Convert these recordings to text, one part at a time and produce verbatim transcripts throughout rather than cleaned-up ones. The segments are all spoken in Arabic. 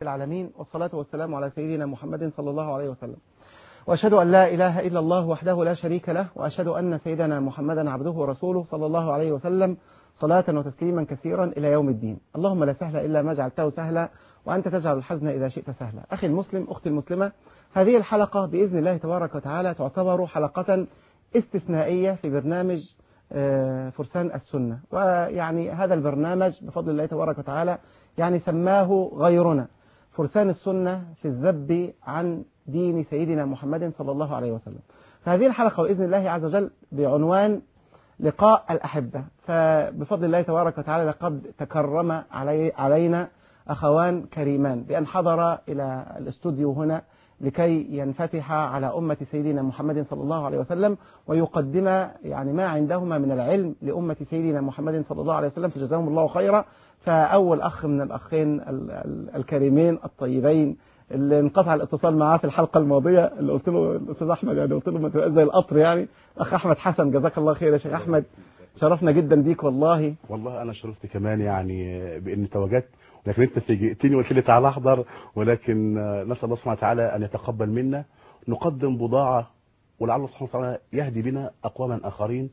العالمين، والصلاة والسلام على سيدنا محمد صلى الله عليه وسلم. وأشهد أن لا إله إلا الله وحده لا شريك له، وأشهد أن سيدنا محمدا عبده ورسوله صلى الله عليه وسلم، صلاة وتسليما كثيرا إلى يوم الدين. اللهم لا سهل إلا ما جعلته سهلا، وأنت تجعل الحزن إذا شئت سهلا. أخي المسلم، أختي المسلمة، هذه الحلقة بإذن الله تبارك وتعالى تعتبر حلقة استثنائية في برنامج فرسان السنة. ويعني هذا البرنامج بفضل الله تبارك وتعالى يعني سماه غيرنا فرسان السنة في الذب عن دين سيدنا محمد صلى الله عليه وسلم. فهذه الحلقة بإذن الله عز وجل بعنوان لقاء الأحبة. فبفضل الله تبارك وتعالى لقد تكرم علي علينا أخوان كريمان بأن حضر إلى الاستوديو هنا لكي ينفتح على أمة سيدنا محمد صلى الله عليه وسلم، ويقدم يعني ما عندهما من العلم لأمة سيدنا محمد صلى الله عليه وسلم، فجزاهم الله خيرا. فأول أخ من الأخين الكريمين الطيبين اللي انقطع الاتصال معاه في الحلقة الماضية، اللي قلت له الأستاذ أحمد، يعني قلت له ما تبقى زي القطر، يعني أخ أحمد حسن، جزاك الله خير يا شيخ أحمد، شرفنا جدا بيك والله. والله أنا شرفت كمان يعني بإني تواجدت، لكن أنت فاجئتني وقلت لي تعالى أحضر، ولكن نسأل الله سبحانه وتعالى أن يتقبل منا، نقدم بضاعة ولعل الله سبحانه وتعالى يهدي بنا أقواما آخرين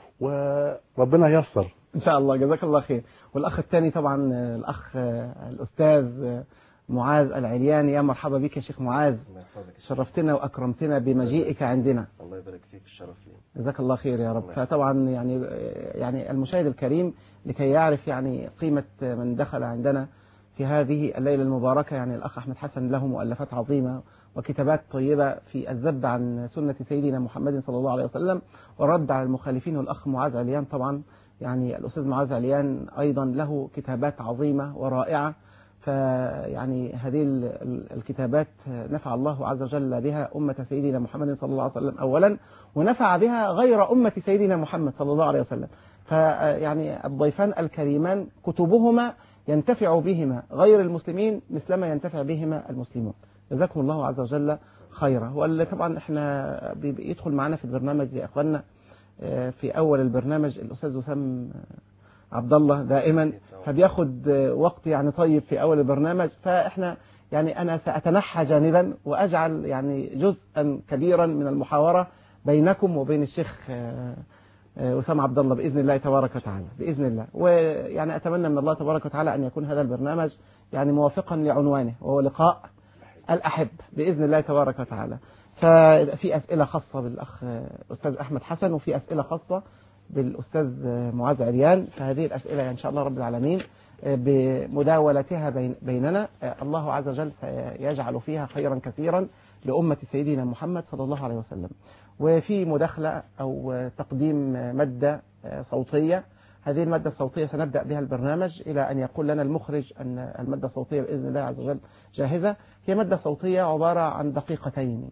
وربنا ييسر إن شاء الله. جزاك الله خير. والأخ الثاني طبعا الأخ الأستاذ معاذ العرياني، يا مرحبا بك يا شيخ معاذ، شرفتنا وأكرمتنا بمجيئك عندنا. الله يبارك فيك، الشرف لي. جزاك الله خير يا رب. فطبعا يعني يعني المشاهد الكريم لكي يعرف يعني قيمة من دخل عندنا في هذه الليلة المباركة، يعني الأخ أحمد حسن له مؤلفات عظيمة وكتابات طيبة في الذب عن سنة سيدنا محمد صلى الله عليه وسلم والرد على المخالفين. والأخ معاذ عليان طبعا يعني الأستاذ معاذ عليان أيضا له كتابات عظيمة ورائعة. فيعني هذه الكتابات نفع الله عز وجل بها أمة سيدنا محمد صلى الله عليه وسلم أولا، ونفع بها غير أمة سيدنا محمد صلى الله عليه وسلم. فيعني الضيفان الكريمان كتبهما ينتفع بهما غير المسلمين مثلما ينتفع بهما المسلمون. جزاكم الله عز وجل خيرا. واللي طبعا احنا بيدخل معنا في البرنامج يا اخواننا في اول البرنامج الاستاذ وسام عبد الله دائما، فبياخد وقت يعني طيب في اول البرنامج، فاحنا يعني انا ساتنحى جانبا واجعل يعني جزءا كبيرا من المحاورة بينكم وبين الشيخ وسام عبد الله بإذن الله تبارك وتعالى بإذن الله. ويعني أتمنى من الله تبارك وتعالى أن يكون هذا البرنامج يعني موافقا لعنوانه، وهو لقاء الأحب بإذن الله تبارك وتعالى. ففي أسئلة خاصة بالأخ الأستاذ أحمد حسن، وفي أسئلة خاصة بالأستاذ معاذ عريان. فهذه الأسئلة إن شاء الله رب العالمين بمداولتها بين بيننا الله عز وجل سيجعل فيها خيرا كثيرا لأمة سيدنا محمد صلى الله عليه وسلم. وفي مداخلة أو تقديم مادة صوتية. هذه المادة الصوتية سنبدأ بها البرنامج إلى أن يقول لنا المخرج أن المادة الصوتية بإذن الله عز وجل جاهزة. هي مادة صوتية عبارة عن دقيقتين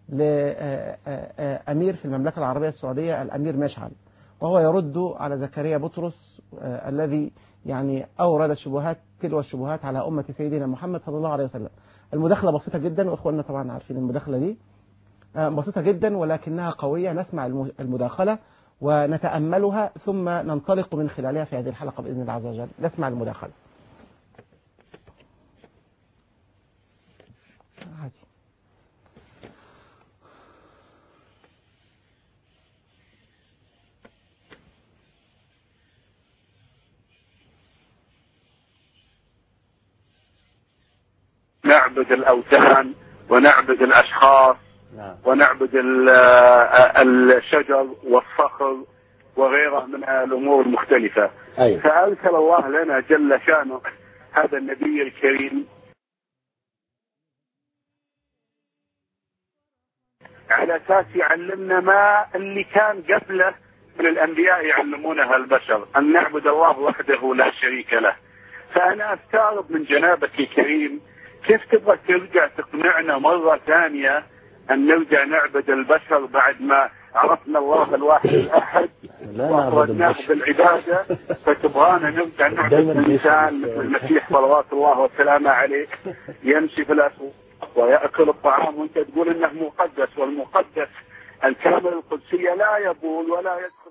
لأمير في المملكة العربية السعودية، الأمير مشعل، وهو يرد على زكريا بطرس الذي يعني أورد الشبهات تلو الشبهات على أمة سيدنا محمد صلى الله عليه وسلم. المداخلة بسيطة جدا، وإخواننا طبعا عارفين المداخلة دي بسيطة جدا ولكنها قوية. نسمع المداخلة ونتأملها ثم ننطلق من خلالها في هذه الحلقة بإذن الله عز وجل. نسمع المداخلة. عادي. نعبد الأوثان ونعبد الأشخاص ونعبد الشجر والصخر وغيرها من الأمور المختلفة. أيوة. فأرسل الله لنا جل شانه هذا النبي الكريم على أساس يعلمنا ما اللي كان قبله من الأنبياء يعلمونها البشر، أن نعبد الله وحده لا شريك له. فأنا أستغرب من جنابك الكريم كيف تبغى ترجع تقنعنا مرة ثانية أن نرجع نعبد البشر بعد ما عرفنا الله الواحد الأحد وأفردناه بالعبادة، فتبغانا نرجع نعبد الإنسان مثل المسيح صلوات الله وسلامه عليه يمشي في الأسواق ويأكل الطعام وأنت تقول إنه مقدس، والمقدس الكامل القدسية لا يبول ولا يدخل.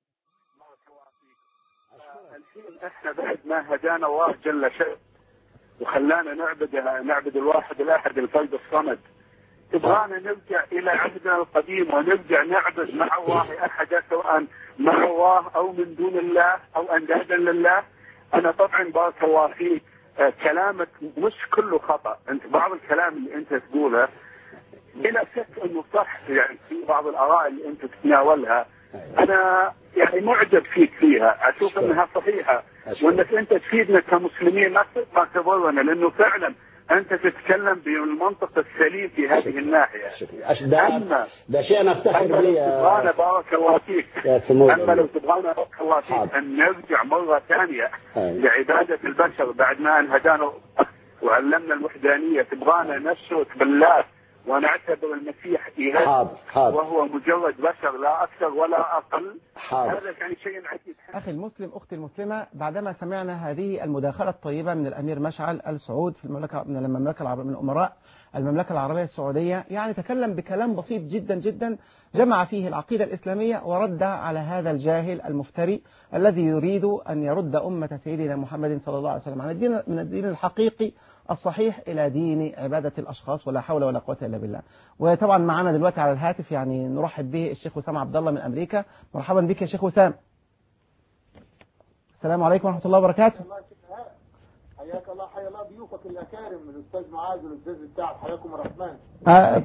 الحين احنا بعد ما هدانا الله جل شأنه وخلانا نعبد نعبد الواحد الاحد الفرد الصمد. تبغانا نرجع الى عهدنا القديم ونرجع نعبد مع الله احدا سواء مع الله او من دون الله او اندادا لله. انا طبعا بارك الله فيك كلامك مش كله خطا، انت بعض الكلام اللي انت تقوله بلا شك انه صح، يعني في بعض الاراء اللي انت تتناولها انا يعني معجب فيك فيها، اشوف انها صحيحه وانك انت تفيدنا كمسلمين ما ما تضرنا، لانه فعلا انت تتكلم بالمنطق السليم في هذه الناحيه. ده, ده شيء انا افتخر به يا بارك الله فيك. اما لو تبغانا بارك الله فيك ان نرجع مره ثانيه لعباده البشر بعد ما ان هدانا وعلمنا الوحدانيه، تبغانا نشرك بالله ونعتبر المسيح إله حاضر حاضر وهو مجرد بشر لا أكثر ولا أقل. حاضر. هذا يعني شيء عجيب. أخي المسلم، أختي المسلمة، بعدما سمعنا هذه المداخلة الطيبة من الأمير مشعل آل سعود في المملكة من المملكة العربية من أمراء المملكة العربية السعودية، يعني تكلم بكلام بسيط جدا جدا جمع فيه العقيدة الإسلامية ورد على هذا الجاهل المفتري الذي يريد أن يرد أمة سيدنا محمد صلى الله عليه وسلم عن الدين من الدين الحقيقي الصحيح إلى دين عبادة الأشخاص، ولا حول ولا قوة إلا بالله. وطبعا معنا دلوقتي على الهاتف يعني نرحب به الشيخ وسام عبد الله من أمريكا. مرحبا بك يا شيخ وسام. السلام عليكم ورحمة الله وبركاته. حياك الله، حيا الله ضيوفك الأكارم الأستاذ معاذ والأستاذ السعد، حياكم الرحمن. آه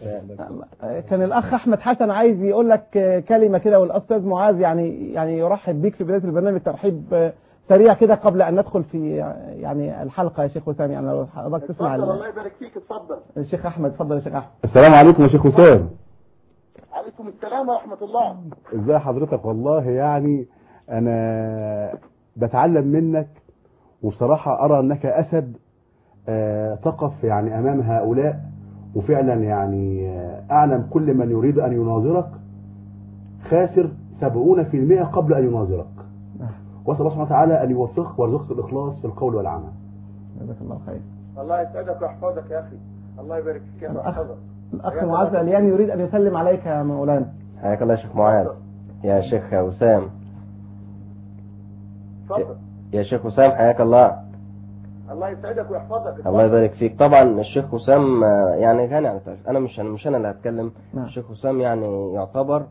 كان الأخ أحمد حسن عايز يقول لك كلمة كده، والأستاذ معاذ يعني يعني يرحب بك في بداية البرنامج ترحيب سريع كده قبل أن ندخل في يعني الحلقة يا شيخ وسام. يعني لو حضرتك تسمع. اتفضل الله يبارك فيك، اتفضل. الشيخ أحمد، اتفضل يا شيخ أحمد. السلام عليكم يا شيخ وسام. عليكم السلام ورحمة الله. ازي حضرتك؟ والله يعني أنا بتعلم منك، وبصراحة أرى أنك أسد آه تقف يعني أمام هؤلاء، وفعلا يعني آه أعلم كل من يريد أن يناظرك خاسر سبعون في المئة قبل أن يناظرك. وأسأل الله سبحانه وتعالى أن يوفقك ويرزقك الإخلاص في القول والعمل. جزاك الله خير. الله يسعدك ويحفظك يا أخي، الله يبارك فيك يا ويحفظك. الأخ معاذ الياني يريد أن يسلم عليك يا مولانا. حياك الله يا شيخ معاذ. يا شيخ وسام. اتفضل يا شيخ وسام، حياك الله. الله يسعدك ويحفظك. الله يبارك فيك. طبعا الشيخ وسام يعني غني عن التعريف، انا مش مش انا اللي هتكلم. نعم. الشيخ وسام يعني يعتبر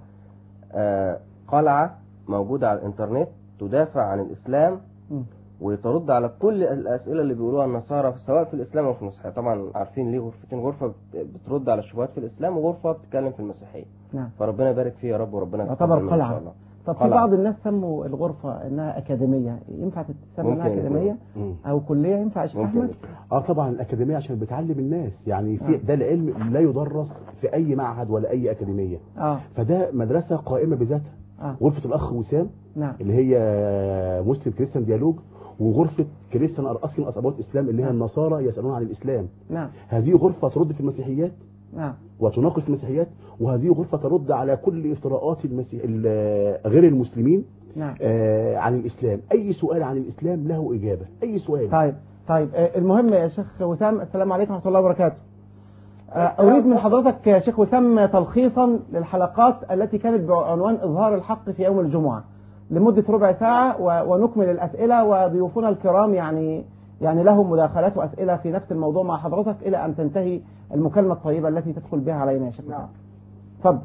قلعة موجودة على الانترنت تدافع عن الاسلام م. وترد على كل الاسئله اللي بيقولوها النصارى سواء في الاسلام او في المسيحيه. طبعا عارفين ليه غرفتين، غرفه بترد على الشبهات في الاسلام وغرفه بتتكلم في المسيحيه. نعم. فربنا يبارك فيه يا رب، وربنا يعتبر ان قلعة. شاء الله. طب في بعض الناس سموا الغرفة انها اكاديمية، ينفع تتسمى انها اكاديمية او كلية؟ ينفع يا شيخ احمد؟ اه طبعا الاكاديمية عشان بتعلم الناس، يعني في ده العلم لا يدرس في اي معهد ولا اي اكاديمية. اه فده مدرسة قائمة بذاتها. آه. غرفة الاخ وسام نعم. اللي هي مسلم كريستيان ديالوج، وغرفة كريستيان ارأسكن اصابات اسلام اللي هي النصارى يسألون عن الاسلام. نعم. هذه غرفة ترد في المسيحيات نعم. وتناقش المسيحيات، وهذه غرفة ترد على كل افتراءات المسيح غير المسلمين. نعم. آه عن الإسلام. أي سؤال عن الإسلام له إجابة، أي سؤال. طيب طيب آه المهم يا شيخ وسام، السلام عليكم ورحمة الله وبركاته. آه أريد من حضرتك يا شيخ وسام تلخيصا للحلقات التي كانت بعنوان إظهار الحق في يوم الجمعة لمدة ربع ساعة، ونكمل الأسئلة، وضيوفنا الكرام يعني يعني لهم مداخلات وأسئلة في نفس الموضوع مع حضرتك إلى أن تنتهي المكالمة الطيبة التي تدخل بها علينا يا شيخ. نعم. تفضل.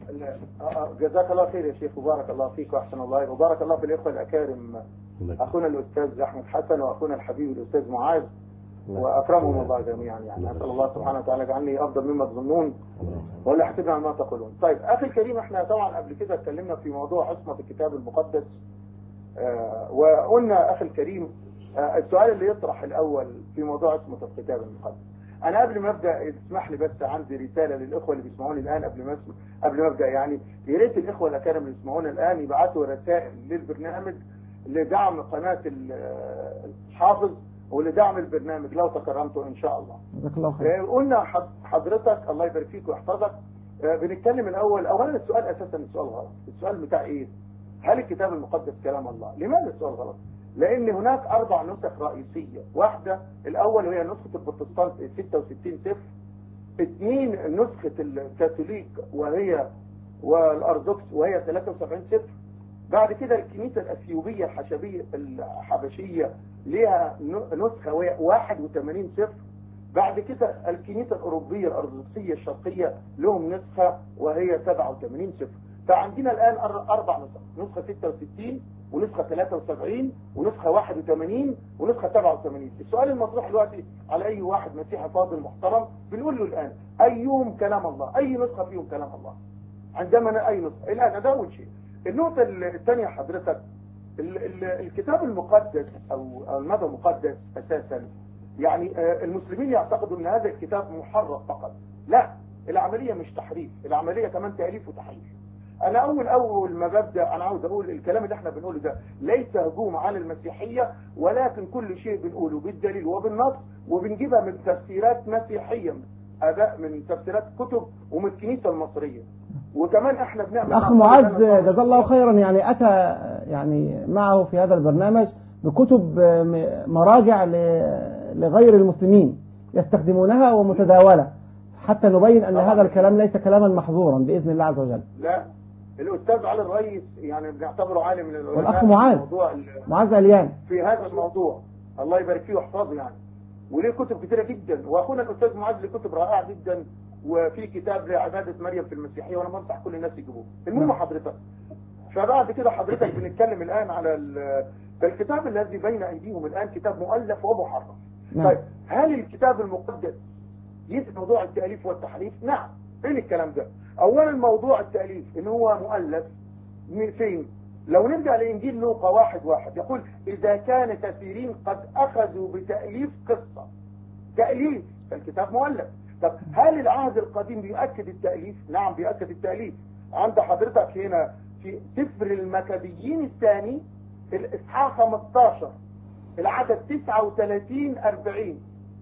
جزاك الله خير يا شيخ، وبارك الله فيك وأحسن الله، وبارك الله في الإخوة الأكارم، أخونا الأستاذ أحمد حسن وأخونا الحبيب الأستاذ معاذ، وأكرمهم الله جميعا. يعني أسأل الله سبحانه وتعالى يجعلني أفضل مما تظنون ولا يحسبنا عن ما تقولون. طيب أخي الكريم، احنا طبعا قبل كده اتكلمنا في موضوع عصمة الكتاب المقدس، آه وقلنا أخي الكريم آه السؤال اللي يطرح الأول في موضوع عصمة الكتاب المقدس. أنا قبل ما أبدأ اسمح لي بس عندي رسالة للإخوة اللي بيسمعوني الآن قبل ما قبل ما أبدأ. يعني يا ريت الإخوة الأكارم اللي بيسمعونا الآن يبعثوا رسائل للبرنامج لدعم قناة الحافظ ولدعم البرنامج لو تكرمتوا إن شاء الله. جزاك الله خير. قلنا حضرتك الله يبارك فيك ويحفظك، بنتكلم الأول أولا السؤال أساسا السؤال غلط. السؤال بتاع إيه؟ هل الكتاب المقدس كلام الله؟ لماذا السؤال غلط؟ لأن هناك أربع نسخ رئيسية. واحدة الأول وهي نسخة البروتستانت ستة وستين صفر، اثنين نسخة الكاثوليك وهي والأرثوذكس وهي ثلاثة وسبعين صفر، بعد كده الكنيسة الأثيوبية الحشبية الحبشية لها نسخة واحد وثمانين صفر. بعد كده الكنيسة الأوروبية الأرثوذكسية الشرقية لهم نسخة وهي سبعة وثمانين صفر. فعندنا الآن أربع نسخ، نسخة ستة وستين ونسخة ثلاثة وسبعين ونسخة واحد وثمانين ونسخة سبعة وثمانين. السؤال المطروح دلوقتي على أي واحد مسيحي فاضل محترم بنقول له الآن أيهم كلام الله، أي نسخة فيهم كلام الله عندما أي نسخة الآن. ده أول شيء. النقطة الثانية حضرتك، ال ال الكتاب المقدس أو الماذا المقدس أساسا، يعني المسلمين يعتقدوا أن هذا الكتاب محرف فقط. لا، العملية مش تحريف، العملية كمان تأليف وتحريف. أنا أول أول ما ببدأ أنا عاوز أقول الكلام اللي احنا بنقوله ده ليس هجوم على المسيحية، ولكن كل شيء بنقوله بالدليل وبالنص، وبنجيبها من تفسيرات مسيحية، أداء من تفسيرات كتب ومن الكنيسة المصرية. وكمان احنا بنعمل أخ معاذ جزاه الله خيرا، يعني أتى يعني معه في هذا البرنامج بكتب مراجع لغير المسلمين يستخدمونها ومتداولة، حتى نبين أن هذا الكلام ليس كلاما محظورا بإذن الله عز وجل. لا، الأستاذ علي الرئيس يعني بنعتبره عالم من العلماء، والأخ معاذ معاذ عليان في هذا الموضوع، الله يبارك فيه ويحفظه يعني، وليه كتب كثيرة جدا. وأخونا الأستاذ معاذ له كتب رائعة جدا، وفي كتاب لعبادة مريم في المسيحية، وأنا بنصح كل الناس يجيبوه. المهم حضرتك، فبعد كده حضرتك بنتكلم الآن على الكتاب الذي بين أيديهم الآن كتاب مؤلف ومحرف. طيب هل الكتاب المقدس يجي موضوع التأليف والتحريف؟ نعم. فين الكلام ده؟ أولا موضوع التأليف إن هو مؤلف فين؟ لو نرجع لإنجيل لوقا واحد واحد يقول إذا كان كثيرين قد أخذوا بتأليف قصة. تأليف، الكتاب مؤلف. طب هل العهد القديم بيؤكد التأليف؟ نعم بيؤكد التأليف. عند حضرتك هنا في سفر المكابيين الثاني الإصحاح خمسة عشر العدد تسعة وثلاثين أربعين،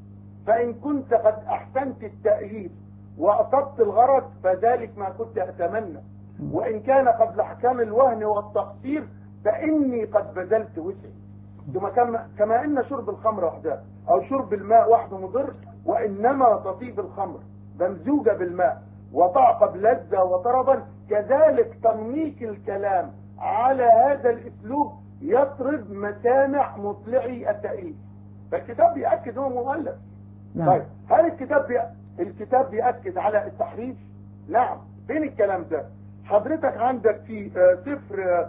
فإن كنت قد أحسنت التأليف وأصبت الغرض فذلك ما كنت أتمنى، وإن كان قبل أحكام الوهن والتقصير فإني قد بذلت وسعي. ثم كما إن شرب الخمر وحده أو شرب الماء وحده مضر، وإنما تطيب الخمر ممزوجة بالماء وتعقب لذة وطربا، كذلك تنميك الكلام على هذا الأسلوب يطرب مسامع مطلعي التأليف. فالكتاب بيأكد هو مؤلف. نعم. طيب هل الكتاب بي... الكتاب بيأكد على التحريف؟ نعم. فين الكلام ده؟ حضرتك عندك في سفر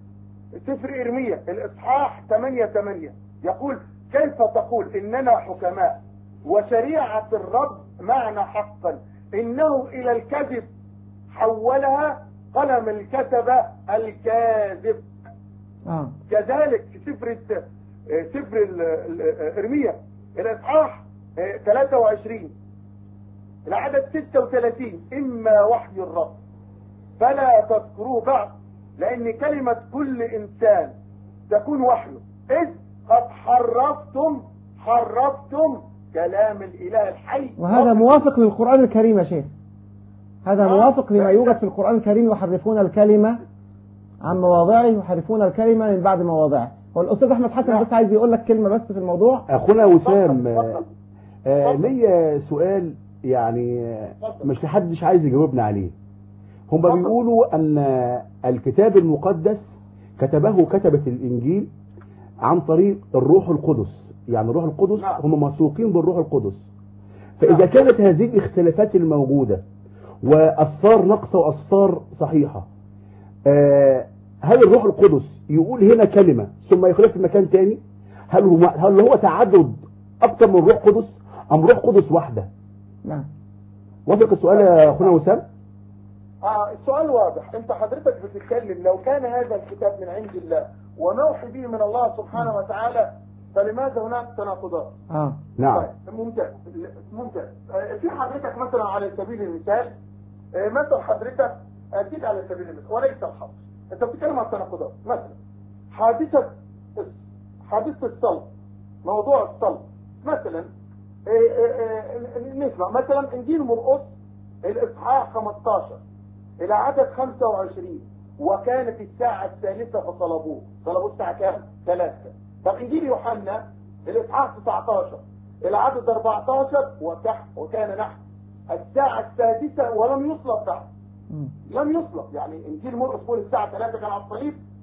سفر إرميا الإصحاح ثمانية ثمانية يقول كيف تقول إننا حكماء وشريعة الرب معنا حقا، إنه إلى الكذب حولها قلم الكتبة الكاذب. آه. كذلك في سفر سفر إرميا الإصحاح ثلاثة وعشرين العدد ستة وثلاثين إما وحي الرب فلا تذكروه بعد، لأن كلمة كل إنسان تكون وحيه، إذ قد حرفتم حرفتم كلام الإله الحي. وهذا موافق للقرآن الكريم يا شيخ، هذا آه. موافق لما يوجد في القرآن الكريم، يحرفون الكلمة عن مواضعه، يحرفون الكلمة من بعد مواضعه. والأستاذ أحمد حسن آه. بس عايز يقول لك كلمة بس في الموضوع. أخونا وسام آه آه ليا سؤال يعني مش لحدش عايز يجاوبنا عليه. هم بيقولوا أن الكتاب المقدس كتبه كتبة الإنجيل عن طريق الروح القدس، يعني الروح القدس هم مسوقين بالروح القدس. فإذا كانت هذه الاختلافات الموجودة وأصفار ناقصة وأصفار صحيحة، هل الروح القدس يقول هنا كلمة ثم يخلف في مكان تاني؟ هل هو هل هو تعدد أكثر من روح قدس أم روح قدس واحدة؟ نعم. وافق السؤال يا أخونا وسام؟ آه السؤال واضح. انت حضرتك بتتكلم لو كان هذا الكتاب من عند الله ونوحي به من الله سبحانه وتعالى فلماذا هناك تناقضات؟ اه نعم. طيب ممتاز ممتاز. آه في حضرتك مثلا على سبيل المثال آه مثلا حضرتك اكيد على سبيل المثال وليس الحصر، انت بتتكلم عن التناقضات. مثلا حادثة حادثة الصلب، موضوع الصلب مثلا آه آه آه نسمع مثلا انجيل مرقس الاصحاح خمسة عشر الى عدد خمسة وعشرين وكانت الساعة الثالثة فطلبوه. طلبوه الساعة كام؟ ثلاثة. طب انجيل يوحنا الاصحاح تسعة عشر الى عدد أربعة عشر وكح وكان نحن الساعة السادسة ولم يصلب بعد. لم يصلب، يعني انجيل مرقس بيقول الساعة ثلاثة كان على الصليب،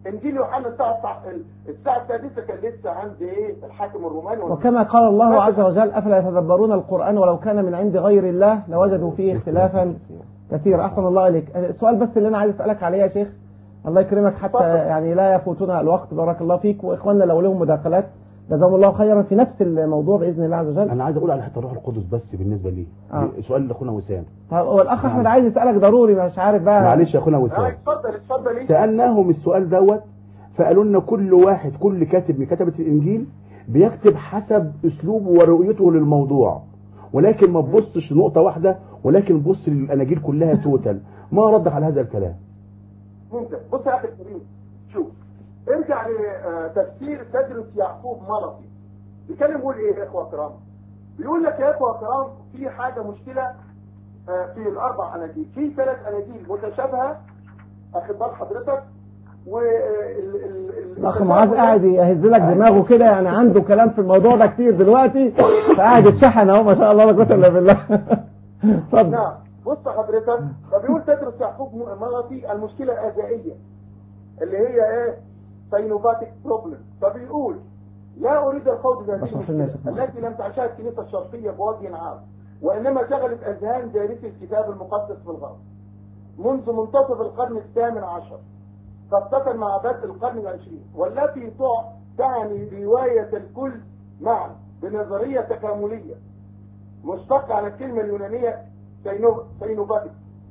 انجيل يوحنا الساعه الساعه السادسه كان لسه عند ايه الحاكم الروماني. وكما قال الله عز وجل افلا يتدبرون القران ولو كان من عند غير الله لوجدوا فيه اختلافا كثيرا. احسن الله عليك. السؤال بس اللي انا عايز اسالك عليه يا شيخ الله يكرمك حتى يعني لا يفوتنا الوقت، بارك الله فيك، واخواننا لو لهم مداخلات جزاهم الله خيرا في نفس الموضوع باذن الله عز وجل. انا عايز اقول على حته الروح القدس بس بالنسبه لي آه. سؤال لاخونا وسام. طب هو الاخ احمد عايز يسالك ضروري مش عارف بقى. معلش يا اخونا وسام. اتفضل اتفضل. سالناهم السؤال دوت فقالوا لنا كل واحد كل كاتب من كتبه الانجيل بيكتب حسب اسلوبه ورؤيته للموضوع، ولكن ما تبصش لنقطه واحده، ولكن بص للاناجيل كلها توتال. ما ردك على هذا الكلام؟ ممكن. بص يا اخي الكريم، شوف ارجع لتفسير تدرس يعقوب ملطي، بيتكلم يقول ايه يا اخوه كرام؟ بيقول لك يا اخوه كرام في حاجه مشكله في الاربع اناجيل، في ثلاث اناجيل متشابهه اخد بال حضرتك، الاخ معاذ قاعد يهز لك دماغه كده، يعني عنده كلام في الموضوع ده كتير دلوقتي، فقاعد يتشحن اهو ما شاء الله لا قوه الا بالله. اتفضل. نعم بص حضرتك، فبيقول تدرس يعقوب ملطي المشكله الازائيه اللي هي ايه؟ ساينوفاتيك بروبلم. فبيقول لا اريد الخوض بهذه المشكله التي لم تعشها الكنيسه الشرقيه بوجه عام، وانما شغلت اذهان دارسي الكتاب المقدس في الغرب منذ منتصف القرن الثامن عشر، خاصة مع بدء القرن العشرين، والتي تعني رواية الكل معا بنظرية تكاملية مشتقة عن الكلمة اليونانية ساينوفاتيك،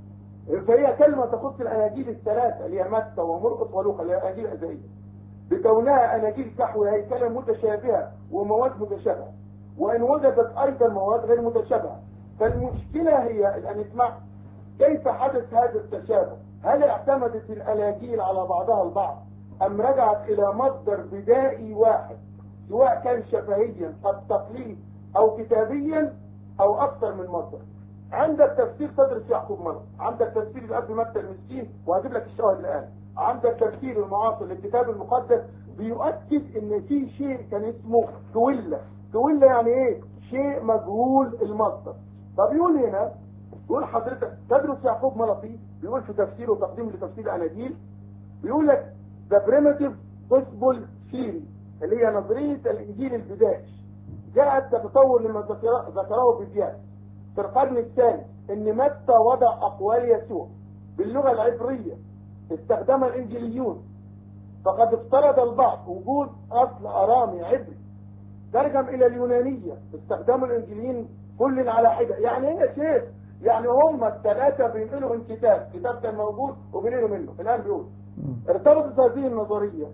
فهي كلمة تخص الأناجيل الثلاثة اللي هي متى ومرقس ولوقا اللي هي الأناجيل الأزلية، بكونها أناجيل تحوي هيكلة متشابهة ومواد متشابهة، وإن وجدت أيضا مواد غير متشابهة. فالمشكلة هي الآن اسمع كيف حدث هذا التشابه؟ هل اعتمدت الأناجيل على بعضها البعض أم رجعت إلى مصدر بدائي واحد، سواء كان شفهيا التقليد أو كتابيا أو أكثر من مصدر؟ عندك تفسير تدرس يعقوب ملطي، عندك تفسير الأب متى المسكين وهجيب لك الشاهد الآن، عندك تفسير المعاصر للكتاب المقدس بيؤكد إن في شيء كان اسمه كويلا. كويلا يعني إيه؟ شيء مجهول المصدر. فبيقول هنا بيقول حضرتك تدرس يعقوب ملطي بيقول في تفسيره وتقديم لتفسير الأناجيل، بيقول لك the primitive gospel theory اللي هي نظرية الإنجيل البدائي جاءت تتطور لما ذكره بيديان في القرن الثاني، إن متى وضع أقوال يسوع باللغة العبرية استخدمها الإنجيليون، فقد افترض البعض وجود أصل أرامي عبري ترجم إلى اليونانية استخدموا الإنجيليين كل على حدة. يعني إيه يا شيخ؟ يعني هم الثلاثة بينقلوا من كتاب كتاب كان موجود وبينقلوا منه. الآن بيقول ارتبطت هذه النظرية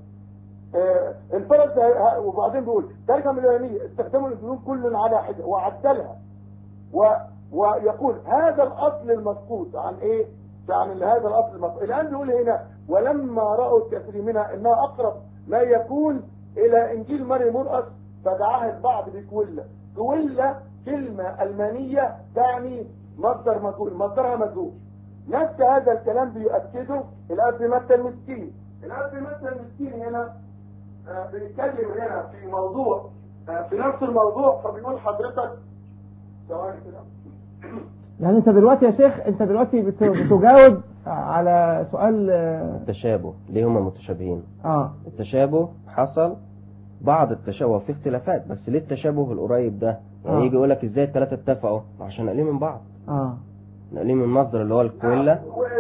اه انفرد، وبعدين بيقول ترجم اليونانية استخدموا الإنجيليين كل على حدة وعدلها، و ويقول هذا الأصل المفقود عن إيه؟ عن هذا الأصل المفقود. الآن بيقول هنا ولما رأوا الكثير منها إنها أقرب ما يكون إلى إنجيل مريم مرقس فدعاها البعض بكويلا. كويلا كلمة ألمانية تعني مصدر مجهول، مصدرها مجهول. نفس هذا الكلام بيؤكده الأب متى المسكين. الأب متى المسكين هنا آه بيتكلم هنا في موضوع آه في نفس الموضوع، فبيقول حضرتك ثواني كده. يعني انت دلوقتي يا شيخ انت دلوقتي بتجاوب على سؤال التشابه، ليه هم متشابهين؟ اه التشابه حصل بعض التشابه في اختلافات، بس ليه التشابه القريب ده؟ يعني آه. يجي يقول لك ازاي الثلاثه اتفقوا؟ عشان نقلين من بعض. اه نقلين من المصدر اللي هو الكويلا،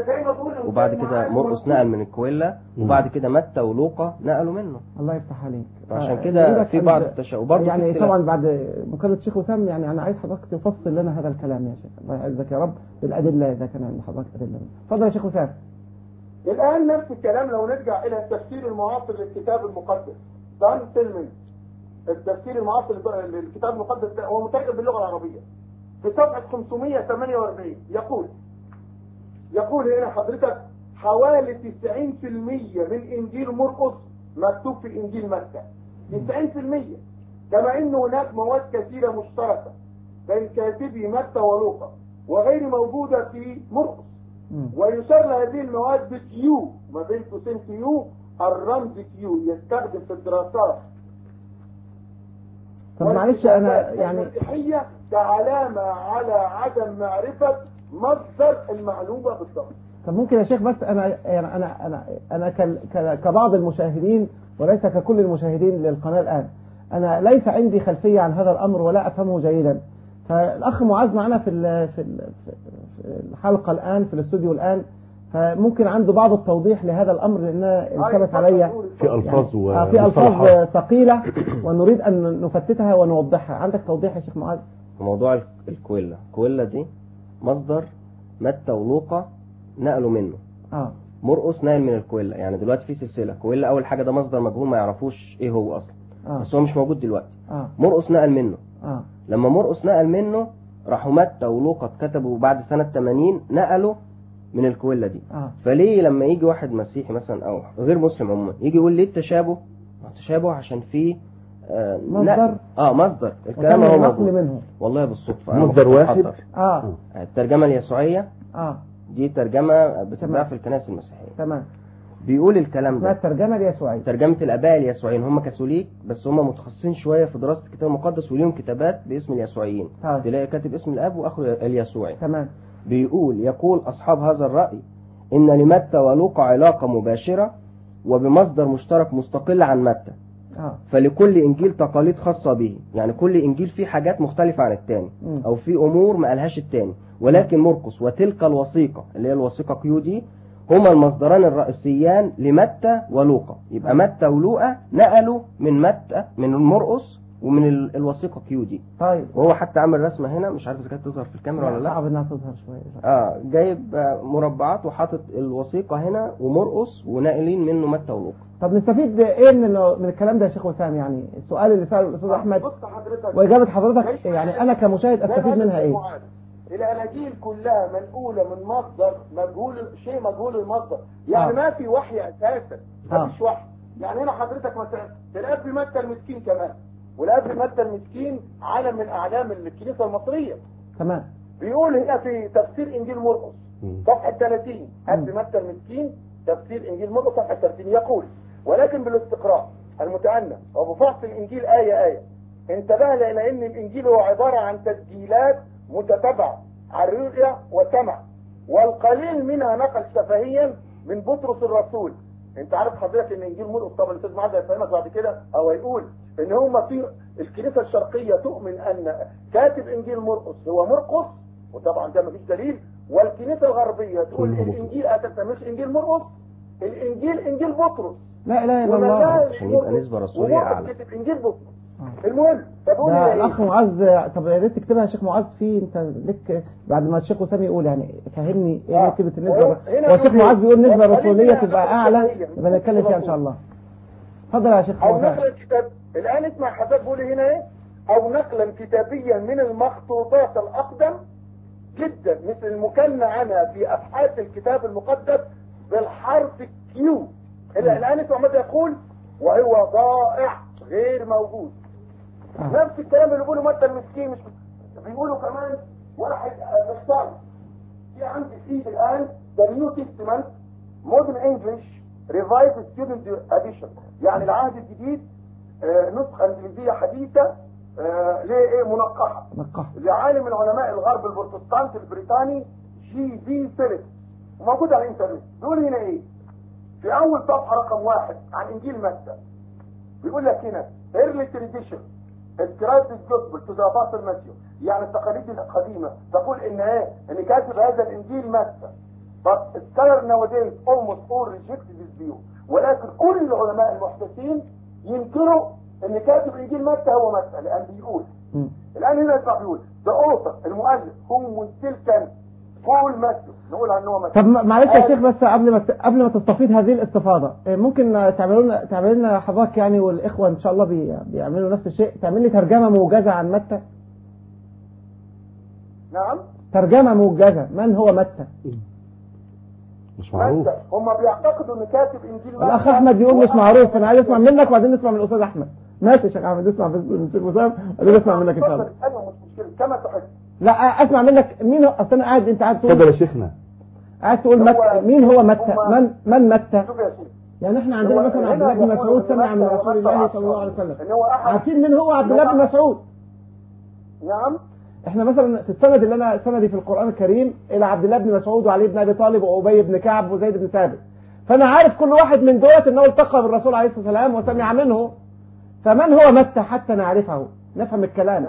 وبعد كده مرقس نقل من الكويلا، وبعد كده متى ولوقا نقلوا منه. الله يفتح عليك. عشان كده في بعض التشابه وبرضه يعني طبعا بعد مقالة الشيخ وسام يعني انا عايز حضرتك تفصل لنا هذا الكلام يا شيخ، الله يعزك يا رب بالادله اذا كان عند حضرتك ادله. اتفضل يا شيخ وسام. الان نفس الكلام لو نرجع الى التفسير المعاصر للكتاب المقدس، دان تيلمن التفسير المعاصر للكتاب المقدس هو مترجم باللغه العربيه في صفحه خمسمائة وثمانية وأربعين يقول يقول هنا حضرتك حوالي تسعين بالمئة من انجيل مرقس مكتوب في انجيل متى، تسعين بالمئة، كما ان هناك مواد كثيره مشتركه بين كاتبي متى ولوقا وغير موجوده في مرقس، ويشار لهذه المواد بكيو ما بين قوسين كيو، الرمز كيو يستخدم في الدراسات. طب معلش انا يعني المسيحيه كعلامه على عدم معرفه مصدر المعلومه بالضبط. طب ممكن يا شيخ بس انا يعني انا انا انا كبعض المشاهدين وليس ككل المشاهدين للقناه الان، انا ليس عندي خلفيه عن هذا الامر ولا افهمه جيدا. فالاخ معاذ معنا في في الحلقه الان في الاستوديو الان، فممكن عنده بعض التوضيح لهذا الامر لانها التبت علي في الفاظ يعني في الفاظ ثقيله ونريد ان نفتتها ونوضحها. عندك توضيح يا شيخ معاذ؟ موضوع الكويلا، الكويلا دي مصدر متى ولوقا نقلوا منه. اه مرقس نقل من الكويلا، يعني دلوقتي في سلسله كويلا اول حاجه ده مصدر مجهول ما يعرفوش ايه هو اصلا. آه. بس هو مش موجود دلوقتي. آه. مرقس نقل منه. آه. لما مرقس نقل منه راحوا متى ولوقا اتكتبوا بعد سنه ثمانين نقلوا من الكويلا دي. آه. فليه لما يجي واحد مسيحي مثلا او غير مسلم عموما يجي يقول ليه التشابه؟ التشابه عشان فيه آه مصدر اه مصدر الكلام هو موجود منه. والله بالصدفه مصدر واحد. اه الترجمه اليسوعيه اه دي ترجمه بتتباع في الكنائس المسيحيه. تمام. بيقول الكلام ده الترجمه اليسوعيه، ترجمه الاباء اليسوعيين، هم كاثوليك بس هم متخصصين شويه في دراسه الكتاب المقدس وليهم كتابات باسم اليسوعيين. طيب. تلاقي كاتب اسم الاب واخره اليسوعي. تمام. بيقول يقول اصحاب هذا الراي ان لمتى ولوقا علاقه مباشره وبمصدر مشترك مستقل عن متى. آه. فلكل انجيل تقاليد خاصه به، يعني كل انجيل فيه حاجات مختلفه عن الثاني او فيه امور ما قالهاش الثاني، ولكن مرقس وتلك الوثيقه اللي هي الوثيقه كيو دي هما المصدران الرئيسيان لمتى ولوقا. يبقى متى ولوقا نقلوا من متى من مرقس ومن الوثيقه كيو دي. طيب. وهو حتى عامل رسمه هنا مش عارف اذا كانت تظهر في الكاميرا ولا لا. صعب انها تظهر شويه. اه جايب مربعات وحاطط الوثيقه هنا ومرقس وناقلين منه متى ولوقا. طب نستفيد ايه من من الكلام ده يا شيخ وسام؟ يعني السؤال اللي ساله الاستاذ احمد واجابه حضرتك يعني انا كمشاهد استفيد منها ايه؟ الاناجيل كلها منقوله من مصدر مجهول، شيء مجهول المصدر، يعني آه. ما في وحي اساسا، ما فيش وحي. يعني هنا حضرتك مثلا الاب متى المسكين كمان، والاب متى المسكين علم من اعلام الكنيسه المصريه. تمام. بيقول هنا في تفسير انجيل مرقس صفحه ثلاثين، اب متى المسكين تفسير انجيل مرقس صفحه ثلاثين يقول: ولكن بالاستقراء المتأنى وبفحص الانجيل ايه ايه انتبهنا الى ان الانجيل هو عباره عن تسجيلات متتابعه عن رؤيا وسمع، والقليل منها نقل شفهيا من بطرس الرسول. انت عارف حضرتك ان انجيل مرقس، طبعا الاستاذ معاذ هيفهمك بعد كده او هيقول ان هم في الكنيسه الشرقيه تؤمن ان كاتب انجيل مرقس هو مرقس، وطبعا ده مفيش دليل، والكنيسه الغربيه تقول الانجيل اساسا مش انجيل مرقس، الانجيل انجيل بطرس. لا اله الا الله، عشان يبقى نسبه رسوليه اعلى. كتب انجيل بطرس. المهم طب الاخ معاذ، طب يا ريت تكتبها يا شيخ معاذ في انت لك بعد ما الشيخ وسام يقول، يعني فهمني ايه نسبه النسبه. هو الشيخ معاذ بيقول نسبه الرسوليه تبقى اعلى، يبقى نتكلم فيها ان شاء الله. اتفضل يا شيخ. او نقلا كتاب الان اسمع حضرتك بيقول هنا ايه، او نقلا كتابيا من المخطوطات الاقدم جدا مثل المكنى عنها في ابحاث الكتاب المقدس بالحرف كيو. الان اسمع ماذا يقول: وهو ضائع غير موجود. آه. نفس الكلام اللي بيقولوا متى المسكين، مش بيقولوا كمان واحد بيختار. في عندي فيه الان ذا نيو تestament مودرن انجلش ريفايز ستودنت اديشن، يعني العهد الجديد آه نسخه انجليزيه حديثه آه ليه منقحه لعالم من علماء الغرب البروتستانت البريطاني جي في فيليبس، وموجود على الانترنت. بيقول هنا ايه في اول صفحه رقم واحد عن انجيل متى، بيقول لك هنا early tradition ascribes the gospel to the apostle Matthew، يعني التقاليد القديمه تقول ان ايه ان كاتب هذا الانجيل متى. but scholars nowadays almost all reject this view، ولكن كل العلماء المحدثين ينكروا ان كاتب انجيل متى هو متى، لان بيقول الان هنا يطلع بيقول the author المؤلف whom we still can call Matthew، نقول عنه متى. طب معلش يا شيخ بس قبل ما قبل ما تستفيد هذه الاستفاضه، ممكن تعملوا لنا تعمل لنا حضرتك يعني والاخوه ان شاء الله بي... بيعملوا نفس الشيء، تعمل لي ترجمه موجزه عن متى؟ نعم، ترجمه موجزه. من هو متى؟ مش معروف. هم بيعتقدوا ان كاتب انجيل متى. الاخ احمد بيقول مش معروف، انا عايز اسمع منك وبعدين نسمع من الاستاذ احمد. ماشي يا شيخ احمد، اسمع من الشيخ وسام وبعدين اسمع منك ان شاء الله. ايوه مش مشكله كما تحب. لا اسمع منك مين هو، اصل انا قاعد انت قاعد تقول اتفضل يا شيخنا. قاعد تقول متى، مين هو متى؟ من من متى؟ شوف يا شيخ، يعني احنا عندنا مثلا عبد الله بن مسعود سمع من رسول الله صلى الله عليه وسلم، عارفين مين هو عبد الله بن مسعود؟ نعم، احنا مثلا في السند اللي انا سندي في القرآن الكريم الى عبد الله بن مسعود وعلي بن ابي طالب وابي بن كعب وزيد بن ثابت، فانا عارف كل واحد من دولت انه التقى بالرسول عليه الصلاة والسلام وسمع منه، فمن هو متى حتى نعرفه نفهم الكلام.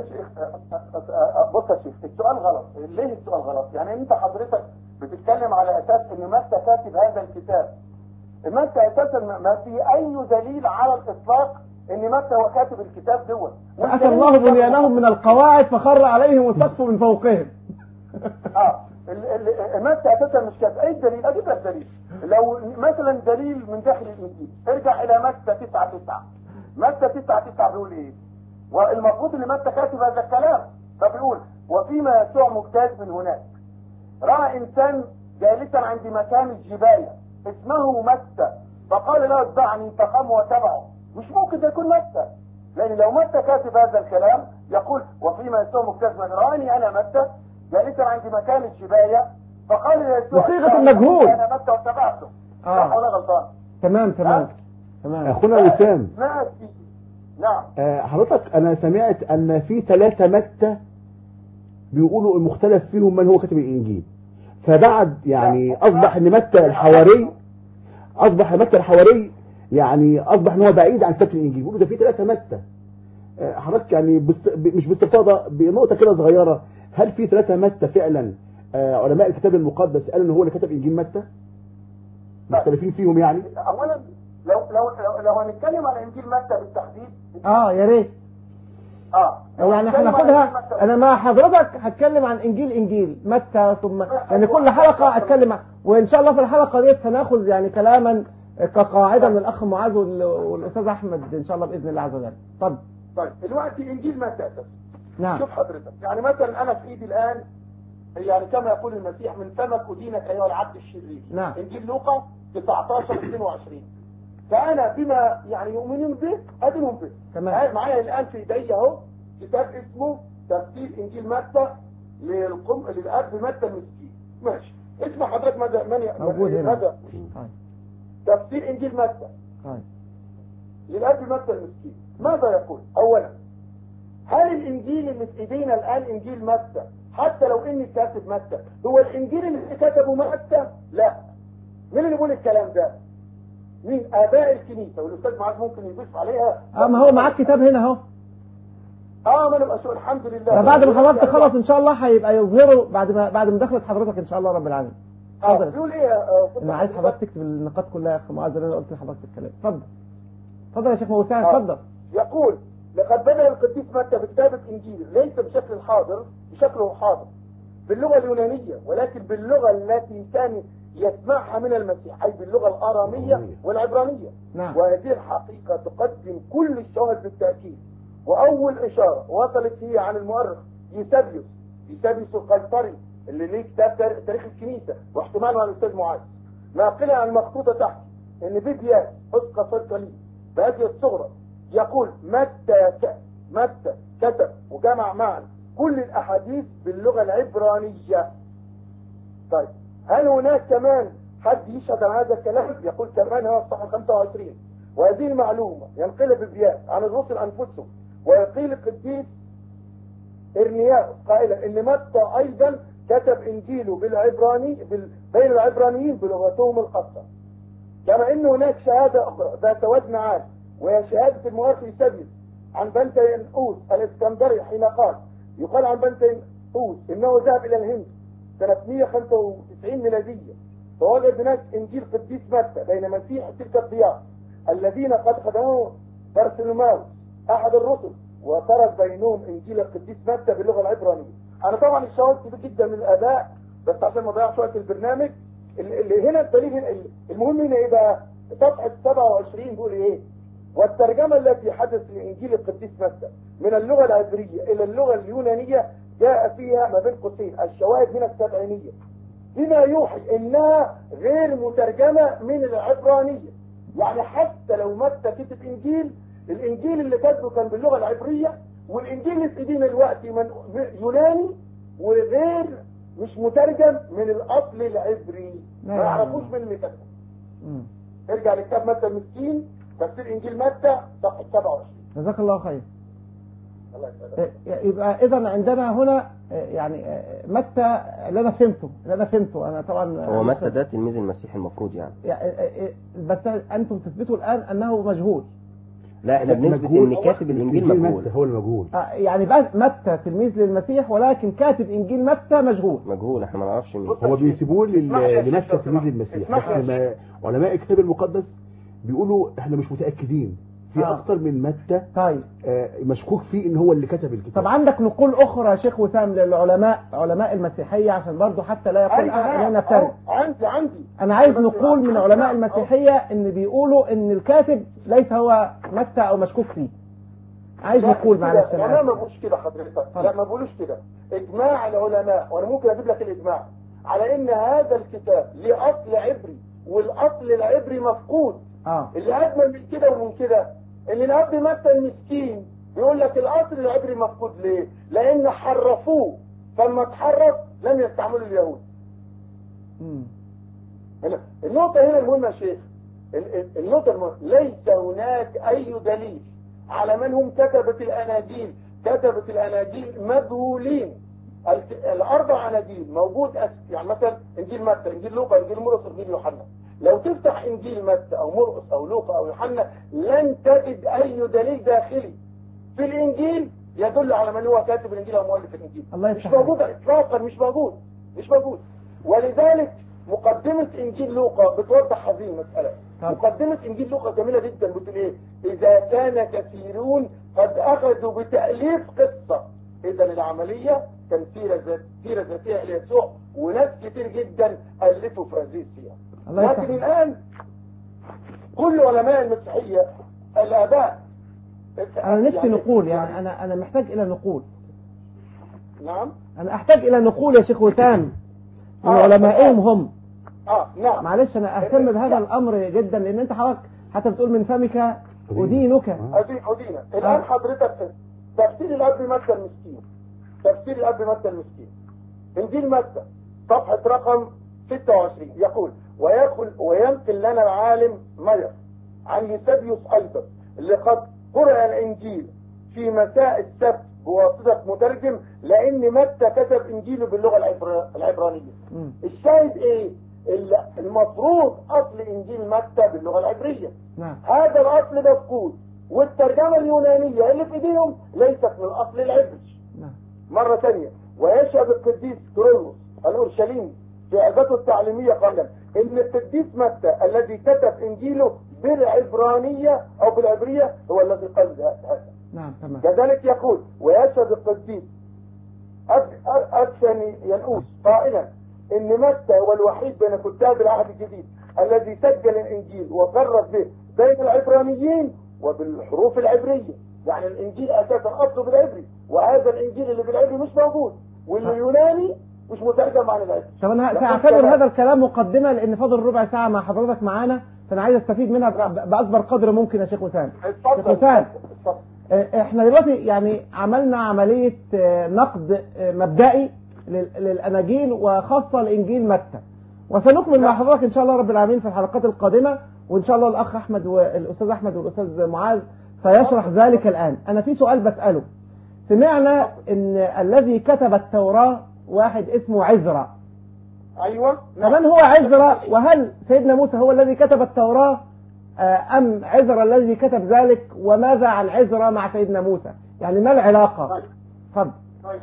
بص يا شيخ، السؤال غلط. ليه السؤال غلط؟ يعني انت حضرتك بتتكلم على اساس ان متى كاتب هذا الكتاب. متى اساسا ما في اي دليل على الاطلاق ان متى هو كاتب الكتاب دوت. فأتى الله بنيانهم من القواعد فخر عليهم السقف من فوقهم. اه متى اساسا مش كاتب. اي دليل؟ اجيب لك دليل. لو مثلا دليل من داخل الانجيل، ارجع الى متى تسعة تسعة. متى تسعة تسعة بيقول ايه؟ والمفروض ان متى كاتب هذا الكلام، فبيقول وفيما يسوع مجتاز من هناك راى انسان جالسا عند مكان الجبايه اسمه متى فقال له اتبعني فقام وتبعه. مش ممكن ده يكون متى، لان لو متى كاتب هذا الكلام يقول وفيما يسوع مجتاز من راني انا متى جالسا عند مكان الجبايه فقال له يسوع بصيغه المجهول انا متى وتبعته. اه صح ولا غلطان؟ تمام تمام تمام. اخونا وسام، نعم آه حضرتك انا سمعت ان في ثلاثة متى بيقولوا المختلف فيهم من هو كاتب الانجيل، فبعد يعني اصبح ان متى الحواري اصبح متى الحواري يعني اصبح ان هو بعيد عن كتاب الانجيل. بيقولوا ده في ثلاثة متى. آه حضرتك يعني بست... مش باستفاضه بنقطه كده صغيره، هل في ثلاثة متى فعلا آه علماء الكتاب المقدس قالوا ان هو اللي كتب انجيل متى؟ مختلفين فيهم يعني؟ اولا لو لو لو, لو هنتكلم على انجيل متى بالتحديد اه يا ريت اه يعني هناخدها. انا مع حضرتك هتكلم عن انجيل انجيل متى ثم يعني كل حلقه اتكلم عن... وان شاء الله في الحلقه ديت هناخذ يعني كلاما كقاعده من الاخ معاذ والاستاذ احمد ان شاء الله باذن الله عز وجل. اتفضل. طيب دلوقتي انجيل متى اساسا؟ نعم. شوف حضرتك، يعني مثلا انا في ايدي الان يعني كما يقول المسيح من فمك ادينك ايها العبد الشرير. نعم. انجيل لوقا تسعتاشر اثنين وعشرين. فانا بما يعني يؤمنون به ادينهم به. تمام. معايا الان في ايدي اهو كتاب اسمه تفسير انجيل متى للقم للاب متى المسكين. ماشي. اسم حضرتك ماذا من موجود هنا. ماذا؟ تفسير انجيل متى طيب للاب متى المسكين ماذا يقول؟ اولا هل الانجيل اللي في ايدينا الان انجيل متى حتى لو اني كاتب متى هو الانجيل اللي كتبه متى؟ لا. مين اللي بيقول الكلام ده؟ مين؟ اباء الكنيسه، والاستاذ معاذ ممكن يضيف عليها. اه ما هو معاك كتاب هنا اهو. اه ما نبقى شو الحمد لله. بعد ما حضرتك خلص ان شاء الله هيبقى يظهره بعد ما بعد ما دخلت حضرتك ان شاء الله رب العالمين. اه بيقول ايه آه انا عايز حضرتك تكتب النقاط كلها يا اخ معاذ اللي انا قلت لحضرتك الكلام. اتفضل. اتفضل يا شيخ موسى اتفضل. يقول لقد بدأ القديس متى بكتابة انجيل ليس بشكل الحاضر بشكله حاضر باللغة اليونانية ولكن باللغة التي كان يسمعها من المسيح أي باللغة الآرامية والعبرانية. نعم. وهذه الحقيقة تقدم كل الشواهد بالتأكيد. وأول إشارة وصلت هي عن المؤرخ يوسابيوس يوسابيوس القيصري اللي ليه كتاب تاريخ الكنيسة واحتمال مع الأستاذ معاذ ناقلا عن مخطوطة تحت إن بيبياس أسقف القليل بهذه الصغرى يقول متى ك... متى كتب وجمع معا كل الأحاديث باللغة العبرانية. طيب هل هناك كمان حد يشهد عن هذا الكلام؟ يقول كمان هو الصفحة خمسة وعشرين وهذه المعلومة ينقلها بيبياس عن الرسل أنفسهم ويقيل القديس إرمياس قائلا إن متى أيضا كتب إنجيله بالعبراني بال... بين العبرانيين بلغتهم الخاصة. كما إن هناك شهادة أخرى ذات وزن عام وهي شهادة المؤرخ يوسابيوس عن بنتينؤوس الإسكندري حين قال يقال عن بنتينؤوس إنه ذهب إلى الهند سنة مئة وخمسة وتسعين ميلادية فوجد هناك إنجيل قديس متى بين مسيح تلك الضياء الذين قد خدموه برسلماوس أحد الرسل وترك بينهم إنجيل القديس متى باللغة العبرانية. أنا طبعا الشواهد كتير جدا من الآباء بس عشان ما أضيعش وقت البرنامج اللي هنا الدليل هنا المهم هنا إيه بقى؟ صفحة سبعة وعشرين بيقول إيه؟ والترجمة التي حدث لإنجيل القديس متى من اللغة العبرية إلى اللغة اليونانية جاء فيها ما بين قوسين الشواهد من السبعينية بما يوحي إنها غير مترجمة من العبرانية. يعني حتى لو متى كتب إنجيل الإنجيل اللي كتبه كان باللغة العبرية والإنجيل اللي في إيدينا دلوقتي من يوناني وغير مش مترجم من الأصل العبري ما يعرفوش من اللي كتبه. ارجع لكتاب متى المسكين تفسير انجيل متى صفحه سبعة وعشرين. جزاك الله خير. الله يسعدك. يبقى اذا عندنا هنا يعني متى اللي انا فهمته اللي انا فهمته انا طبعا هو متى ده تلميذ المسيح المفروض يعني, يعني بس انتم تثبتوا الان انه مجهول. لا احنا بنثبت ان كاتب الانجيل مجهول. هو المجهول يعني متى تلميذ للمسيح ولكن كاتب انجيل متى مجهول. مجهول احنا ما نعرفش مين هو. بيسيبوه لمتى تلميذ المسيح. بس علماء الكتاب المقدس بيقولوا احنا مش متاكدين في آه. اكتر من متى طيب آه مشكوك فيه ان هو اللي كتب الكتاب. طب عندك نقول اخرى يا شيخ وسام للعلماء علماء المسيحيه عشان برضه حتى لا يقول انا نفترض. عندي عندي انا عايز نقول من علماء المسيحيه ان بيقولوا ان الكاتب ليس هو متى او مشكوك فيه. عايز نقول معلش انا ما بقولش كده حضرتك. لا ما بقولوش كده. اجماع العلماء وانا ممكن اجيب لك الاجماع على ان هذا الكتاب له اصل عبري والاصل العبري مفقود. اه اللي اجمل من كده ومن كده اللي الاب متى المسكين بيقول لك الاصل العبري مفقود ليه؟ لان حرفوه فلما اتحرف لم يستعملوا اليهود. امم هنا النقطه هنا المهمه يا شيخ. النقطه المهمه ليس هناك اي دليل على من هم كتبة الاناجيل. كتبة الاناجيل مجهولين. الاربع اناجيل موجود يعني مثلا انجيل متى انجيل لوقا انجيل مرقس انجيل يوحنا. لو تفتح انجيل متى او مرقس او لوقا او يوحنا لن تجد اي دليل داخلي في الانجيل يدل على من هو كاتب الانجيل او مؤلف الانجيل. مش موجود اطلاقا. مش موجود مش موجود ولذلك مقدمة انجيل لوقا بتوضح هذه المسألة. مقدمة انجيل لوقا جميلة جدا بتقول ايه؟ اذا كان كثيرون قد اخذوا بتأليف قصة. اذا العملية كان سيرة ذات سيرة ذاتية ليسوع وناس كتير جدا الفوا في هذه السيرة. لكن الآن كل علماء المسيحية الآباء أنا نفسي يعني نقول يعني أنا أنا محتاج إلى نقول. نعم أنا أحتاج إلى نقول يا شيخ وسام من آه علمائهم هم. آه نعم معلش أنا أهتم بهذا الأمر جدا لأن أنت حضرتك حتى بتقول من فمك أدينك. أدين أدينك. الآن آه. حضرتك تفسير الأب متى المسكين. تفسير الأب متى المسكين. إنجيل متى صفحة رقم ستة وعشرين يقول ويدخل وينقل لنا العالم ماير عن يوسابيوس ايضا اللي قد قرأ الانجيل في مساء السبت بواسطة مترجم لان متى كتب انجيله باللغة العبرانية. الشاهد ايه؟ المفروض اصل انجيل متى باللغة العبرية. نعم. هذا الاصل مفقود والترجمة اليونانية اللي في ايديهم ليست من الاصل العبري. نعم. مرة ثانية ويشهد القديس كيرلس الاورشليمي في عظته التعليمية قال ان القديس متى الذي كتب انجيله بالعبرانية او بالعبرية هو الذي قال هذا. نعم تمام. كذلك يقول ويشهد القديس أدفني ينقوس قائلا ان متى هو الوحيد بين كتاب العهد الجديد الذي سجل الانجيل وكرس به بين العبرانيين وبالحروف العبرية. يعني الانجيل اساسا اصله بالعبري وهذا الانجيل اللي بالعبري مش موجود واليوناني مش مترجم عن العبري. طب انا ساعتبر هذا الكلام مقدمه لان فاضل ربع ساعه مع حضرتك معانا فانا عايز استفيد منها باكبر قدر ممكن يا شيخ وسام. شيخ وسام احنا دلوقتي يعني عملنا عمليه نقد مبدئي للاناجيل وخاصه لانجيل متى وسنكمل مع حضرتك ان شاء الله رب العالمين في الحلقات القادمه وان شاء الله الاخ احمد والاستاذ احمد والاستاذ معاذ سيشرح ذلك الان. انا في سؤال بساله. سمعنا ان الذي كتب التوراه واحد اسمه عزرا. ايوه. فمن هو عزرا وهل سيدنا موسى هو الذي كتب التوراة ام عزرا الذي كتب ذلك وماذا عن عزرا مع سيدنا موسى؟ يعني ما العلاقة؟ اتفضل. طيب.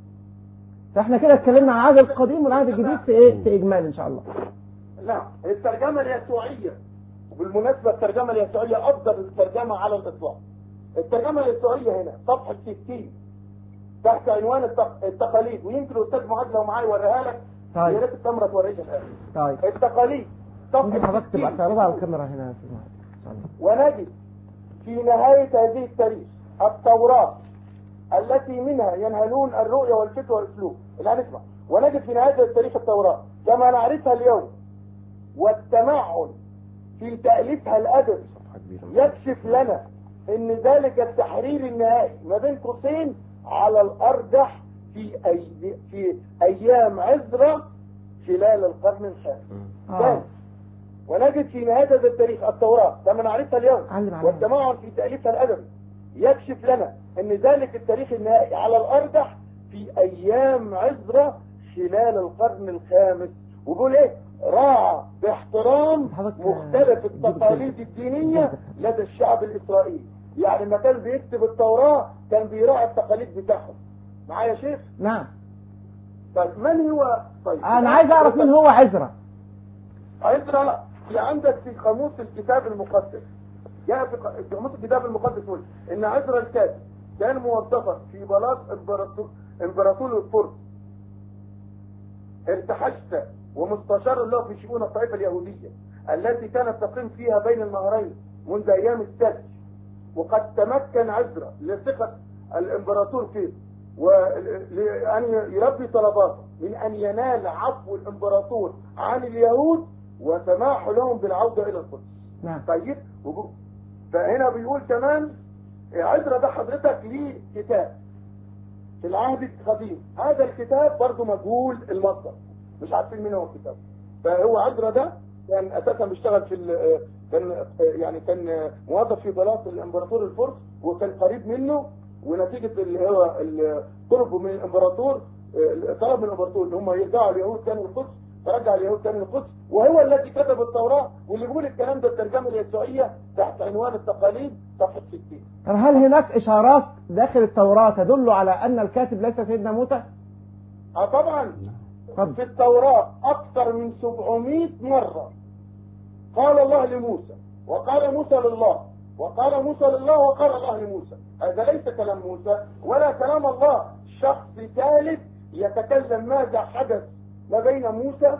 فاحنا كده اتكلمنا عن العهد القديم والعهد الجديد في ايه؟ في اجمال ان شاء الله. لا الترجمة اليسوعية وبالمناسبة الترجمة اليسوعية افضل الترجمة على الاطلاق. الترجمة اليسوعية هنا صفحة ستين تحت عنوان التقاليد ويمكن الاستاذ معاذ لو معايا يوريها لك. طيب. يا ريت الكاميرا توريها الان. طيب. التقاليد صفحة حضرتك تبقى تعرضها على الكاميرا هنا يا استاذ معاذ ان شاء الله. ونجد في نهاية هذه التاريخ التوراة التي منها ينهلون الرؤية والفكر والاسلوب. الان اسمع. ونجد في نهاية التاريخ التوراة كما نعرفها اليوم والتمعن في تأليفها الأدب يكشف لنا ان ذلك التحرير النهائي ما بين قوسين على الأرجح في أي في أيام عزرا خلال القرن الخامس. آه. ونجد في نهاية هذا التاريخ التوراة كما نعرفها اليوم والتمعن في تأليفها الأدب يكشف لنا ان ذلك التاريخ النهائي على الأرجح في ايام عزرا خلال القرن الخامس. ويقول ايه؟ راعى باحترام مختلف التقاليد الدينية لدى الشعب الاسرائيلي. يعني لما كان بيكتب التوراة كان بيراعي التقاليد بتاعهم. معايا يا شيخ؟ نعم. طيب من هو؟ طيب انا عايز اعرف مين هو عزرا. عزرا في عندك في قاموس الكتاب المقدس، جاء في قاموس الكتاب المقدس يقول ان عزرا الكاتب كان موظفا في بلاط امبراطور امبراطور الفرس ارتحشت ومستشار له في شؤون الطائفة اليهودية التي كانت تقيم فيها بين النهرين منذ ايام السبت. وقد تمكن عزرا لثقة الامبراطور فيه ولأن يربي طلباته من ان ينال عفو الامبراطور عن اليهود وسماح لهم بالعودة الى القدس. نعم. طيب فهنا بيقول كمان عزرا ده حضرتك ليه كتاب في العهد القديم، هذا الكتاب برضه مجهول المصدر، مش عارفين مين هو الكتاب. فهو عزرا ده كان اساسا بيشتغل في كان يعني كان موظف في بلاط الامبراطور الفرس وكان قريب منه، ونتيجة اللي هو قربه من الامبراطور طلب من الامبراطور ان هم يرجعوا اليهود تاني للقدس، فرجع اليهود تاني للقدس، وهو الذي كتب التوراة. واللي بيقول الكلام ده الترجمة اليسوعية تحت عنوان التقاليد صفحة ستين. هل هناك اشارات داخل التوراة تدل على ان الكاتب ليس سيدنا موسى؟ اه طبعا. طب. في التوراة اكثر من سبعمائة مرة قال الله لموسى وقال موسى لله وقال موسى لله وقال الله لموسى. هذا ليس كلام موسى ولا كلام الله، شخص ثالث يتكلم ماذا حدث ما بين موسى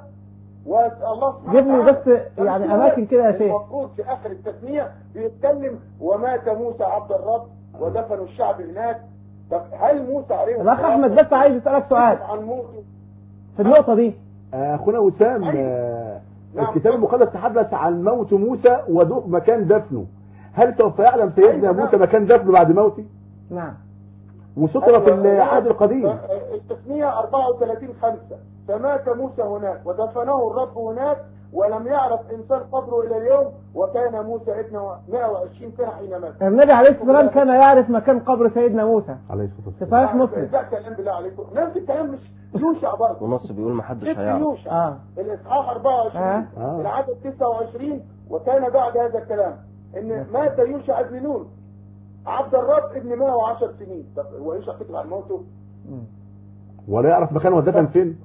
والله سبحانه جيب لي بس يعني اماكن كده يا شيخ. المفروض في اخر التثنية بيتكلم ومات موسى عبد الرب ودفنوا الشعب هناك. طب هل موسى عليه الاخ احمد بس عايز اسالك سؤال عن موسى في النقطة دي. اخونا وسام، آه الكتاب المقدس تحدث عن موت موسى ومكان دفنه، هل سوف يعلم سيدنا موسى مكان دفنه بعد موته؟ نعم. وسترة في العهد القديم. التثنية أربعة وثلاثين خمسة فمات موسى هناك ودفنه الرب هناك ولم يعرف إنسان قبره إلى اليوم وكان موسى ابن مائة وعشرين سنة حين مات. النبي عليه الصلاة والسلام كان يعرف مكان قبر سيدنا موسى عليه الصلاة والسلام. في صحيح مسلم. ده كلام بالله عليكم، نفس الكلام مش يوشع برضه. ونص بيقول ما حدش هيعرف. يوشع اه الإصحاح أربعة وعشرين آه. العدد تسعة وعشرين وكان بعد هذا الكلام إن مات يوشع ابن نون عبد الرب ابن مائة وعشر سنين. طب هو يوشع كتب عن موته؟ ولا يعرف مكانه ودفن فين؟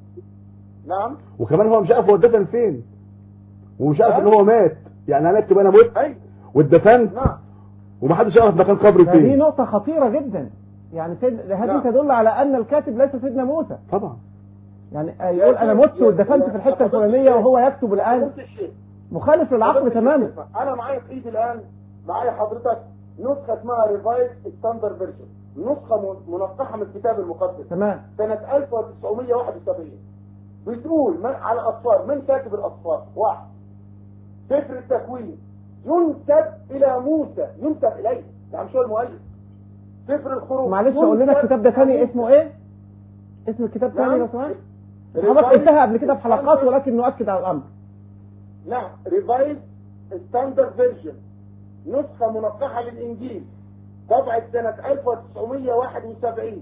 نعم. وكمان هو مش عارف هو ودفن فين ومش عارف ان هو مات. يعني انا اكتب انا مت ايوه واتدفنت نعم ومحدش يعرف مكان قبري دي فين. نقطة خطيرة جدا. يعني سيد... هذه نعم. تدل على ان الكاتب ليس سيدنا موسى. طبعا. يعني يقول انا مت واتدفنت في الحتة الفلانية وهو يكتب الان مخالف للعقل تماما. انا معايا في ايدي الان معايا حضرتك نسخة اسمها ريفايز ستاندر فيرجن، نسخة منقحة من الكتاب المقدس تمام. سنة ألف وتسعمائة وواحد وسبعين. بتقول من على الأصفار، من كاتب الأصفار؟ واحد سفر التكوين ينسب إلى موسى، ينسب إليه، يعني مش هو المؤلف. سفر الخروج معلش قول لنا الكتاب ده ثاني اسمه ايه؟ اسم الكتاب ثاني نعم. لو سمحت. حضرتك قلتها قبل كده في حلقات ولكن نؤكد على الامر. نعم ريفايز ستاندر فيرجن، نسخة منقحة للإنجيل، طبعت سنة ألف وتسعمائة وواحد وسبعين.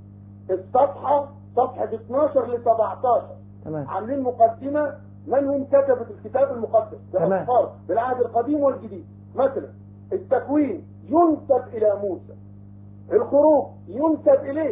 الصفحة صفحة اثناشر ل سبعتاشر. تمام. عاملين مقدمة من هم كتبة الكتاب المقدس بأصفار بالعهد القديم والجديد. مثلا التكوين ينسب إلى موسى، الخروج ينسب إليه،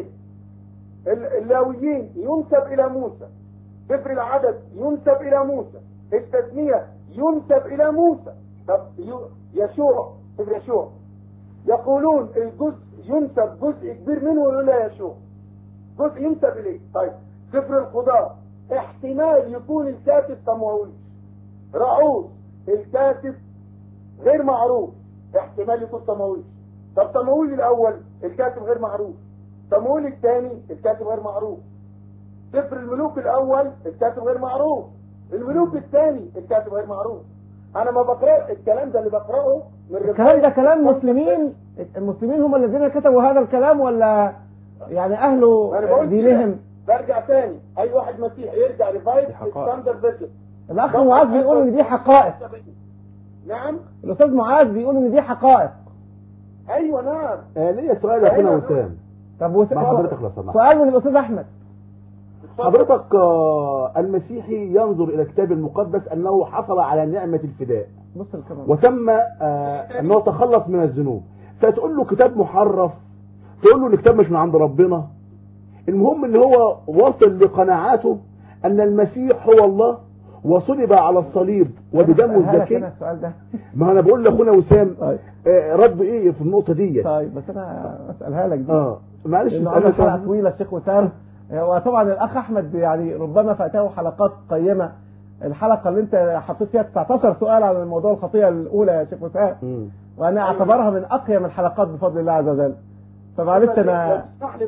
اللاويين ينسب إلى موسى، سفر العدد ينسب إلى موسى، التثنية ينسب إلى موسى. طب يشوع سفر يشوع يقولون الجزء ينسب جزء كبير منه ولا يشوع جزء ينسب إليه. طيب سفر القضاء احتمال يكون الكاتب طموئيل، رعوز الكاتب غير معروف، احتمال يكون طموئيل. طب طموئيل الأول الكاتب غير معروف، طموئيل الثاني الكاتب غير معروف، سفر الملوك الأول الكاتب غير معروف، الملوك الثاني الكاتب غير معروف. أنا ما بقرأ الكلام ده اللي بقرأه من الكلام ده كلام مسلمين، المسلمين هم الذين كتبوا هذا الكلام ولا يعني أهل دينهم؟ برجع تاني أي واحد مسيحي يرجع ريفايز ستاندر فيرجن. الأخ معاذ بيقول إن دي حقائق. نعم الأستاذ معاذ بيقول إن دي حقائق. أيوة نعم. آه ليه سؤال يا أخونا وسام؟ طب وس... مع حضرتك لو سمحت. سؤال من الاستاذ احمد. حضرتك آه، المسيحي ينظر الى الكتاب المقدس انه حصل على نعمة الفداء بص الكاميرا. وتم آه، انه تخلص من الذنوب، فتقول له كتاب محرف، تقول له الكتاب مش من عند ربنا. المهم ان هو وصل لقناعاته ان المسيح هو الله وصلب على الصليب وبدمه الزكي. السؤال ده ما انا بقول لاخونا وسام طيب. آه، رد ايه في النقطه دي؟ طيب بس انا اسالها لك دي. اه معلش لانه حلقه طويله الشيخ وسام، وطبعا الاخ احمد يعني ربما فاته حلقات قيمه. الحلقه اللي انت حطيت فيها تسعتاشر سؤال على الموضوع الخطيئه الاولى يا شيخ وسام، وانا اعتبرها من اقيم الحلقات بفضل الله عز وجل. فمعلش انا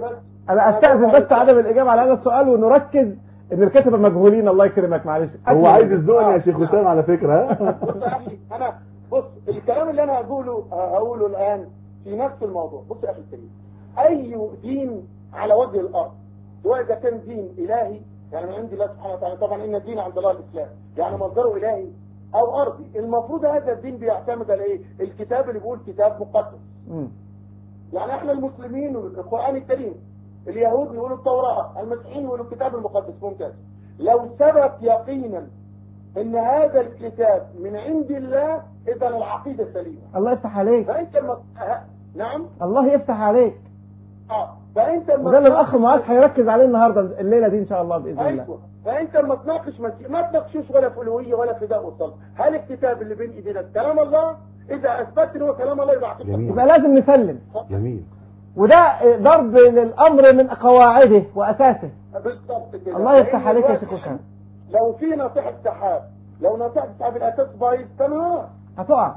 انا استاذن بس عدم الاجابه على هذا السؤال ونركز ان الكتبه مجهولين. الله يكرمك معلش. هو عايز يزنقني يا شيخ وسام على فكره. بص يا اخي انا بص الكلام اللي انا هقوله هقوله الان في نفس الموضوع. بص يا اخي الكريم، اي دين على وجه الارض سواء اذا كان دين الهي يعني من عند الله سبحانه وتعالى، طبعا ان الدين عند الله الاسلام يعني مصدره الهي او ارضي، المفروض هذا الدين بيعتمد على ايه؟ الكتاب اللي بيقول كتاب مقدس. م. يعني احنا المسلمين والقران الكريم، اليهود يقولوا التوراه، المسيحيين يقولوا الكتاب المقدس. ممتاز. لو ثبت يقينا ان هذا الكتاب من عند الله اذا العقيده سليمه. الله يفتح عليك. فانت ما نعم الله يفتح عليك. اه فانت ما ده اللي الاخ معاذ هيركز عليه النهارده الليله دي ان شاء الله باذن الله. ايوه فانت ما تناقش ما تناقشوش ولا في الوهيه ولا في داء والصلب. هل الكتاب اللي بين ايدينا كلام الله؟ اذا اثبت ان هو كلام الله يبقى عقيده، يبقى لازم نسلم. جميل. وده ضرب للامر من قواعده واساسه. بالضبط كده. الله يفتح عليك يا شيخ وسام. لو في نصيحه سحاب، لو نصيحه سحاب الاساس بايظ تمام هتقع.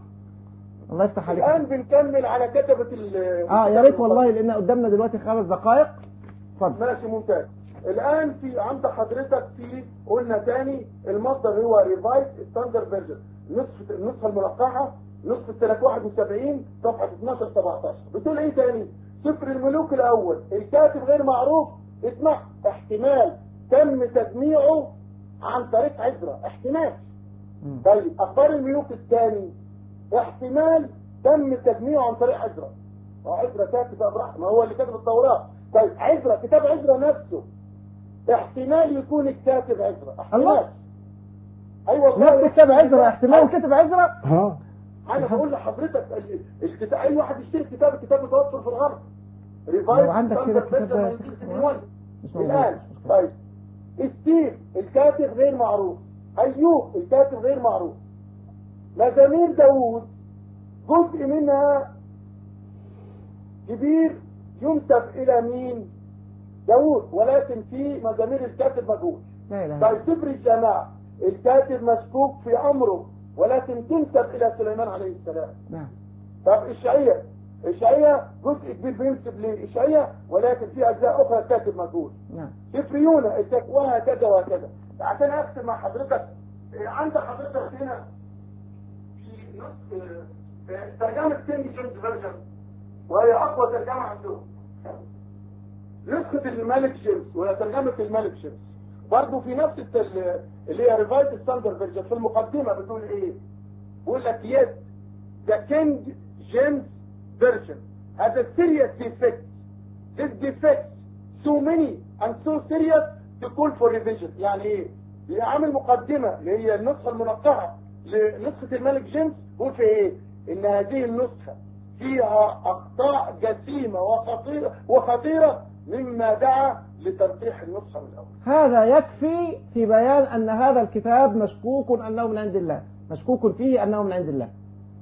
الله يفتح عليك. الان بنكمل على كتبه ال اه يا ريت والله لان قدامنا دلوقتي خمس دقائق. اتفضل. ماشي ممتاز. الان في عند حضرتك في قلنا تاني المصدر هو ريفايس ستاندرد فيرجن، نسخه النسخه المرقعه نسخه سنه واحد وسبعين صفحه اتناشر سبعتاشر. بتقول ايه تاني؟ سفر الملوك الاول الكاتب غير معروف. اسمع، احتمال تم تجميعه عن طريق عزرا، احتمال. م. طيب اخبار الملوك الثاني احتمال تم تجميعه عن طريق عزرا. عزرا كاتب ابراهيم، ما هو اللي كاتب التوراه. طيب عزرا كتاب عزرا نفسه احتمال يكون الكاتب عزرا. الله. ايوه نفس كتاب عزرا احتمال كتب عزرا. ها انا بقول لحضرتك الكتاب اي واحد يشتري كتاب الكتاب متوفر في الغرب. ريفايز عندك كده كتاب الان. طيب ستيف الكاتب غير معروف، ايوب الكاتب غير معروف، مزامير داوود جزء منها كبير ينسب الى مين؟ داوود، ولكن في مزامير الكاتب مجهول. طيب سفر الجماعة الكاتب مشكوك في امره ولكن تنسب الى سليمان عليه السلام. نعم. طب اشعياء اشعياء جزء كبير بينسب لاشعياء ولكن في اجزاء اخرى الكاتب مجهول. نعم. سفر يونا وهكذا وهكذا. عشان اختم مع حضرتك، عند حضرتك هنا في نص ترجمة كينج جيمس فيرجن وهي اقوى ترجمة عندهم، نسخة الملك جيمس وهي ترجمة الملك جيمس برضه في نفس اللي هي ريفايز ستاندرد فيرجن. في المقدمة بتقول ايه؟ بيقول لك يس ذا كينج جيمس فيرجن has a serious defect. This defect so many and so serious to call for revision. يعني ايه؟ عامل مقدمة اللي هي النسخة المنقحة لنسخة الملك جيمس بيقول في ايه؟ ان هذه النسخة فيها اخطاء جسيمة وخطيرة وخطيرة مما دعا لترقيح النسخة من الاول. هذا يكفي في بيان ان هذا الكتاب مشكوك انه من عند الله، مشكوك فيه انه من عند الله.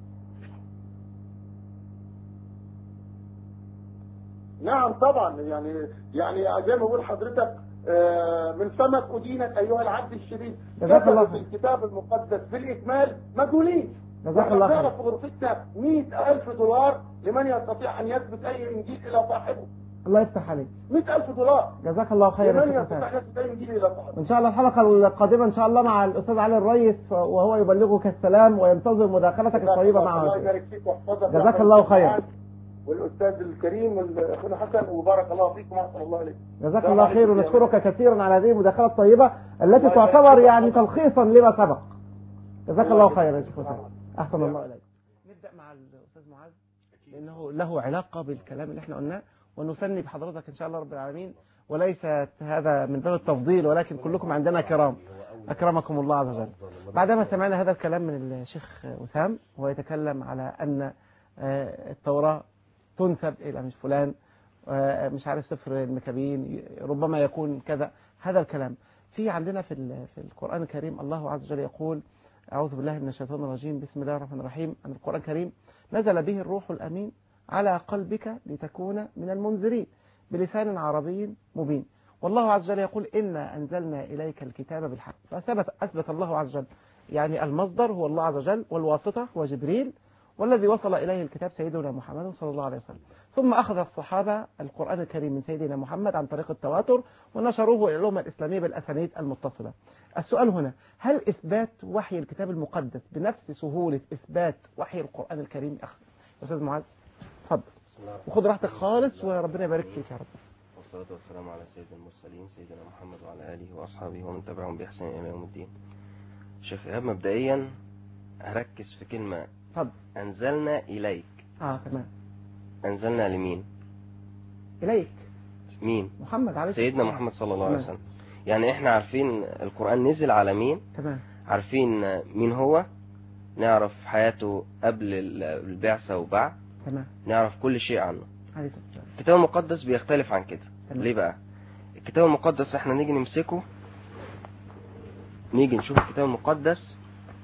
نعم طبعا. يعني يعني زي ما بقول حضرتك من فمك أدينك أيها العبد الشريف. جزاك الله في الكتاب المقدس بالإكمال مجهولين. جزاك الله خير. في غرفتنا مئة ألف دولار لمن يستطيع أن يثبت أي إنجيل إلى صاحبه. الله يفتح عليك. مئة ألف دولار. جزاك الله خير. لمن يستطيع أن يثبت أي إنجيل إلى صاحبه. إن شاء الله الحلقة القادمة إن شاء الله مع الأستاذ علي الريس وهو يبلغك السلام وينتظر مداخلتك الطيبة معه. الله يبارك فيك ويحفظك. جزاك الله خير. والأستاذ الكريم أخونا حسن وبارك الله فيكم وأحسن الله عليك. جزاك الله خير ونشكرك كثيرا على هذه المداخلة الطيبة التي تعتبر يعني تلخيصا لما سبق. جزاك الله خير يا شيخ حسين. أحسن الله إليك. نبدأ مع الأستاذ معاذ لأنه له علاقة بالكلام اللي احنا قلناه ونسني بحضرتك إن شاء الله رب العالمين، وليس هذا من باب التفضيل، ولكن كلكم عندنا كرام، أكرمكم الله عز وجل. بعدما سمعنا هذا الكلام من الشيخ وسام وهو يتكلم على أن التوراة تنسب إلى مش فلان، مش عارف سفر المكابين ربما يكون كذا، هذا الكلام في عندنا في في القرآن الكريم الله عز وجل يقول: أعوذ بالله من الشيطان الرجيم، بسم الله الرحمن الرحيم. أن القرآن الكريم نزل به الروح الأمين على قلبك لتكون من المنذرين بلسان عربي مبين. والله عز وجل يقول: إنا أنزلنا إليك الكتاب بالحق. فأثبت أثبت الله عز وجل يعني المصدر هو الله عز وجل، والواسطة هو جبريل، والذي وصل إليه الكتاب سيدنا محمد صلى الله عليه وسلم. ثم أخذ الصحابة القرآن الكريم من سيدنا محمد عن طريق التواتر ونشروه إلى الأمة الإسلامية بالأسانيد المتصلة. السؤال هنا: هل إثبات وحي الكتاب المقدس بنفس سهولة إثبات وحي القرآن الكريم؟ أخ أستاذ معاذ اتفضل وخذ راحتك خالص وربنا يبارك فيك يا رب. والصلاة والسلام على سيد المرسلين سيدنا محمد وعلى آله وأصحابه ومن تبعهم بإحسان إلى يوم الدين. شيخ إيهاب، مبدئيا هركز في كلمة اتفضل. أنزلنا إليك. اه تمام. أنزلنا لمين؟ إليك مين؟ محمد عليه سيدنا محمد صلى الله عليه وسلم. يعني احنا عارفين القرآن نزل على مين؟ تمام. عارفين مين هو، نعرف حياته قبل البعثة وبعد، تمام. نعرف كل شيء عنه. عليه الكتاب المقدس بيختلف عن كده. تمام. ليه بقى؟ الكتاب المقدس احنا نيجي نمسكه، نيجي نشوف الكتاب المقدس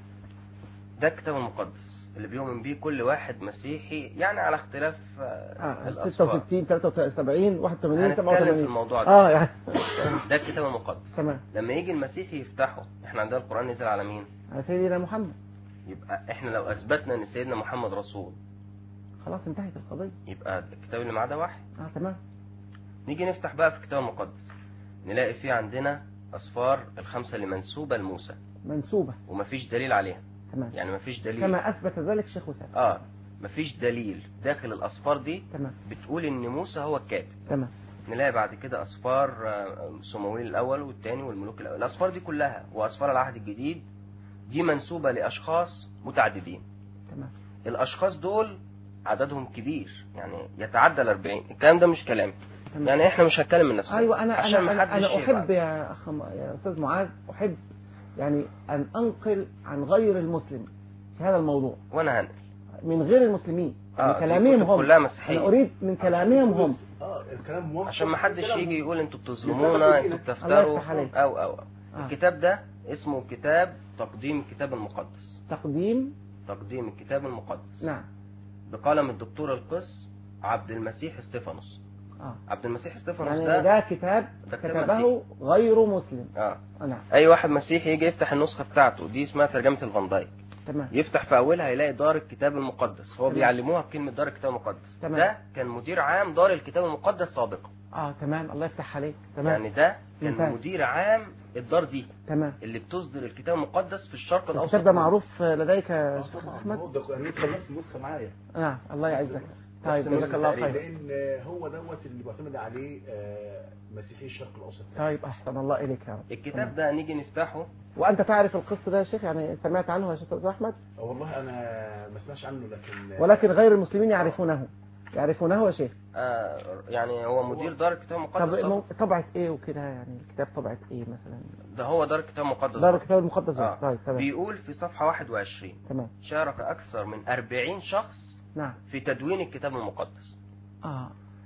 ده الكتاب المقدس اللي بيؤمن بيه كل واحد مسيحي، يعني على اختلاف آه الأصفار. ستة وستين ثلاثة وسبعين واحد وثمانين سبعة هنتكلم في وثمانين الموضوع ده. اه يعني ده الكتاب المقدس. تمام. لما يجي المسيحي يفتحه، احنا عندنا القرآن نزل على مين؟ على سيدنا محمد. يبقى احنا لو اثبتنا ان سيدنا محمد رسول خلاص انتهت القضية، يبقى الكتاب اللي معاه ده وحي. اه تمام. نيجي نفتح بقى في الكتاب المقدس، نلاقي فيه عندنا أصفار الخمسة اللي منسوبة لموسى، منسوبة ومفيش دليل عليها. تمام. يعني مفيش دليل كما أثبت ذلك الشيخ وسام. اه مفيش دليل داخل الأصفار دي تمام. بتقول ان موسى هو الكاتب. تمام. نلاقي بعد كده أصفار صموئيل الأول والثاني والملوك الأول. الأصفار دي كلها وأصفار العهد الجديد دي منسوبة لأشخاص متعددين. تمام. الأشخاص دول عددهم كبير، يعني يتعدى الأربعين. الكلام ده مش كلام، تمام. يعني احنا مش هنتكلم من نفسنا. أيوة أنا عشان أنا ما أنا, حدش أنا أحب يبعد. يا أخ يا أستاذ معاذ، أحب يعني أن أنقل عن غير المسلم في هذا الموضوع، وانا هنقل من غير المسلمين، آه، من كلامهم دي كتب هم. كلها مسيحية. أنا أريد من كلامهم هم، اه الكلام موفق، عشان ما حدش الكلام يجي موفق. يقول انتوا بتظلمونا، انتوا الله بتفتروا يفتح عليك. او او, أو. آه. الكتاب ده اسمه كتاب تقديم الكتاب المقدس. تقديم تقديم الكتاب المقدس. نعم. بقلم الدكتور القس عبد المسيح استفانوس. آه. عبد المسيح استفانوس يعني ده, ده كتاب ده كتاب كتبه مسيحي. غير مسلم. اه نعم. اي واحد مسيحي يجي يفتح النسخة بتاعته دي اسمها ترجمة الفان دايك، تمام. يفتح في اولها يلاقي دار الكتاب المقدس. هو تمام. بيعلموها بكلمة دار الكتاب المقدس. تمام. ده كان مدير عام دار الكتاب المقدس سابقا. اه تمام. الله يفتح عليك. تمام. يعني ده كان ممتاز. مدير عام الدار دي تمام. اللي بتصدر الكتاب المقدس في الشرق الاوسط. الكتاب ده معروف لديك يا اه شيخ طبعا احمد؟ هو ده النسخه بس النسخه معايا. اه الله يعزك. طيب نفس جزاك الله النسخة خير. لان هو دوت اللي بيعتمد عليه آه، مسيحي الشرق الاوسط. طيب احسن الله اليك يا رب. الكتاب ده نيجي نفتحه. وانت تعرف القصه ده يا شيخ، يعني سمعت عنه يا شيخ احمد؟ آه، والله انا ما سمعتش عنه، لكن ولكن غير المسلمين يعرفونه، يعرفونه يا شيخ. آه يعني هو مدير دار الكتاب المقدس. طب طبعا. مو- طبعة ايه وكده، يعني الكتاب طبعة ايه مثلا؟ ده هو دار الكتاب المقدس. دار الكتاب المقدس. آه. طيب تمام. بيقول في صفحة واحد وعشرين تمام. شارك أكثر من أربعين شخص نعم. في تدوين الكتاب المقدس. اه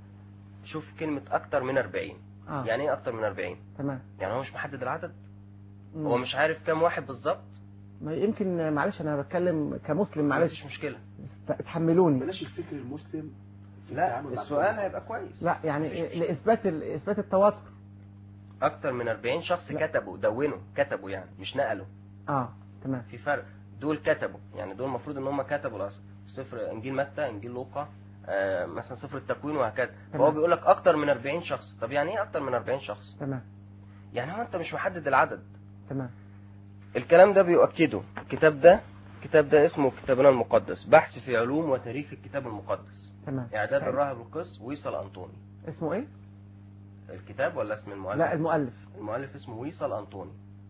شوف كلمة أكثر من أربعين. اه يعني إيه أكثر من أربعين؟ تمام. يعني هو مش محدد العدد، مم. هو مش عارف كام واحد بالظبط. ما يمكن معلش انا بتكلم كمسلم، معلش مفيش مشكلة. تحملوني. بلاش الفكر المسلم في لا التعامل مع السؤال الكلام. هيبقى كويس. لا يعني إيه- لاثبات ال- اثبات التواتر. أكثر من أربعين شخص لا. كتبوا دونوا كتبوا يعني مش نقلوا. اه تمام. في فرق. دول كتبوا، يعني دول المفروض ان هم كتبوا الاصل. سفر انجيل متى، انجيل لوقا، آه مثلا سفر التكوين وهكذا. فهو بيقول لك اكتر من أربعين شخص. طب يعني ايه اكتر من أربعين شخص؟ تمام. يعني هو انت مش محدد العدد. تمام. الكلام ده بيؤكده الكتاب ده. الكتاب ده اسمه كتابنا المقدس، بحث في علوم وتاريخ الكتاب المقدس. تمام. اعداد طيب. الراهب القس ويصل انطوني. اسمه ايه؟ الكتاب ولا اسم المؤلف؟ لا المؤلف. المؤلف اسمه ويصل انطوني.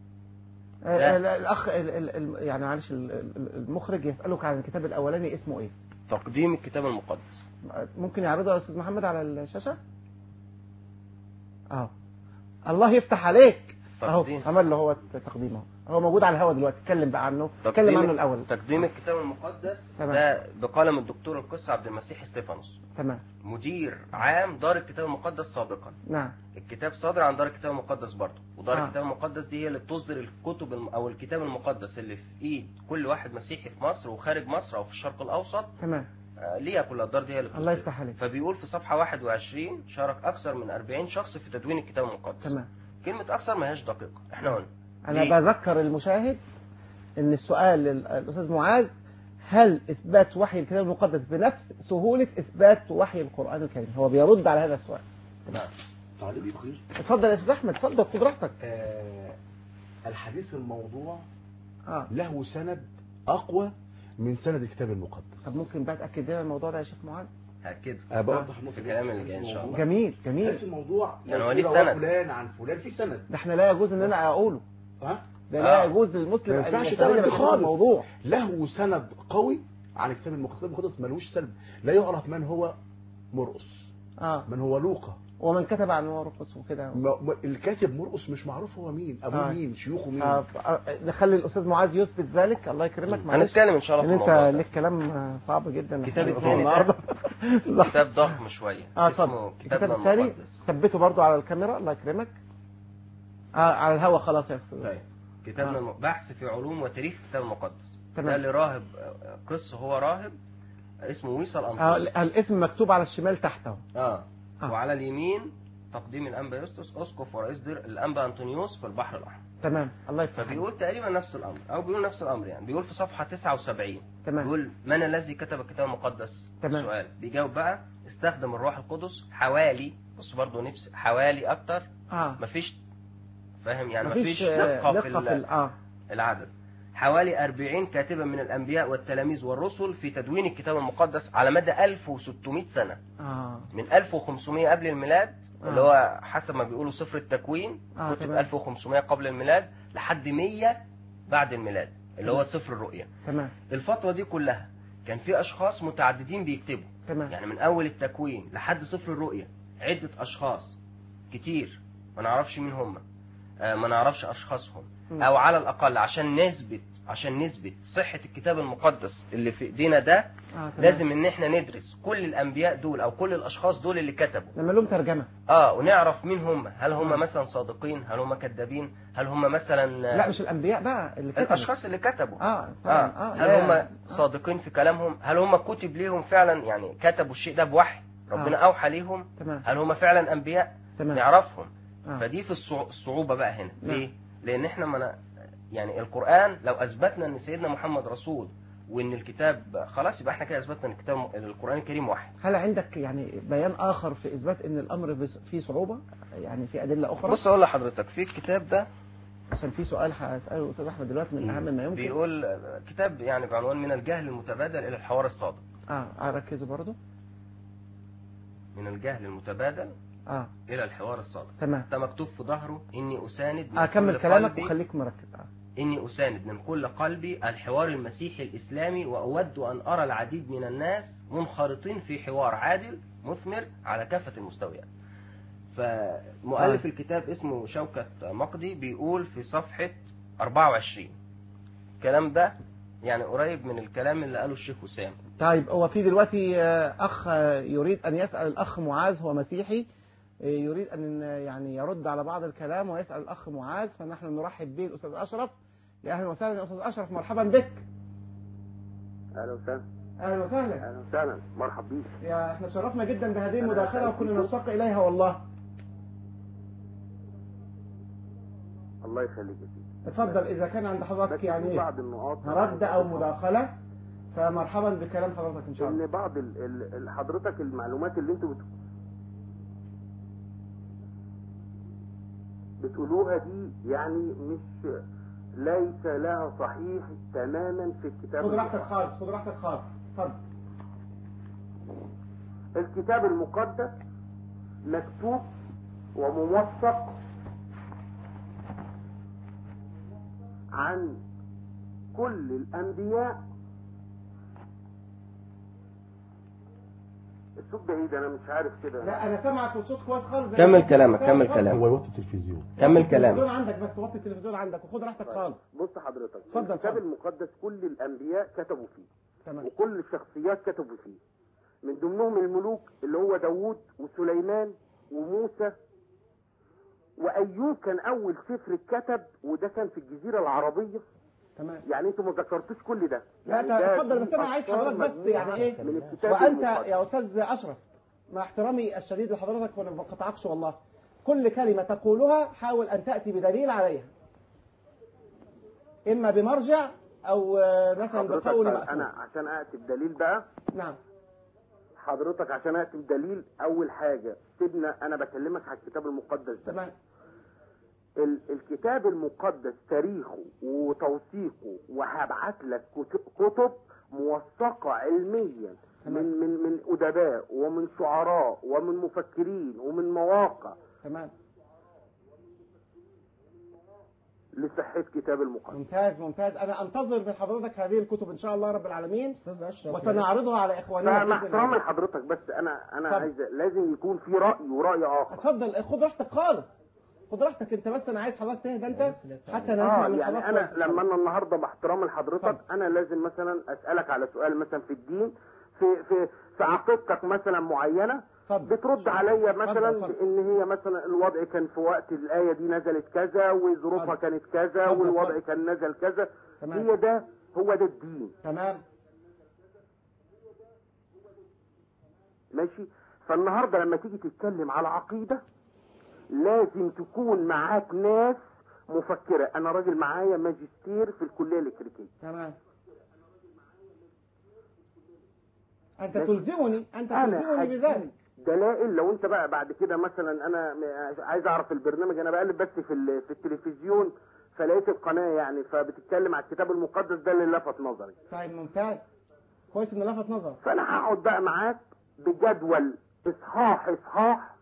آه، لا. لا، الاخ ال- ال- ال- يعني معلش ال- ال- المخرج يسالك عن الكتاب الاولاني اسمه ايه؟ تقديم الكتاب المقدس. ممكن يعرضه يا أستاذ محمد على الشاشة؟ اه الله يفتح عليك اهو تقديم. عمل له هو تقديمه، هو موجود على الهواء دلوقتي، اتكلم بقى عنه، اتكلم عنه الأول. تقديم الكتاب المقدس تمام. ده بقلم الدكتور القس عبد المسيح استيفانوس، تمام. مدير عام دار الكتاب المقدس سابقا. نعم. الكتاب صادر عن دار الكتاب المقدس برضه، ودار آه. الكتاب المقدس دي هي اللي بتصدر الكتب الم- او الكتاب المقدس اللي في ايد كل واحد مسيحي في مصر وخارج مصر او في الشرق الاوسط. تمام. آه، ليها كل الدار دي هي اللي الله بتصدر. يفتح عليك. فبيقول في صفحة واحد وعشرين شارك اكثر من أربعين شخص في تدوين الكتاب المقدس. تمام. كلمة اكثر ما هيش دقيقة، احنا قلنا أنا ليه؟ بذكر المشاهد إن السؤال للأستاذ معاذ: هل إثبات وحي الكتاب المقدس بنفس سهولة إثبات وحي القرآن الكريم؟ هو بيرد على هذا السؤال. نعم. تعليق صغير. اتفضل يا أستاذ أحمد، اتفضل خد راحتك. آه الحديث الموضوع اه له سند أقوى من سند الكتاب المقدس. طب ممكن بقى تأكد لنا الموضوع ده يا شيخ معاذ؟ هكذا أه بوضح النقطة في دي. الكلام اللي جاي ان شاء الله. جميل نفس جميل. الموضوع يعني هو لو ليه قيل سند. فلان عن فلان في سند. ده احنا لا يجوز ان انا اقوله، ها ده لا آه. يجوز للمسلم ما ان ينفعش يستدل تعمل بهذا خالص. الموضوع. له سند قوي عن الكتاب المقدس. الكتاب المقدس ملوش سلب، لا يعرف من هو مرقس، اه من هو لوقا. ومن كتب عن مرقس وكده. ما- ما- الكاتب مرقس مش معروف هو مين، ابوه آه. مين، شيوخه مين. آه. آه. نخلي الاستاذ معاذ يثبت ذلك، الله يكرمك. معلش هنتكلم ان شاء الله ان في انت الموضوع ده. ليك كلام آه، صعب جدا الكتاب إحنا الثاني النهارده. كتاب ضخم شوية اه اسمه طب كتابنا الكتاب الثاني المقدس. ثبته برضو على الكاميرا، الله يكرمك. اه على الهوا خلاص يا استاذ. طيب كتابنا آه. الم... بحث في علوم وتاريخ الكتاب المقدس. تمام. ده لراهب آه، قس هو راهب اسمه ويصل آه أنطونيوس. الاسم مكتوب على الشمال تحته. اه. آه. وعلى اليمين تقديم الانبا يوستوس اسقف ورئيس دير الانبا انطونيوس في البحر الاحمر. تمام الله يفتح عليك. فبيقول تقريبا نفس الامر او بيقول نفس الامر، يعني بيقول في صفحه تسعة وسبعين تمام. بيقول من الذي كتب الكتاب المقدس؟ تمام. السؤال بيجاوب بقى: استخدم الروح القدس حوالي، بص برضه نفس حوالي اكتر، اه مفيش فاهم يعني مفيش مفيش آه، دقه في, دقة في ال- ال- اه العدد. حوالي أربعين كاتبا من الانبياء والتلاميذ والرسل في تدوين الكتاب المقدس على مدى ألف وستمائة سنه، اه من ألف وخمسمائة قبل الميلاد آه. اللي هو حسب ما بيقولوا سفر التكوين آه، كتب تمام. ألف وخمسمائة قبل الميلاد لحد مية بعد الميلاد اللي هو سفر الرؤيا. تمام الفترة دي كلها كان في أشخاص متعددين بيكتبوا، تمام يعني من أول التكوين لحد سفر الرؤيا عدة أشخاص كتير ما نعرفش مين هم، آه، ما نعرفش أشخاصهم، م. أو على الأقل عشان نثبت عشان نثبت صحة الكتاب المقدس اللي في إيدينا ده آه تمام. لازم إن إحنا ندرس كل الأنبياء دول أو كل الأشخاص دول اللي كتبوا، لما لهم ترجمة. اه ونعرف مين هم، هل هم مم. مثلا صادقين، هل هم كذابين، هل هم مثلا لا مش الانبياء بقى اللي كتبوا. الاشخاص اللي كتبوا اه طبعا اه اه هل لا، هم آه. صادقين في كلامهم، هل هم كتب ليهم فعلا يعني كتبوا الشيء ده بوحي ربنا آه. اوحى ليهم، تمام هل هم فعلا انبياء تمام نعرفهم. آه. فدي في الصعو- الصعوبة بقى هنا. نعم. ليه؟ لان احنا من يعني القرآن لو اثبتنا ان سيدنا محمد رسول وان الكتاب خلاص يبقى احنا كده اثبتنا ان الكتاب القرآن الكريم وحي. هل عندك يعني بيان اخر في اثبات ان الامر بس- فيه صعوبة، يعني في ادلة اخرى؟ بص اقول لحضرتك في الكتاب ده عشان في سؤال هسأله الاستاذ احمد دلوقتي من اهم ما يمكن. بيقول كتاب يعني بعنوان من الجهل المتبادل الى الحوار الصادق. اه اركزوا برضو. من الجهل المتبادل اه الى الحوار الصادق. تمام. ده مكتوب في ظهره: اني اساند من اه كمل كل كلامك قلبي وخليك مركز. اه اني اساند من كل قلبي الحوار المسيحي الاسلامي، واود ان ارى العديد من الناس منخرطين في حوار عادل مثمر على كافة المستويات. فمؤلف آه. الكتاب اسمه شوكت مقدي بيقول في صفحة أربعة وعشرين الكلام ده يعني قريب من الكلام اللي قاله الشيخ وسام. طيب هو في دلوقتي آه، اخ آه، يريد ان يسأل الاخ معاذ، هو مسيحي آه، يريد ان آه، يعني يرد على بعض الكلام ويسأل الاخ معاذ، فنحن نرحب به الاستاذ اشرف. يا اهلا وسهلا يا استاذ اشرف، مرحبا بك. اهلا وسهلا. اهلا وسهلا. اهلا وسهلا، مرحب بيك. يا احنا شرفنا جدا بهذه أهلا المداخلة وسهلا وكنا بكم. نشتاق اليها والله. الله يخليك يا سيدي. اتفضل اذا كان عند بس حضرتك في يعني بعض النقاط رد او مداخلة فمرحبا بكلام حضرتك ان شاء الله. ان بعض ال- ال- ال- حضرتك المعلومات اللي انتوا بت... بتقولوها دي يعني مش ليس لها صحيح تماما في الكتاب خد راحتك المقدس. خالص، خد راحتك خالص، اتفضل. الكتاب المقدس مكتوب وموثق عن كل الأنبياء الصوت بعيد، انا مش عارف كده. لا انا سامعك والصوت كويس خالص. كمل كلامك كمل كلامك. هو يوطي التلفزيون. كمل كلامك. التلفزيون عندك بس، وطي التلفزيون عندك وخد راحتك خالص. بص حضرتك، اتفضل. الكتاب المقدس كل الانبياء كتبوا فيه. تمام. وكل الشخصيات كتبوا فيه، من ضمنهم الملوك اللي هو داوود وسليمان وموسى وايوب. كان اول سفر اتكتب وده كان في الجزيره العربيه. تمام. يعني انتوا ما ذكرتوش كل ده. لا يعني ده اتفضل، بس انا عايز حضرتك بس يعني ايه، من الكتاب وانت المقدس. يا استاذ اشرف مع احترامي الشديد لحضرتك وانا ما بقطعكش والله، كل كلمه تقولها حاول ان تاتي بدليل عليها، اما بمرجع او مثلا بقول مأثور. انا عشان اتي بدليل بقى. نعم. حضرتك عشان اتي بدليل، اول حاجه سيبنا انا بكلمك على الكتاب المقدس ده. تمام. الكتاب المقدس تاريخه وتوثيقه، وهبعت لك كتب موثقه علميا من من من ادباء ومن شعراء ومن مفكرين ومن مواقع. تمام. لصحه كتاب المقدس. ممتاز ممتاز، انا انتظر من حضرتك هذه الكتب ان شاء الله رب العالمين، وسنعرضها على اخواننا. مع احترامي لحضرتك بس انا انا عايز لازم يكون في راي وراي اخر. اتفضل خد راحتك خالص، خد راحتك انت بس، انا عايز حضرتك تهدى انت حتى نسمع من يعني انا لما انا النهارده باحترام لحضرتك انا لازم مثلا اسالك على سؤال مثلا في الدين، في في في عقيدتك مثلا معينه، بترد عليا مثلا بان هي مثلا الوضع كان في وقت الايه دي نزلت كذا وظروفها كانت كذا والوضع كان نزل كذا. هي ده هو ده الدين. تمام ماشي. فالنهارده لما تيجي تتكلم على عقيده لازم تكون معاك ناس مفكره. انا راجل معايا ماجستير في الكليه الامريكيه. تمام. انت تلزمني انت تلزمني بذلك. دلائل. لو انت بقى بعد كده مثلا انا عايز اعرف البرنامج، انا بقلب بس في في التلفزيون فلقيت القناه يعني فبتتكلم على الكتاب المقدس، ده اللي لفت نظري. طيب ممتاز، كويس ان لفت نظرك. فانا هقعد بقى معاك بجدول اصحاح اصحاح،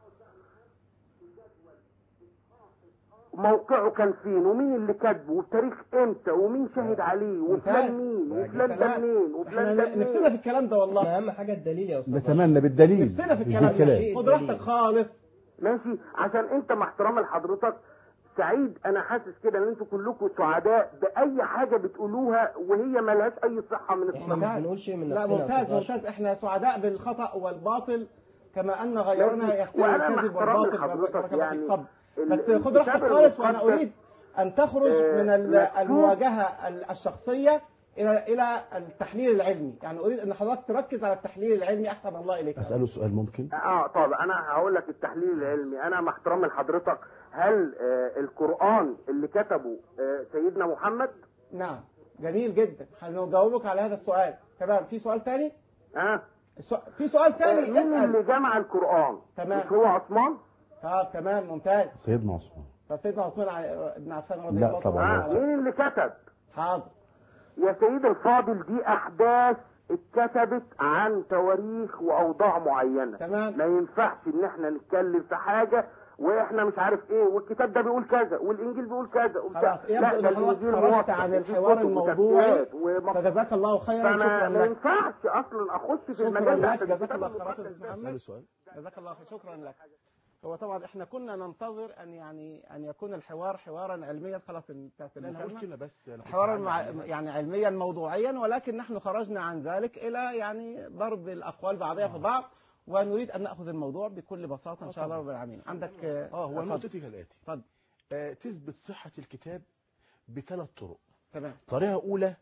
موقعه كان فين ومين اللي كاتبه وبتاريخ امتى ومين شاهد عليه وفلان مين وفلان ده منين وفلان ده منين. نفسنا في الكلام ده والله. اهم حاجه الدليل يا استاذ. نتمنى بالدليل. نفسنا في الكلام ده. خد راحتك خالص. ماشي. عشان انت مع احترامي لحضرتك سعيد، انا حاسس كده ان انتوا كلكم سعداء باي حاجه بتقولوها وهي مالهاش اي صحه من الصحه. احنا مش بنقول شيء من لا ممتاز ممتاز، احنا سعداء بالخطا والباطل كما ان غيرنا يختلف الكذب والباطل. حضرتك يعني بس خد راحتك خالص، وانا اريد ان تخرج من المواجهه الشخصيه الى الى التحليل العلمي، يعني اريد ان حضرتك تركز على التحليل العلمي. احسن الله اليك. اساله سؤال ممكن؟ اه طبعا انا هقول لك التحليل العلمي. انا مع احترامي لحضرتك، هل آه القران اللي كتبه آه سيدنا محمد؟ نعم جميل جدا، هنجاوبك على هذا السؤال. تمام. في سؤال ثاني؟ اه في سؤال ثاني. آه مين اللي جمع القران؟ تمام. مش هو عثمان؟ طب تمام ممتاز. سيدنا عثمان. طب سيدنا عثمان بن عفان رضي الله عنه. لا طبعا. آه مين اللي كتب؟ حاضر يا سيد الفاضل، دي احداث اتكتبت عن تواريخ واوضاع معينه. تمام. ما ينفعش ان احنا نتكلم في حاجه واحنا مش عارف ايه والكتاب ده بيقول كذا والانجيل بيقول كذا خلاص. لا ده الانجيل خرجت عن الحوار الموضوعي، فجزاك الله خيرا. شكرا. ما ينفعش اصلا اخش في المجال ده. جزاك الله خيرا محمد. سؤال. جزاك الله خير. شكرا لك. هو طبعا احنا كنا ننتظر ان يعني ان يكون الحوار حوارا علميا. خلاص انتهت المكالمه. بس حوارا مع يعني علميا موضوعيا، ولكن نحن خرجنا عن ذلك الى يعني ضرب الاقوال بعضها في بعض، ونريد ان ناخذ الموضوع بكل بساطه ان شاء الله رب العالمين. عندك اه هو نقطتي كالاتي. اتفضل. آه تثبت صحه الكتاب بثلاث طرق. تمام. طريقه اولى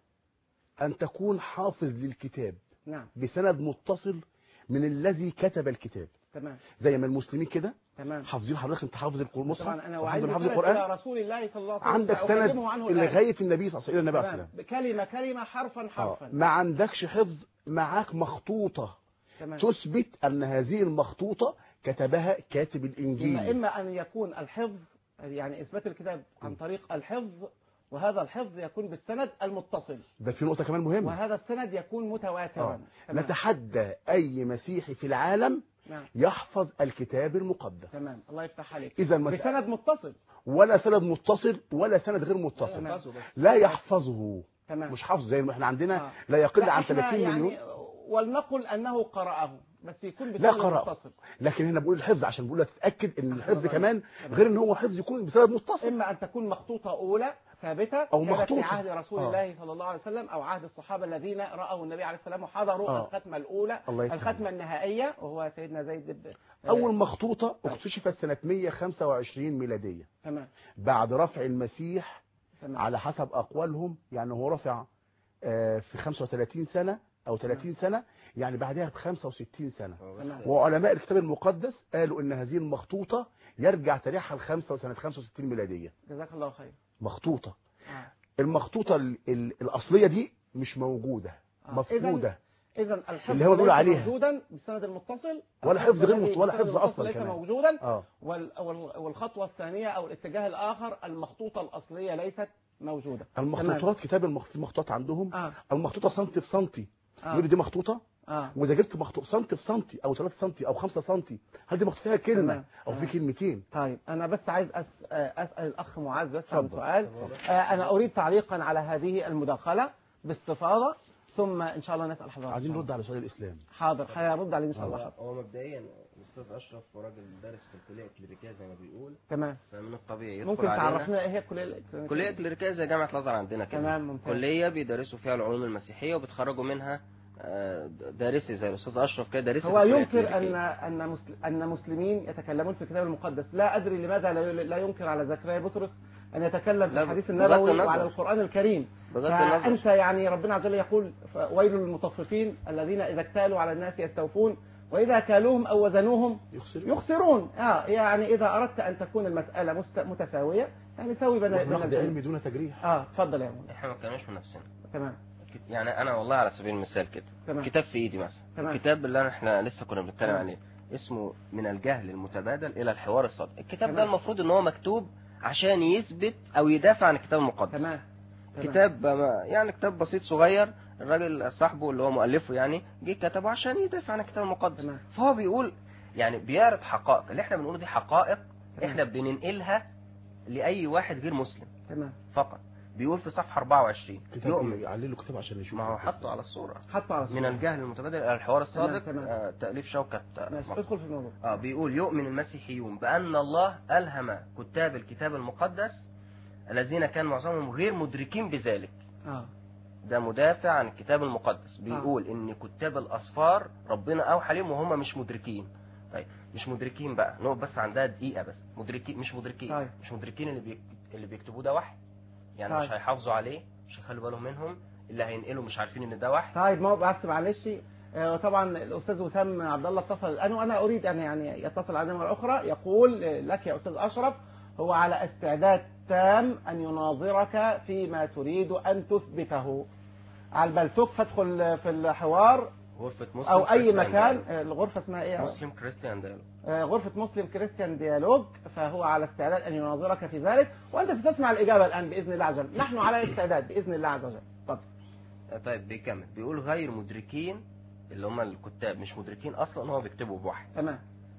ان تكون حافظ للكتاب. نعم. بسند متصل من الذي كتب الكتاب. تمام. زي ما المسلمين كده. تمام. حافظين. حضرتك انت حافظ المصحف. طبعا انا وعايز حافظ القران الى رسول الله صلى الله عليه وسلم. عندك سند لغايه النبي صلى الله عليه وسلم. بكلمه كلمه حرفا حرفا. ما عندكش حفظ، معاك مخطوطه. تمام. تثبت ان هذه المخطوطه كتبها كاتب الانجيل. إما, اما ان يكون الحفظ يعني اثبات الكتاب عن طريق الحفظ، وهذا الحفظ يكون بالسند المتصل. ده في نقطه كمان مهمه. وهذا السند يكون متواترا. نتحدى اي مسيحي في العالم نعم. يحفظ الكتاب المقدس. تمام. الله يفتح عليك. اذا بسند متصل ولا سند متصل ولا سند غير متصل. تمام. لا يحفظه. تمام. مش حفظ زي ما احنا عندنا. آه. لا يقل عن ثلاثين يعني مليون. ولنقل انه قرأه، بس يكون لا بسبب قراءة. متصل. لكن هنا بقول الحفظ عشان بقول لك تتاكد ان الحفظ كمان غير ان هو حفظ يكون بسبب متصل. اما ان تكون مخطوطه اولى ثابته او كانت مخطوطه في عهد رسول آه. الله صلى الله عليه وسلم او عهد الصحابه الذين راوا النبي عليه السلام وحضروا آه. الختمه الاولى الختمه النهائيه وهو سيدنا زيد بن اول مخطوطه اكتشفت سنه مية وخمسة وعشرين ميلاديه. تمام. بعد رفع المسيح. تمام. على حسب اقوالهم يعني هو رفع آه في خمسة وثلاثين سنه او ثلاثين سنه، يعني بعدها ب خمسة وستين سنه. تمام. وعلماء الكتاب المقدس قالوا ان هذه المخطوطه يرجع تاريخها لخمسة وسنه خمسة وستين ميلاديه. جزاك الله خير. مخطوطه. آه. المخطوطه ال ال الاصليه دي مش موجوده. آه. مفقوده. اذا الحفظ اللي هو بيقول عليها موجودا بالسند المتصل ولا حفظ غير ولا حفظ اصلا ليس كمان موجودا. آه. وال والخطوه الثانيه او الاتجاه الاخر المخطوطه الاصليه ليست موجوده. المخطوطات كتاب المخطوطات عندهم آه. المخطوطه سنتي في سنتي. آه. يقول دي مخطوطه آه. واذا جبت مخطوط سنتي في سنتي او ثلاثة سنتي او خمسة سنتي هل دي مخطوط فيها كلمه تمام. او في كلمتين؟ طيب انا بس عايز أس... اسال الاخ معاذ بس عن سؤال. آه انا اريد تعليقا على هذه المداخله باستفاضه ثم ان شاء الله نسال حضرتك. عايزين نرد على سؤال الاسلام. حاضر هيرد عليه ان شاء الله. هو مبدئيا الاستاذ اشرف وراجل دارس في الكليه الكليريكيه زي ما بيقول. تمام. فمن الطبيعي يدخل ممكن علينا. تعرفنا ايه هي الكليه الكليريكيه؟ الكليه الكليريكيه زي جامعه الازهر عندنا كده. تمام ممتاز. كليه بيدرسوا فيها العلوم المسيحيه وبيتخرجوا منها دارسي زي الاستاذ اشرف كده دارسي. هو ينكر ان ان مسل... ان مسلمين يتكلمون في الكتاب المقدس، لا ادري لماذا لا ينكر على زكريا بطرس ان يتكلم في الحديث النبوي وعلى القران الكريم. فانت يعني ربنا عز وجل يقول ويل للمطففين الذين اذا اكتالوا على الناس يستوفون واذا كالوهم او وزنوهم يخسرون, يخسرون. اه يعني اذا اردت ان تكون المساله مست... متساويه يعني سوي بين ناخد علم دون تجريح. اه اتفضل يا مولانا. احنا ما كناش من نفسنا. تمام. يعني انا والله على سبيل المثال كده تمام. كتاب في ايدي مثلا الكتاب اللي احنا لسه كنا بنتكلم عليه اسمه من الجهل المتبادل الى الحوار الصادق. الكتاب تمام. ده المفروض ان هو مكتوب عشان يثبت او يدافع عن الكتاب المقدس. تمام. كتاب يعني كتاب بسيط صغير الراجل صاحبه اللي هو مؤلفه يعني جه كتبه عشان يدافع عن الكتاب المقدس. تمام. فهو بيقول يعني بيعرض حقائق اللي احنا بنقوله دي حقائق تمام. احنا بننقلها لاي واحد غير مسلم. تمام. فقط بيقول في صفحه أربعة وعشرين يؤمن يعلله كتاب عشان يشوف. ما هو حطه على الصوره. حطه على الصوره. من الجهل المتبادل الى الحوار الصادق. تمام. تمام. آه تاليف شوكه. ماشي ادخل في الموضوع. اه بيقول يؤمن المسيحيون بان الله الهم كتاب الكتاب المقدس الذين كان معظمهم غير مدركين بذلك. اه ده مدافع عن الكتاب المقدس بيقول آه. ان كتاب الاسفار ربنا اوحى لهم وهم مش مدركين. طيب مش مدركين بقى نقف بس عندها دقيقه بس مدركين مش مدركين طيب. مش مدركين اللي بيك... اللي بيكتبوه ده وحي يعني طيب. مش هيحافظوا عليه مش هيخلوا بالهم منهم اللي هينقلوا مش عارفين ان ده وحي. طيب ما هو بس معلش آه طبعا الاستاذ وسام عبد الله اتصل الان وانا اريد ان يعني يتصل علينا مره اخرى يقول لك يا استاذ اشرف هو على استعداد تام ان يناظرك فيما تريد ان تثبته على البلتوك فادخل في الحوار غرفة مسلم او اي مكان ديالوج. الغرفه اسمها ايه؟ مسلم كريستيان ديالوج. غرفه مسلم كريستيان ديالوج فهو على استعداد ان يناظرك في ذلك وانت ستسمع الاجابه الان باذن الله عز وجل. نحن على استعداد باذن الله عز وجل. اتفضل. طيب بيكمل بيقول غير مدركين اللي هم الكتاب مش مدركين اصلا ان هو بيكتبوا بوحي. تمام.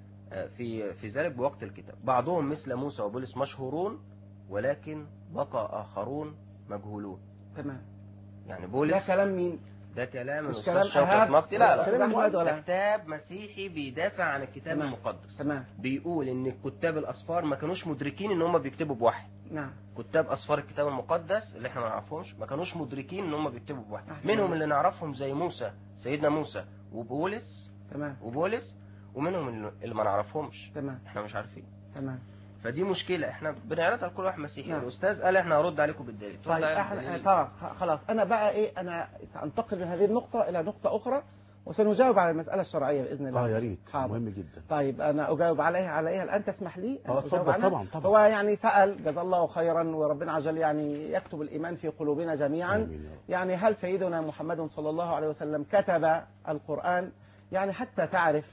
في في ذلك بوقت الكتاب بعضهم مثل موسى وبولس مشهورون ولكن بقى اخرون مجهولون. تمام. يعني بولس ده كلام مين؟ ده كلام مش الاستاذ كلام شوكت مقتي. لا لا كلام أحمد ولا ده كتاب مسيحي بيدافع عن الكتاب تمام. المقدس. تمام. بيقول ان كتاب الاسفار ما كانوش مدركين ان هم بيكتبوا بوحي. نعم. كتاب اسفار الكتاب المقدس اللي احنا ما نعرفهمش ما كانوش مدركين ان هم بيكتبوا بوحي. أحسن. منهم اللي نعرفهم زي موسى سيدنا موسى وبولس. تمام. وبولس ومنهم اللي ما نعرفهمش. تمام. احنا مش عارفين. تمام. فدي مشكلة احنا بنعرضها لكل واحد مسيحي. نعم. الاستاذ قال احنا هرد عليكم بالدليل. طيب احنا طبعا خلاص انا بقى ايه انا سانتقل من هذه النقطة الى نقطة اخرى وسنجاوب على المسألة الشرعية باذن الله. اه يا ريت حاضر. مهم جدا. طيب انا اجاوب عليها عليها الان تسمح لي؟ اه اتفضل طبعا طبعا. هو يعني سأل جزا الله خيرا وربنا عز وجل يعني يكتب الايمان في قلوبنا جميعا. آمين. يعني هل سيدنا محمد صلى الله عليه وسلم كتب القرآن؟ يعني حتى تعرف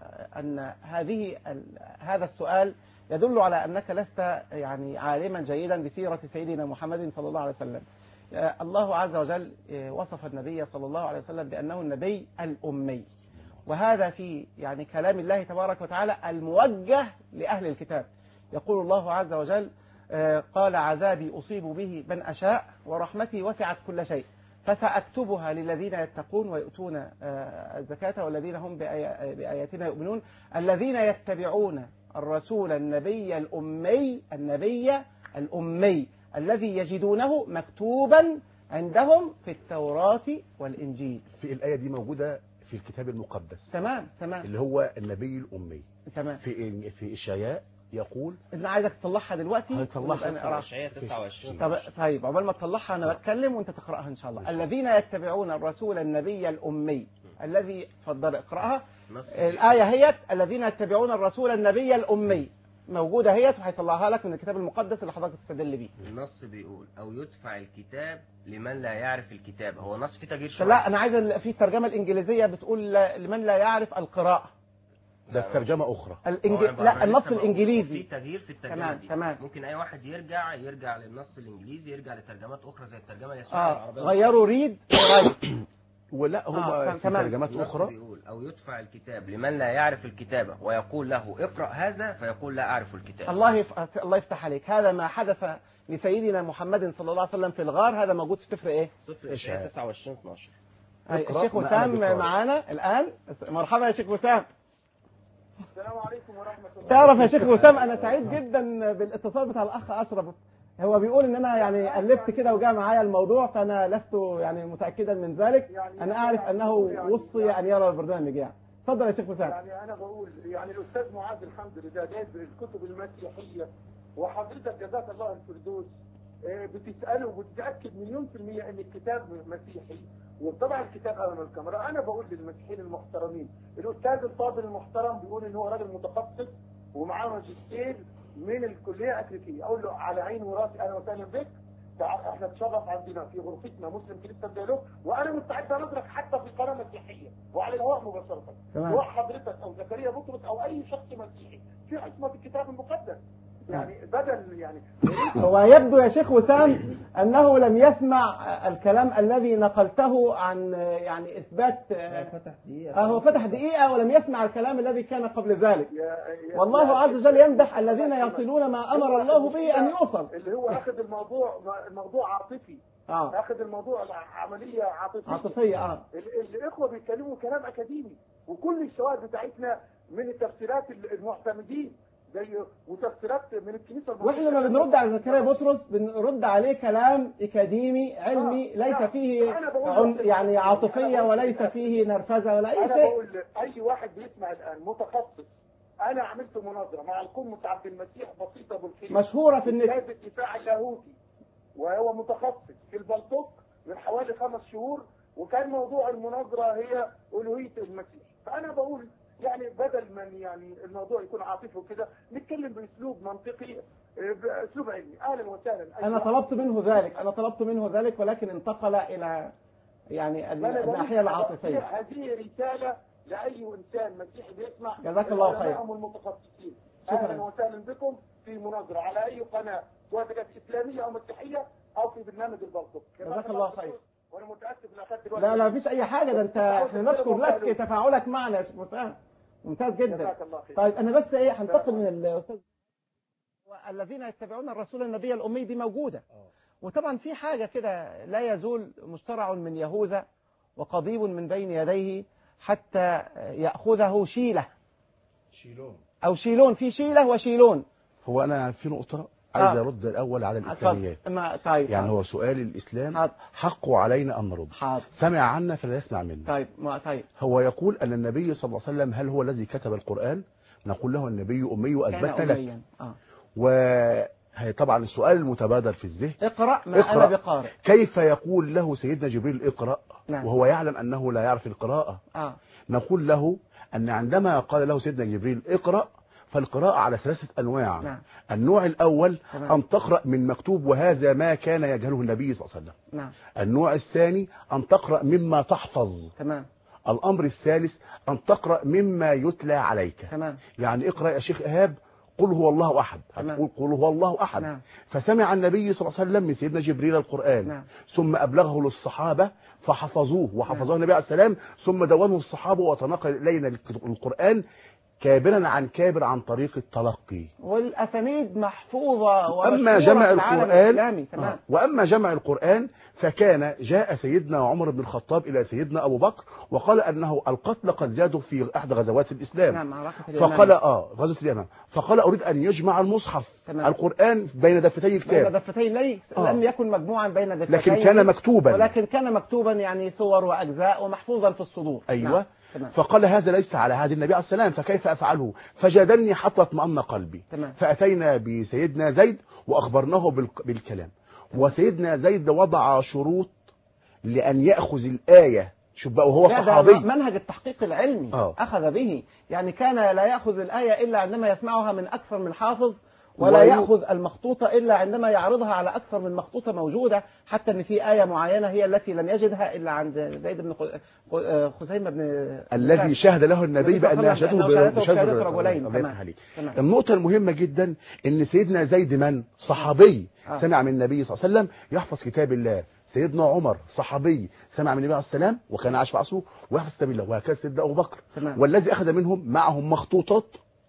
ان هذه هذا السؤال يدل على أنك لست يعني عالما جيدا بسيرة سيدنا محمد صلى الله عليه وسلم. الله عز وجل وصف النبي صلى الله عليه وسلم بأنه النبي الأمي وهذا في يعني كلام الله تبارك وتعالى الموجه لأهل الكتاب. يقول الله عز وجل قال عذابي أصيب به من أشاء ورحمتي وسعت كل شيء فسأكتبها للذين يتقون ويؤتون الزكاة والذين هم بآياتنا يؤمنون الذين يتبعون الرسول النبي الأمي النبي الأمي الذي يجدونه مكتوبا عندهم في التوراة والإنجيل. في الآية دي موجودة في الكتاب المقدس. تمام تمام. اللي هو النبي الأمي. تمام. في في إشعياء يقول انا عايزك تطلعها دلوقتي. هطلعها اشعياء تسعة وعشرين. طب طيب عقبال ما تطلعها انا بتكلم وانت تقراها ان شاء الله. الذين يتبعون الرسول النبي الامي الذي اتفضل اقراها. الايه هي الذين يتبعون الرسول النبي الامي موجوده هي وهيطلعها لك من الكتاب المقدس اللي حضرتك تستدل بيه. النص بيقول او يدفع الكتاب لمن لا يعرف الكتاب. هو نص فيه تغيير شويه. لا انا عايز في الترجمه الانجليزيه بتقول لمن لا يعرف القراءه. ده في ترجمة أخرى. الإنج... لا النص الإنجليزي. في تغيير في الترجمة تمام دي. تمام. ممكن أي واحد يرجع يرجع للنص الإنجليزي يرجع لترجمات أخرى زي الترجمة اليسوعية آه. العربية. غيروا ريد ورايت. ولا هم آه. في ترجمات أخرى. بيقول أو يدفع الكتاب لمن لا يعرف الكتابة ويقول له اقرأ هذا فيقول لا أعرف الكتاب. الله يف... الله يفتح عليك. هذا ما حدث لسيدنا محمد صلى الله عليه وسلم في الغار. هذا موجود في سفر إيه؟ سفر إشعياء تسعة وعشرين اثناشر. الشيخ وسام معانا الآن. مرحبا يا شيخ وسام. السلام عليكم ورحمة الله. تعرف يا شيخ وسام أنا سعيد جدا بالاتصال بتاع الأخ أشرف. هو بيقول إن أنا يعني ألفت كده وجاء معايا الموضوع فأنا لست يعني متأكدا من ذلك. أنا أعرف أنه وصي أن يرى البرنامج يعني. اتفضل يا شيخ وسام. يعني أنا بقول يعني الأستاذ معاذ الحمد لله جايب الكتب المسيحية وحضرتك جزاك الله الفردوس بتسأله وبتتأكد مليون في المية إن الكتاب مسيحي وطبعا الكتاب أمام الكاميرا. أنا بقول للمسيحيين المحترمين الأستاذ الفاضل المحترم بيقول إن هو راجل متخصص ومعاه ماجستير من الكلية الأمريكية. أقول له على عيني وراسي أنا وسهلا بك. احنا تشرف عندنا في غرفتنا مسلم كريستيان ديالوج وانا مستعد انظرك حتى في قناه مسيحيه وعلى الهواء مباشره. سواء حضرتك او زكريا بطرس او اي شخص مسيحي في عصمه الكتاب المقدس. يعني بدل يعني هو يبدو يا شيخ وسام أنه لم يسمع الكلام الذي نقلته عن يعني إثبات. فتح دقيقة. هو فتح دقيقة ولم يسمع الكلام الذي كان قبل ذلك. والله عز وجل يمدح الذين يصلون ما أمر الله به أن يوصل. اللي هو أخذ الموضوع الموضوع عاطفي. آه. أخذ الموضوع عملية عاطفية. عاطفية آه. الإخوة بيتكلموا كلام أكاديمي وكل الشواهد بتاعتنا من التفسيرات المعتمدين زي وتفسيرات من الكنيسة المصرية. واحنا لما بنرد على زكريا بطرس بنرد عليه كلام اكاديمي علمي ليس فيه عن يعني عاطفية وليس فيه نرفزة ولا اي أنا شيء. أنا بقول اي واحد بيسمع الان متخصص. انا عملت مناظرة مع القمة عبد المسيح بسيطة بالكلمة مشهورة في النت. كتاب الدفاع اللاهوتي وهو متخصص في البلطوك من حوالي خمس شهور وكان موضوع المناظرة هي ألوهية المسيح. فأنا بقول يعني بدل من يعني الموضوع يكون عاطفي وكده نتكلم باسلوب منطقي باسلوب علمي. اهلا وسهلا. انا طلبت منه ذلك انا طلبت منه ذلك ولكن انتقل الى يعني الناحيه العاطفيه. هذه رساله لاي انسان مسيحي بيسمع. جزاك الله خير. هم المتخصصين. اهلا وسهلا بكم في مناظره على اي قناه سواء كانت اسلاميه او مسيحيه او في برنامج البلطوك. جزاك الله خير. وانا متاسف ان اخذت الوقت. لا لا مفيش اي حاجه. ده انت احنا نشكر لك تفاعلك معنا يا شيخ مسام. ممتاز جدا. طيب انا بس ايه هنتقل من الاستاذ. والذين يتبعون الرسول النبي الامي دي موجوده. وطبعا في حاجه كده لا يزول مشترع من يهوذا وقضيب من بين يديه حتى ياخذه شيله. شيلون او شيلون. في شيله وشيلون. هو انا في نقطه عايز ارد الاول على الاسلاميات. طيب يعني هو سؤال الاسلام حقه علينا ان نرد. حاضر. سمع عنا فلا يسمع منا. طيب ما طيب هو يقول ان النبي صلى الله عليه وسلم هل هو الذي كتب القرآن؟ نقول له النبي امي واثبت لك. اه وهي طبعا السؤال المتبادر في الذهن اقرا ما اقرأ. انا بقارئ. كيف يقول له سيدنا جبريل اقرا نعم. وهو يعلم انه لا يعرف القراءه؟ اه نقول له ان عندما قال له سيدنا جبريل اقرا فالقراءة على ثلاثة أنواع. نعم. النوع الأول تمام. أن تقرأ من مكتوب وهذا ما كان يجهله النبي صلى الله عليه وسلم. نعم. النوع الثاني أن تقرأ مما تحفظ. تمام. الأمر الثالث أن تقرأ مما يتلى عليك. تمام. يعني اقرأ يا شيخ إيهاب قل هو الله أحد. هتقول قل هو الله أحد. نعم. فسمع النبي صلى الله عليه وسلم من سيدنا جبريل القرآن. نعم. ثم أبلغه للصحابة فحفظوه وحفظوه النبي عليه السلام ثم دونه الصحابة وتنقل إلينا القرآن كابرا عن كابر عن طريق التلقي. والاسانيد محفوظه. اما جمع القران تمام. واما جمع القران فكان جاء سيدنا عمر بن الخطاب الى سيدنا ابو بكر وقال انه القتل قد زادوا في احدى غزوات الاسلام. نعم. فقال اه غزوه اليمن فقال اريد ان يجمع المصحف تمام. القران بين دفتي الكتاب. بين دفتي ليس آه. لم يكن مجموعا بين دفتي لكن كان مكتوبا. ولكن كان مكتوبا يعني صور واجزاء ومحفوظا في الصدور. ايوه. نعم. فقال هذا ليس على عهد النبي عليه السلام فكيف افعله؟ فجادلني حتى اطمأن قلبي. تمام. فاتينا بسيدنا زيد واخبرناه بالكلام. وسيدنا زيد وضع شروط لان ياخذ الايه. شوف بقى وهو صحابي منهج التحقيق العلمي أوه. اخذ به. يعني كان لا ياخذ الايه الا عندما يسمعها من اكثر من حافظ ولا وي... ياخذ المخطوطه الا عندما يعرضها على اكثر من مخطوطه موجوده حتى ان في ايه معينه هي التي لم يجدها الا عند زيد بن خزيمه بن الذي شهد له النبي بان شهادته بشهاده رجلين. تمام. النقطه المهمه جدا ان سيدنا زيد من صحابي آه. سمع من النبي صلى الله عليه وسلم يحفظ كتاب الله. سيدنا عمر صحابي سمع من النبي عليه السلام وكان عاش في عصره ويحفظ كتاب الله. وهكذا سيدنا ابو بكر. تمام. والذي اخذ منهم معهم مخطوطات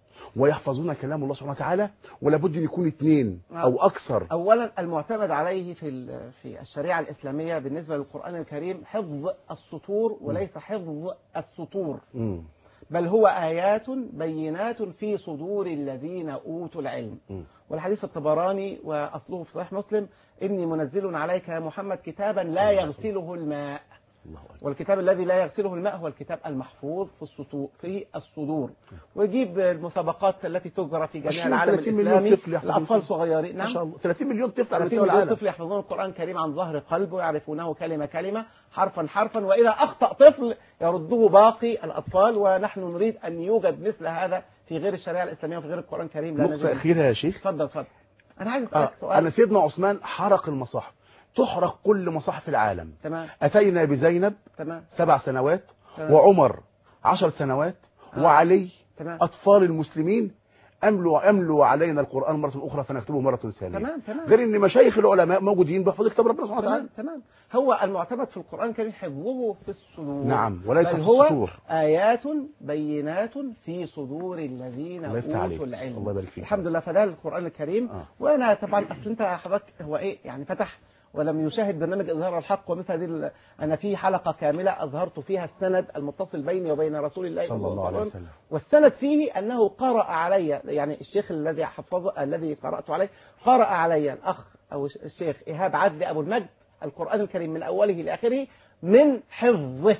ويحفظون كلام الله سبحانه وتعالى ولا بد ان يكون اثنين او اكثر. اولا المعتمد عليه في في الشريعه الاسلاميه بالنسبه للقران الكريم حفظ السطور وليس حفظ السطور. م. بل هو ايات بينات في صدور الذين اوتوا العلم. م. والحديث الطبراني واصله في صحيح مسلم اني منزل عليك يا محمد كتابا لا يغسله الماء. والكتاب الذي لا يغسله الماء هو الكتاب المحفوظ في السطور في الصدور. ويجيب المسابقات التي تجرى في جميع العالم الاسلامي الاطفال صغيرين. نعم. ما شاء الله ثلاثين مليون طفل على مستوى العالم طفل يحفظون القران الكريم عن ظهر قلب ويعرفونه كلمه كلمه حرفا حرفا. واذا اخطا طفل يرده باقي الاطفال. ونحن نريد ان يوجد مثل هذا في غير الشريعه الاسلاميه وفي غير القران الكريم. نقطه اخيره يا شيخ. اتفضل اتفضل. انا عايز اسالك آه. سؤال. انا سيدنا عثمان حرق المصاحف. تحرق كل مصاحف العالم. تمام. أتينا بزينب تمام. سبع سنوات. تمام. وعمر عشر سنوات. آه. وعلي تمام. أطفال المسلمين أملوا أملوا علينا القرآن مرة أخرى فنكتبه مرة ثانية. تمام. تمام. غير إن مشايخ العلماء موجودين بيحفظوا كتاب ربنا سبحانه وتعالى. تمام. تمام. هو المعتمد في القرآن الكريم حفظه في الصدور. نعم وليس في الصدور. السطور. آيات بينات في صدور الذين أوتوا العلم. الله يبارك فيك. الحمد لله. فده القرآن الكريم. آه. وأنا طبعا أصل أنت حضرتك هو إيه يعني فتح ولم يشاهد برنامج إظهار الحق ومثل هذه. أنا في حلقة كاملة أظهرت فيها السند المتصل بيني وبين رسول الله صلى الله عليه وسلم. والسند فيه أنه قرأ علي يعني الشيخ الذي حفظه الذي قرأت عليه قرأ علي الأخ أو الشيخ إيهاب عدلي أبو المجد القرآن الكريم من أوله لآخره من حفظه.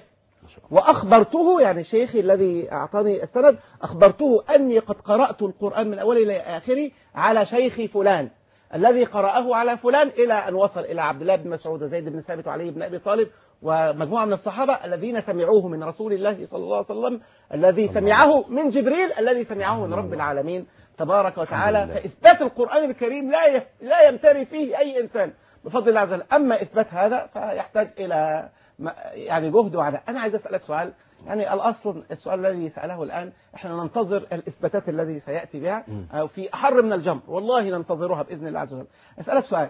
وأخبرته يعني شيخي الذي أعطاني السند أخبرته أني قد قرأت القرآن من أوله لآخره على شيخي فلان الذي قرأه على فلان إلى أن وصل إلى عبد الله بن مسعود وزيد بن ثابت وعلي بن أبي طالب ومجموعة من الصحابة الذين سمعوه من رسول الله صلى الله عليه وسلم الذي سمعه من جبريل الذي سمعه من رب العالمين تبارك وتعالى. فإثبات القرآن الكريم لا لا يمتري فيه أي إنسان بفضل الله عز وجل. أما إثبات هذا فيحتاج إلى يعني جهد وعناء. أنا عايز أسألك سؤال يعني الأصل السؤال الذي سأله الآن احنا ننتظر الإثباتات الذي سيأتي بها أو في أحر من الجمر والله ننتظرها بإذن الله عز وجل. أسألك سؤال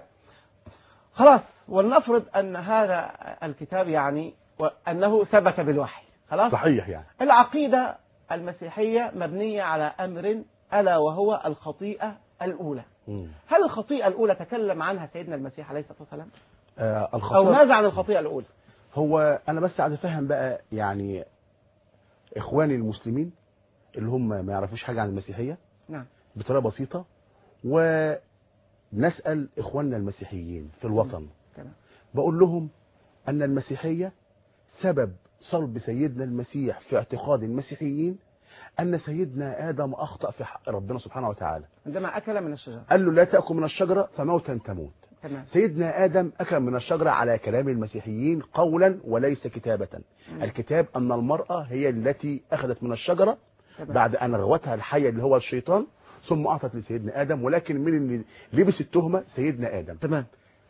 خلاص ولنفرض أن هذا الكتاب يعني أنه ثبت بالوحي خلاص صحيح. يعني العقيدة المسيحية مبنية على أمر ألا وهو الخطيئة الأولى. م. هل الخطيئة الأولى تكلم عنها سيدنا المسيح عليه الصلاة والسلام آه أو ماذا عن الخطيئة الأولى؟ هو أنا بس عايز أفهم بقى يعني إخواني المسلمين اللي هم ما يعرفوش حاجة عن المسيحية نعم بطريقة بسيطة ونسأل إخواننا المسيحيين في الوطن تمام. بقول لهم أن المسيحية سبب صلب سيدنا المسيح في اعتقاد المسيحيين أن سيدنا آدم أخطأ في حق ربنا سبحانه وتعالى عندما أكل من الشجرة قال له لا تأكل من الشجرة فموتا تموت. تمام. سيدنا آدم أكل من الشجرة على كلام المسيحيين قولا وليس كتابة. مم. الكتاب أن المرأة هي التي أخذت من الشجرة تمام. بعد أن غوتها الحية اللي هو الشيطان ثم أعطت لسيدنا آدم ولكن من اللي لبس التهمة سيدنا آدم. تمام.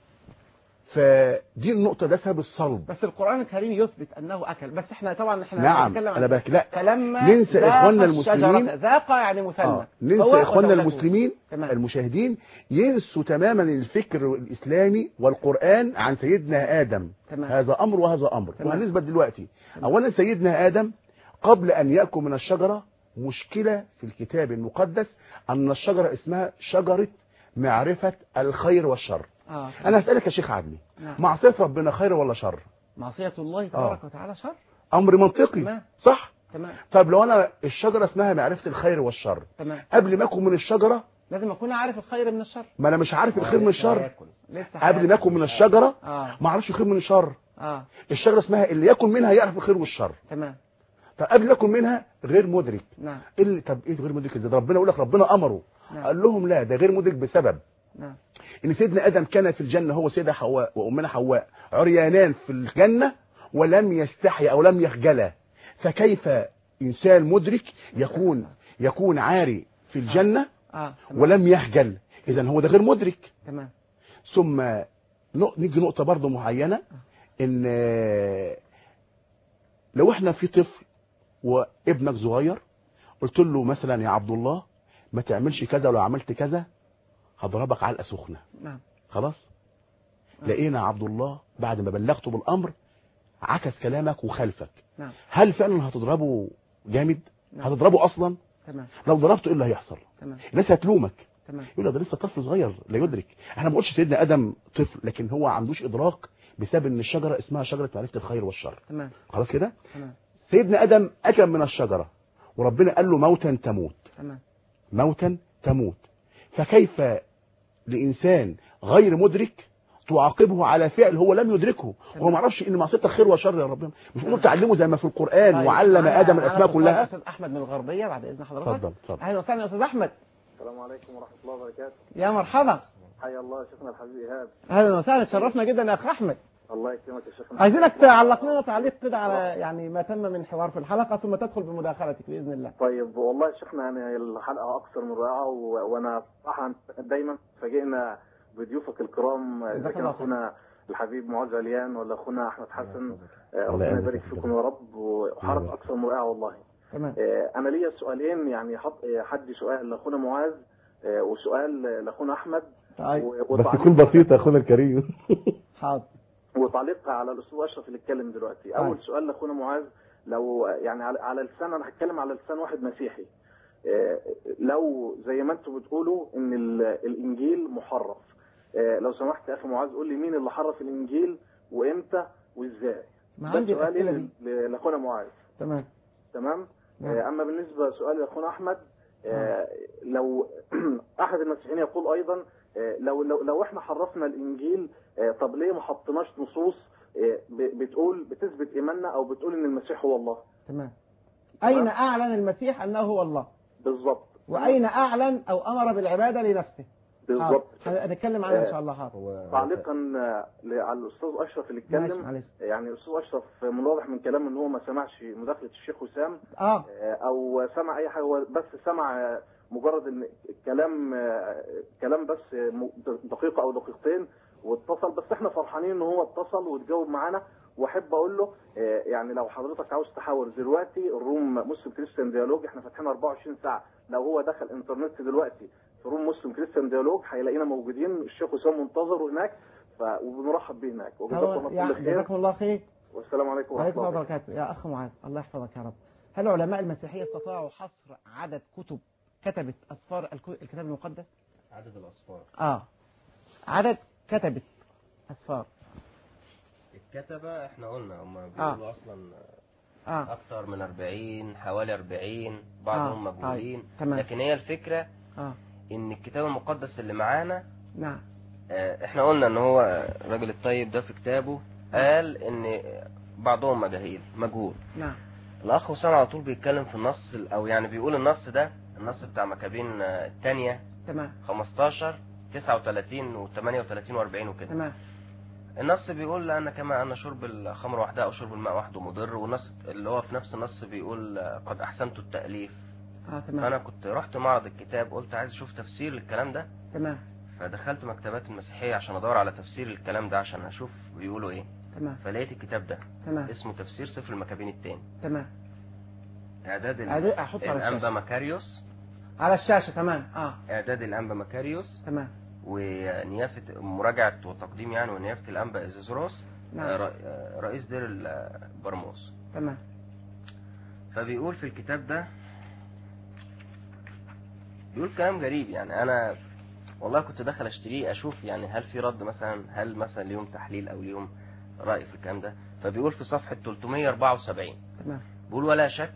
فدي النقطة ده سبب الصلب. بس القرآن الكريم يثبت أنه أكل بس احنا طبعا احنا نعم أنا بك لا فلما ننسى إخواننا المسلمين ذاق يعني مثنى آه. ننسى إخواننا المسلمين تمام. المشاهدين ينسوا تماما الفكر الإسلامي والقرآن عن سيدنا آدم تمام. هذا أمر وهذا أمر وهنثبت دلوقتي تمام. أولا سيدنا آدم قبل أن يأكل من الشجرة مشكلة في الكتاب المقدس أن الشجرة اسمها شجرة معرفة الخير والشر. آه. أنا أسألك يا شيخ عدلي، نعم. معصية ربنا خير ولا شر؟ معصية الله تبارك وتعالى شر. أمر منطقي. تمام. صح؟ تمام. طب لو أنا الشجرة اسمها معرفة الخير والشر، تمام. قبل ما أكون من الشجرة لازم أكون عارف الخير من الشر. ما أنا مش عارف الخير من الشر. لسه قبل ما أكون من الشجرة آه. ما أعرفش الخير من الشر. آه. الشجرة اسمها اللي يكون منها يعرف الخير والشر. تمام. طب قبل ما يكون منها غير مدرك. نعم. اللي طب ايه غير مدرك ازاي؟ ربنا يقول لك ربنا امره. نعم. قال لهم لا، ده غير مدرك بسبب نعم. ان سيدنا ادم كان في الجنه هو سيده حواء وامنا حواء عريانان في الجنه ولم يستحي او لم يخجلا، فكيف انسان مدرك يكون يكون عاري في الجنه آه. آه. ولم يخجل؟ اذا هو ده غير مدرك. تمام. ثم نيجي نقطه برضه معينه، ان لو احنا في طفل وابنك صغير قلت له مثلا يا عبد الله ما تعملش كذا، ولو عملت كذا هضربك علقه سخنه. نعم. خلاص. آه. لقينا عبد الله بعد ما بلغته بالامر عكس كلامك وخالفك. نعم. هل فعلا هتضربه جامد؟ نعم. هتضربه اصلا؟ تمام. لو ضربته ايه اللي هيحصل؟ تمام. الناس هتلومك. تمام. يقول لك ده لسه طفل صغير لا يدرك. احنا ما بنقولش سيدنا ادم طفل، لكن هو ما عندوش ادراك بسبب ان الشجره اسمها شجره معرفه الخير والشر. تمام. خلاص كده؟ تمام. سيدنا ادم اكل من الشجره وربنا قال له موتا تموت. تمام. موتا تموت. فكيف لانسان غير مدرك تعاقبه على فعل هو لم يدركه؟ هو ما يعرفش ان معصيتك خير وشر يا ربنا. مش ممكن تعلمه زي ما في القران طيب. وعلم ادم الاسماء كلها. استاذ احمد من الغربيه بعد اذن حضرتك. اتفضل اتفضل. اهلا وسهلا يا استاذ احمد. السلام عليكم ورحمه الله وبركاته. يا مرحبا. حيا الله شيخنا الحبيب ايهاب. اهلا وسهلا، تشرفنا جدا يا اخ احمد. الله يكرمك يا شيخنا. عايزينك تعلق لنا تعليق كده على يعني ما تم من حوار في الحلقه، ثم تدخل بمداخلتك باذن الله. طيب والله يا شيخنا يعني الحلقه اكثر من رائعه، و... وانا صراحه دايما فاجئنا بضيوفك الكرام، اذا كان اخونا الحبيب معاذ عليان ولا اخونا احمد حسن، ربنا يبارك فيكم يا رب، وحلقه اكثر من رائعه والله. تمام. انا ليا سؤالين، يعني حد سؤال لاخونا معاذ وسؤال لاخونا احمد. طيب بس يكون بسيط يا اخونا الكريم. حاضر. وتعليق على الاستاذ اشرف اللي اتكلم دلوقتي. اول سؤال لاخونا معاذ، لو يعني على لسان، انا هتكلم على لسان واحد مسيحي، لو زي ما انتم بتقولوا ان الانجيل محرف، لو سمحت يا اخي معاذ قول لي مين اللي حرف الانجيل وامتى وازاي؟ ما عندي الاسئله دي لاخونا معاذ. تمام تمام. نعم. اما بالنسبه لسؤال لاخونا احمد، نعم. لو احد المسيحيين يقول ايضا لو لو لو احنا حرفنا الانجيل، طب ليه ما حطيناش نصوص بتقول بتثبت ايماننا او بتقول ان المسيح هو الله؟ تمام. اين اعلن المسيح انه هو الله؟ بالظبط. واين اعلن او امر بالعباده لنفسه؟ بالظبط. هنتكلم عنها ان شاء الله. حاضر. تعليقا على الاستاذ اشرف اللي اتكلم، يعني الاستاذ اشرف من الواضح من كلامه ان هو ما سمعش مداخله الشيخ وسام، اه او سمع اي حاجه، هو بس سمع مجرد ان كلام كلام بس دقيقه او دقيقتين واتصل. بس احنا فرحانين ان هو اتصل وتجاوب معانا. واحب اقول له يعني لو حضرتك عاوز تحاور دلوقتي الروم مسلم كريستيان ديالوج احنا فاتحين أربعة وعشرين ساعه، لو هو دخل انترنت دلوقتي في روم مسلم كريستيان ديالوج هيلاقينا موجودين، الشيخ وسام منتظر هناك، ف وبنرحب به هناك. وجزاكم الله خير. جزاكم الله خير. والسلام عليكم ورحمه الله وبركاته. يا اخ معاذ الله يحفظك يا رب. هل علماء المسيحيه استطاعوا حصر عدد كتب كتبت اسفار الكتاب المقدس؟ عدد الاسفار اه عدد كتبت اسفار الكتبه احنا قلنا هم بيقولوا آه. اصلا آه. اكتر من أربعين، حوالي أربعين، بعضهم آه. مجهولين. آه. لكن هي الفكره آه. ان الكتاب المقدس اللي معانا، نعم، آه احنا قلنا ان هو الراجل الطيب ده في كتابه قال ان بعضهم مجاهيل مجهول. نعم. الاخ وسام على طول بيتكلم في النص، او يعني بيقول النص ده النص بتاع مكابين الثانيه تمام خمستاشر تسعة وتلاتين وثمانية وثلاثين وأربعين وكده. تمام. النص بيقول لأن كما أن شرب الخمر وحده أو شرب الماء وحده مضر، والنص اللي هو في نفس النص بيقول قد أحسنت التأليف. اه تمام. فأنا كنت رحت معرض الكتاب، قلت عايز أشوف تفسير للكلام ده. تمام. فدخلت مكتبات المسيحية عشان أدور على تفسير الكلام ده عشان أشوف بيقولوا إيه. تمام. فلقيت الكتاب ده. تمام. اسمه تفسير سفر المكابين الثاني. تمام. إعداد أحط على الأنبا مكاريوس على الشاشة. تمام. اه إعداد الأنبا مكاريوس. تمام. ونيافة مراجعة وتقديم يعني ونيافة الأنبا إزيزروس. نعم. رئيس دير البرموس. تمام. فبيقول في الكتاب ده بيقول كلام غريب يعني. انا والله كنت داخل اشتريه اشوف يعني هل في رد مثلا، هل مثلا اليوم تحليل او اليوم رأي في الكلام ده. فبيقول في صفحة ثلاثمائة وأربعة وسبعين تمام. بيقول ولا شك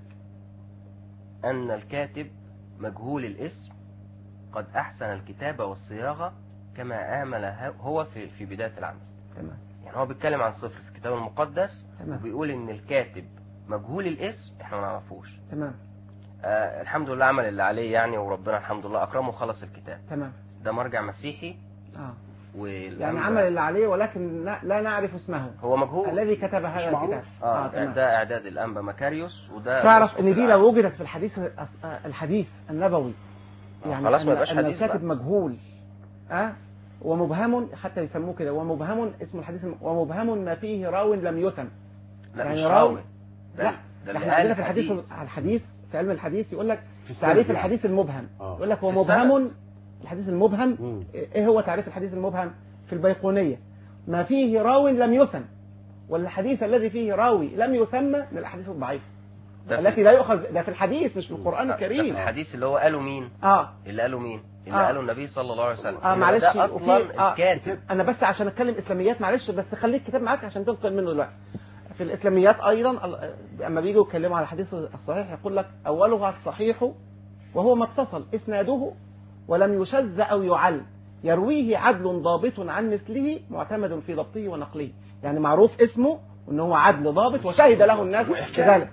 ان الكاتب مجهول الاسم قد احسن الكتابة والصياغة كما آمل هو في في بداية العمل. تمام. يعني هو بيتكلم عن صفر في الكتاب المقدس. تمام. وبيقول ان الكاتب مجهول الاسم احنا ما نعرفوش. تمام. آه الحمد لله عمل اللي عليه يعني، وربنا الحمد لله اكرمه وخلص الكتاب. تمام. ده مرجع مسيحي. اه يعني عمل اللي عليه ولكن لا نعرف اسمه. هو مجهول الذي كتب هذا الكتاب. اه, آه ده اعداد الانبا مكاريوس. وده تعرف ان دي لو وجدت في الحديث الحديث النبوي يعني خلاص ما يبقاش حديث. الكاتب مجهول اه ومبهم، حتى يسموه كده، ومبهم اسم الحديث ومبهم ما فيه راو لم يتم. لا يعني مش راوي. لا ده احنا عندنا في الحديث الحديث في علم الحديث يقول لك تعريف الحديث المبهم. يقول لك هو مبهم. الحديث المبهم مم. ايه هو تعريف الحديث المبهم في البيقونية؟ ما فيه راو لم يسم، والحديث الذي فيه راوي لم يسمى من الاحاديث الضعيفة التي لا يؤخذ. ده في الحديث مش في القرآن الكريم. ده في الحديث اللي هو قاله مين؟ اه اللي قاله مين؟ اللي آه. قاله النبي صلى الله عليه وسلم. اه معلش ده اصلا آه. الكاتب. انا بس عشان اتكلم اسلاميات معلش، بس خليك الكتاب معاك عشان تنقل منه دلوقتي. في الاسلاميات ايضا اما بييجوا يتكلموا على الحديث الصحيح يقول لك اولها الصحيح وهو ما اتصل اسناده ولم يشذ او يعل، يرويه عدل ضابط عن مثله معتمد في ضبطه ونقله. يعني معروف اسمه ان هو عدل ضابط وشهد له الناس كذلك.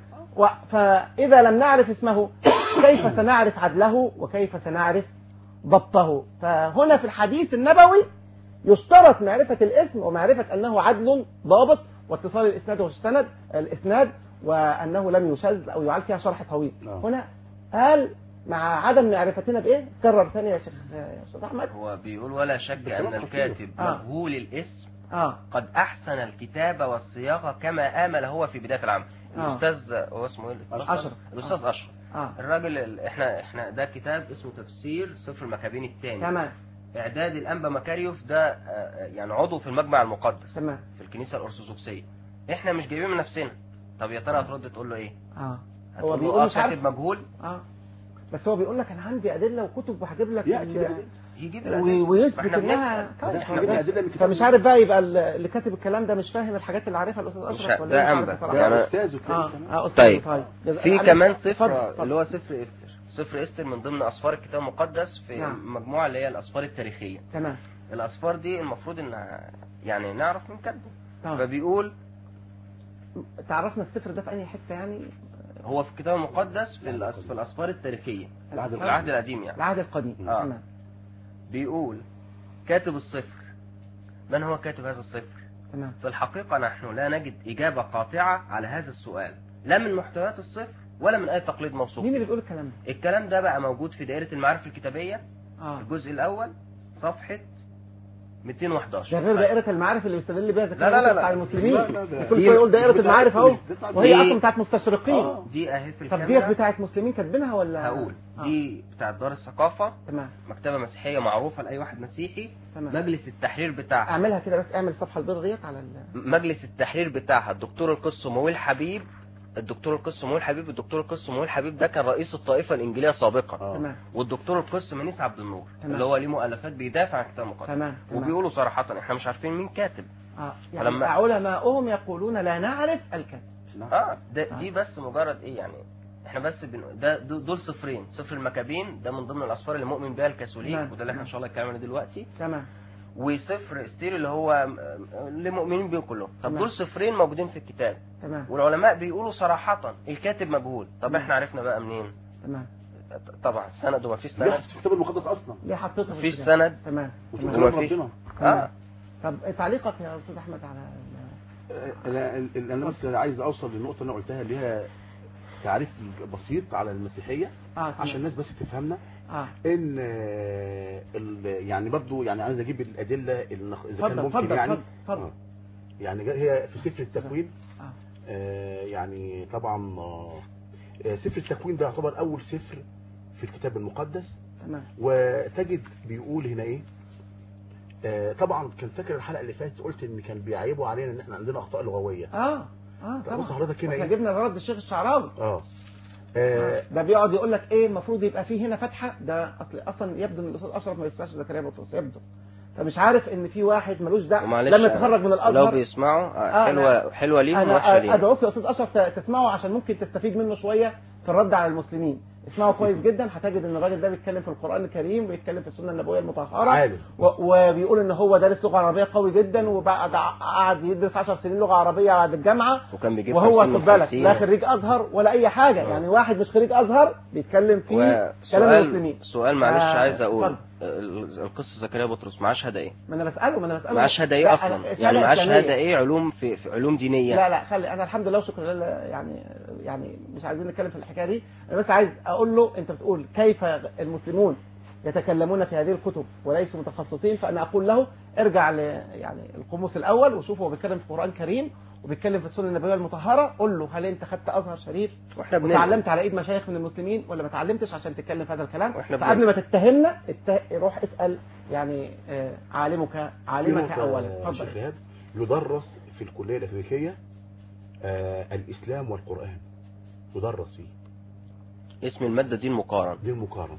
فاذا لم نعرف اسمه كيف سنعرف عدله وكيف سنعرف ضبطه؟ فهنا في الحديث النبوي يشترط معرفة الاسم ومعرفة انه عدل ضابط واتصال الاسناد والسند الاسناد وانه لم يشذ او يعل، فيها شرح طويل. هنا قال مع عدم معرفتنا بايه؟ كرر ثاني يا شيخ يا استاذ احمد. هو بيقول ولا شك ان الكاتب آه. مجهول الاسم آه. قد احسن الكتابة والصياغة كما امل هو في بداية العمل. آه. الاستاذ هو اسمه ايه؟ اشرف. الاستاذ اشرف. آه. الراجل احنا احنا ده كتاب اسمه تفسير سفر المكابين الثاني. تمام. اعداد الانبا مكاريوس ده يعني عضو في المجمع المقدس. تمام. في الكنيسة الارثوذكسية. احنا مش جايبين من نفسنا. طب يا ترى هترد تقول له ايه؟ اه هو بيقول مش عارف مجهول. اه بس هو بيقول لك انا عندي ادله وكتب وهجيب لك يجيب ويثبت انها فمش عارف بقى يبقى اللي كاتب الكلام ده مش فاهم الحاجات اللي عارفها الاستاذ اشرف ولا ده انبا يعني استاذ اه اه طيب, طيب. في كمان سفر اللي هو سفر استر. سفر استر من ضمن اسفار الكتاب المقدس في نعم. مجموعه اللي هي الاسفار التاريخيه. تمام. الاسفار دي المفروض ان يعني نعرف من كاتبه. فبيقول تعرفنا السفر ده في اي حته يعني؟ هو في الكتاب المقدس في الأس... في الاسفار التاريخيه العهد العهد القديم يعني العهد القديم. آه. تمام. بيقول كاتب السفر. من هو كاتب هذا السفر؟ تمام. في الحقيقه نحن لا نجد اجابه قاطعه على هذا السؤال، لا من محتويات السفر ولا من اي تقليد موثوق. مين اللي بيقول الكلام ده؟ الكلام ده بقى موجود في دائره المعارف الكتابيه. آه. الجزء الاول صفحه مئتين وأحد عشر. ده غير دائرة المعارف اللي بيستدل بيها لا لا لا بتاع المسلمين. كل شويه يقول دائرة المعارف اهو وهي اصلا بتاعت مستشرقين. دي اهي في الكاميرا. طب دي بتاعت مسلمين كاتبينها ولا؟ هقول آه. دي بتاعت دار الثقافة. تمام. مكتبة مسيحية معروفة لأي واحد مسيحي. تمام. مجلس التحرير بتاعها اعملها كده بس، اعمل الصفحة البيضاء ديت على ال... مجلس التحرير بتاعها الدكتور القس مويل حبيب. الدكتور القس مويل حبيب الدكتور القس مويل حبيب ده كان رئيس الطائفة الإنجيلية سابقا. تمام. والدكتور القس منيس عبد النور. تمام. اللي هو ليه مؤلفات بيدافع عن الكتاب المقدس. تمام. وبيقولوا صراحة احنا مش عارفين مين كاتب. اه يعني لما... علماؤهم يقولون لا نعرف الكاتب. اه ده دي بس مجرد ايه يعني احنا بس بن... ده دول صفرين. صفر المكابين ده من ضمن الاسفار اللي مؤمن بها الكاثوليك. وده اللي احنا ان شاء الله هنتكلم عنه دلوقتي. تمام. وصفر استير اللي هو اللي مؤمنين بيه كلهم. طب تمام. دول صفرين موجودين في الكتاب. تمام. والعلماء بيقولوا صراحة الكاتب مجهول. طب تمام. احنا عرفنا بقى منين؟ تمام. طبعا سند وما فيش سند. في الكتاب المقدس اصلا ليه حطيته؟ مفيش سند. تمام. وما فيش. اه طب تعليقك يا استاذ احمد على انا انا بس عايز اوصل للنقطه اللي انا قلتها اللي هي تعريف بسيط على المسيحيه. آه عشان الناس بس تفهمنا. آه. ان يعني برضو يعني عايز اجيب الادله اذا كان ممكن فضل يعني فضل. آه. يعني هي في سفر التكوين. آه. آه يعني طبعا آه سفر التكوين ده يعتبر اول سفر في الكتاب المقدس. تمام. وتجد بيقول هنا ايه. آه طبعا كان فاكر الحلقه اللي فاتت قلت ان كان بيعيبوا علينا ان احنا عندنا اخطاء لغويه. اه اه طبعا. بص حضرتك هنا ايه جبنا رد الشيخ الشعراوي. اه آه ده بيقعد يقول لك ايه المفروض يبقى فيه هنا فتحه، ده اصل اصلا يبدو ان الاستاذ اشرف ما يسمعش زكريا بطرس يبدو، فمش عارف ان في واحد ملوش دعوه لما يتخرج من الازهر لو بيسمعوا حلوه حلوه ليهم وحشه ليهم. ادعوك يا استاذ اشرف تسمعه عشان ممكن تستفيد منه شويه في الرد على المسلمين. اسمعوا كويس جدا، هتجد ان الراجل ده بيتكلم في القران الكريم وبيتكلم في السنه النبويه المطهره وبيقول ان هو دارس لغه عربيه قوي جدا وبعد قعد يدرس عشر سنين لغه عربيه بعد الجامعه وكان بيجيب وهو خد بالك لا خريج ازهر ولا اي حاجه. أوه. يعني واحد مش خريج ازهر بيتكلم في كلام المسلمين. سؤال معلش آه عايز اقول القس زكريا بطرس معاه شهاده ايه؟ ما انا بساله ما انا بساله معاه شهاده ايه اصلا؟ يعني معاه شهاده ايه علوم في, في علوم دينيه؟ لا لا خلي انا الحمد لله وشكرا لله يعني يعني مش عايزين نتكلم في الحكايه دي. انا بس عايز اقول له انت بتقول كيف المسلمون يتكلمون في هذه الكتب وليسوا متخصصين، فانا اقول له ارجع ل يعني القاموس الاول وشوف هو بيتكلم في القران الكريم وبيتكلم في السنه النبويه المطهره. قول له هل انت خدت ازهر شريف وتعلمت على ايد مشايخ من المسلمين ولا ما تعلمتش عشان تتكلم في هذا الكلام؟ فقبل ما تتهمنا ات... روح اسال يعني آه عالمك عالمك اولا. اتفضل. يدرس في الكليه الامريكيه آه الاسلام والقران يدرس فيه. اسم الماده دين مقارن. دين مقارن.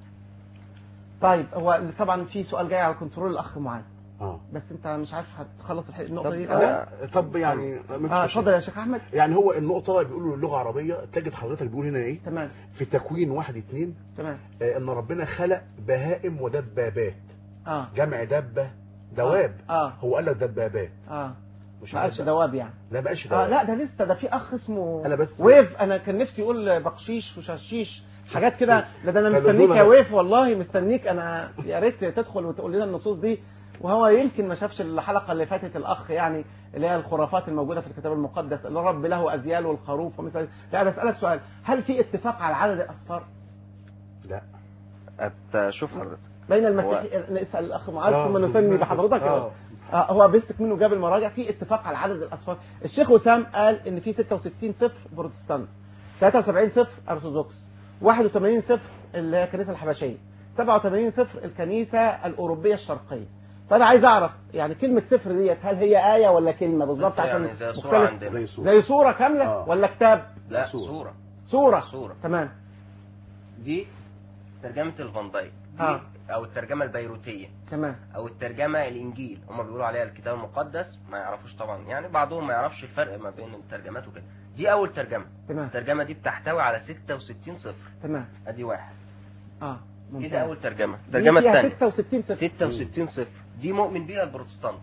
طيب هو طبعا في سؤال جاي على كنترول الاخ معاذ. اه بس انت مش عارف هتخلص النقطه دي الاول. طب يعني اه اتفضل يا شيخ احمد. يعني هو النقطه بيقولوا اللغه العربيه تجد حضرتك بيقول هنا ايه؟ تمام. في تكوين واحد اتنين تمام آه ان ربنا خلق بهائم ودبابات. اه جمع دبه دواب. اه, آه. هو قال لك دبابات. اه مش ما قالش دواب يعني. لا ما قالش دواب. اه لا ده لسه ده في اخ اسمه أنا بس ويف. انا كان نفسي يقول بقشيش وشاشيش حاجات كده. ده انا مستنيك يا ويف والله مستنيك. انا يا ريت تدخل وتقول لنا النصوص دي. وهو يمكن ما شافش الحلقه اللي فاتت الاخ يعني اللي هي الخرافات الموجوده في الكتاب المقدس اللي الرب له ازيال والخروف ومثل. لا اسالك سؤال، هل في اتفاق على عدد الاصفار؟ لا شوف حضرتك بين المسيحي نسال الاخ معاذ ثم نسمي بحضرتك. آه. آه هو بيمسك منه جاب المراجع في اتفاق على عدد الاصفار. الشيخ وسام قال ان في ستة وستين صفر بروتستانت، ثلاثة وسبعين صفر ارثوذكس، واحد وثمانين صفر اللي هي الكنيسه الحبشيه، سبعة وثمانين صفر الكنيسه الاوروبيه الشرقيه. فانا عايز اعرف يعني كلمه صفر ديت هل هي ايه ولا كلمه بالظبط؟ عشان يعني زي صوره عندنا زي صوره, زي صورة كامله آه. ولا كتاب؟ لا صوره صوره صوره تمام. دي ترجمه الفان دايك دي آه. او الترجمه البيروتيه تمام، او الترجمه الانجيل هم بيقولوا عليها الكتاب المقدس. ما يعرفوش طبعا يعني بعضهم ما يعرفش الفرق ما بين الترجمات وكده. دي اول ترجمه. تمام. الترجمه دي بتحتوي على ستة وستين صفر. تمام. ادي واحد. اه ممتاز. كده اول ترجمه. الترجمه الثانيه ستة وستين صفر. ستة وستين صفر دي مؤمن بيها البروتستانت.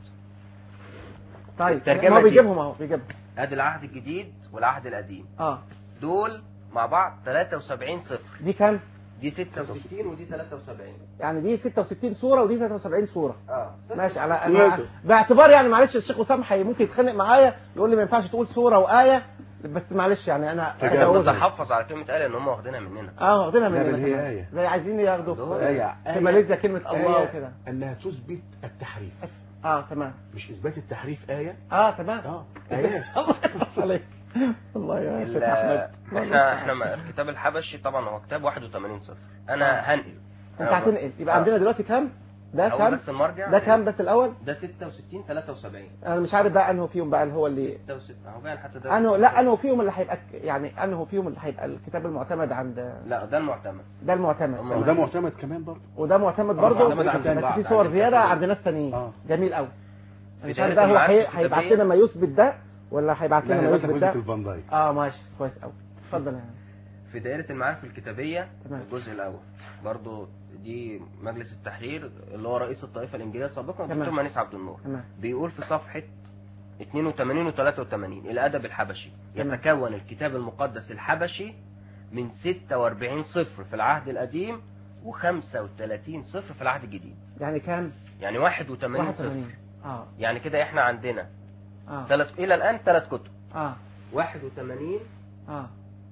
طيب الترجمه ما بيجيبهم اهو بيجيبهم. ادي العهد الجديد والعهد القديم. اه دول مع بعض ثلاثة وسبعين صفر. دي كام؟ دي ستة وستين ودي ثلاثة وسبعين. يعني دي ستة وستين صوره ودي ثلاثة وسبعين صوره. اه ماشي. على أنا باعتبار يعني معلش الشيخ وسام ممكن يتخانق معايا يقول لي ما ينفعش تقول صوره وايه، بس معلش يعني انا بتحفظ على كلمه ايه ان هم واخدينها مننا. اه واخدينها مننا. هي ايه زي عايزين ياخدوا آية. في ماليزيا كلمه الله وكده انها تثبت التحريف. اه تمام. مش اثبات التحريف ايه. اه تمام. اه ايات. الله يفتح عليك. الله يا شيخ احمد. احنا احنا الكتاب الحبشي طبعا هو كتاب واحد وثمانين صفر. انا هنقل. انت هتنقل يبقى عندنا دلوقتي كام؟ ده كام؟ بس المرجع ده كام بس الاول؟ ده ستة وستين ثلاثة وسبعين. انا مش عارف بقى انه فيهم بقى اللي هو اللي ستة وستين اهو باين حتى ده. انه لا انه فيهم اللي هيبقى يعني انه فيهم اللي هيبقى الكتاب المعتمد عند. لا ده المعتمد. ده المعتمد. وده معتمد كمان برضه. وده معتمد برضه. بس في صور زياده عند ناس ثانيين. آه. جميل قوي. مش عارف ده هو هيبعت لنا ما يثبت ده ولا هيبعت لنا ما يثبت ده. اه ماشي كويس قوي. اتفضل يا في دائرة المعارف الكتابية. تمام. الجزء الأول برضو دي مجلس التحرير اللي هو رئيس الطائفة الإنجيلية سابقا الدكتور منيس عبد النور. تمام. بيقول في صفحة اثنين وثمانين و ثلاثة وثمانين الأدب الحبشي. تمام. يتكون الكتاب المقدس الحبشي من ستة وأربعين صفر في العهد القديم وخمسة وثلاثين صفر في العهد الجديد. يعني كام؟ يعني واحد وثمانين صفر. اه يعني كده احنا عندنا اه ثلاث إلى الآن ثلاث كتب. اه واحد وثمانين اه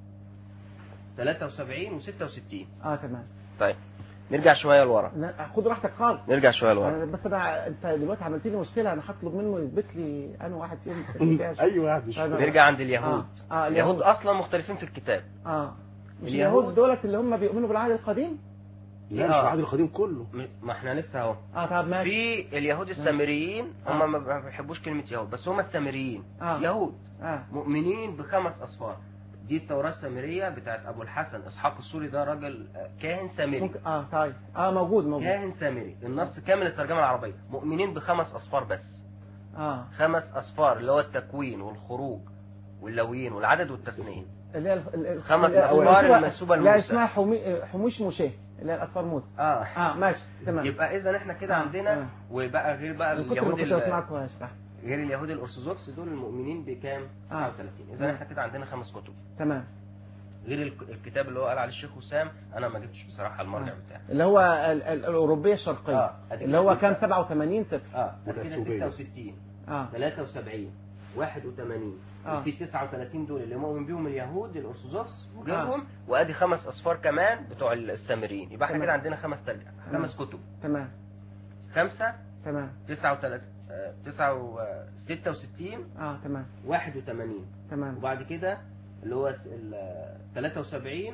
ثلاثة وسبعين وستة وستين. اه تمام. طيب نرجع شويه لورا. خد راحتك خالص. نرجع شويه لورا. بس انا انت دلوقتي عملت لي مشكله. انا هطلب منه يثبت لي انا واحد فيهم. ايوه واحد. نرجع عند اليهود. آه. آه. اليهود اصلا مختلفين في الكتاب. اه مش اليهود دولت اللي هم بيؤمنوا بالعهد القديم؟ لا مش العهد القديم كله. ما احنا لسه اهو. اه طب ماشي. في اليهود السامريين هم آه. ما بيحبوش كلمه يهود بس هم السامريين. آه. يهود آه. مؤمنين بخمس اصفار. دي التوراة السامرية بتاعت ابو الحسن اسحاق السوري، ده راجل كاهن سامري. ممكن اه طيب اه موجود موجود كاهن سامري، النص كامل الترجمة العربية، مؤمنين بخمس اصفار بس. اه خمس اصفار اللي هو التكوين والخروج واللويين والعدد والتثنية، اللي هي الخمس اصفار المنسوبة لموسى. لا لموسى، اسمها حمي... حموش موشيه اللي هي الاصفار موسى. اه اه ماشي تمام. يبقى اذا احنا كده آه. عندنا آه. وبقى غير بقى اليهود اليهود ال... غير اليهود الارثوذكس دول المؤمنين بكام؟ تسعة وثلاثين. آه. اذا احنا كده عندنا خمس كتب تمام. غير الكتاب اللي هو قال عليه الشيخ وسام، انا ما جبتش بصراحه المرجع آه. بتاعه اللي هو ال... ال... الاوروبيه الشرقيه. آه. اللي هو كان سبعة وثمانين صفر. اه كده ستة وستين اه ثلاثة وسبعين واحد وثمانين آه. في تسعة وثلاثين دول اللي مؤمن بيهم اليهود الارثوذكس وغيرهم، آه. وادي خمس اصفار كمان بتوع السامريين. يبقى احنا كده عندنا خمس ترجمة، خمس كتب. تمام. خمسة تمام. تسعة وثلاثين تسعة و ستة وستين اه تمام. واحد وثمانين تمام. وبعد كده اللي هو ال ثلاثة وسبعين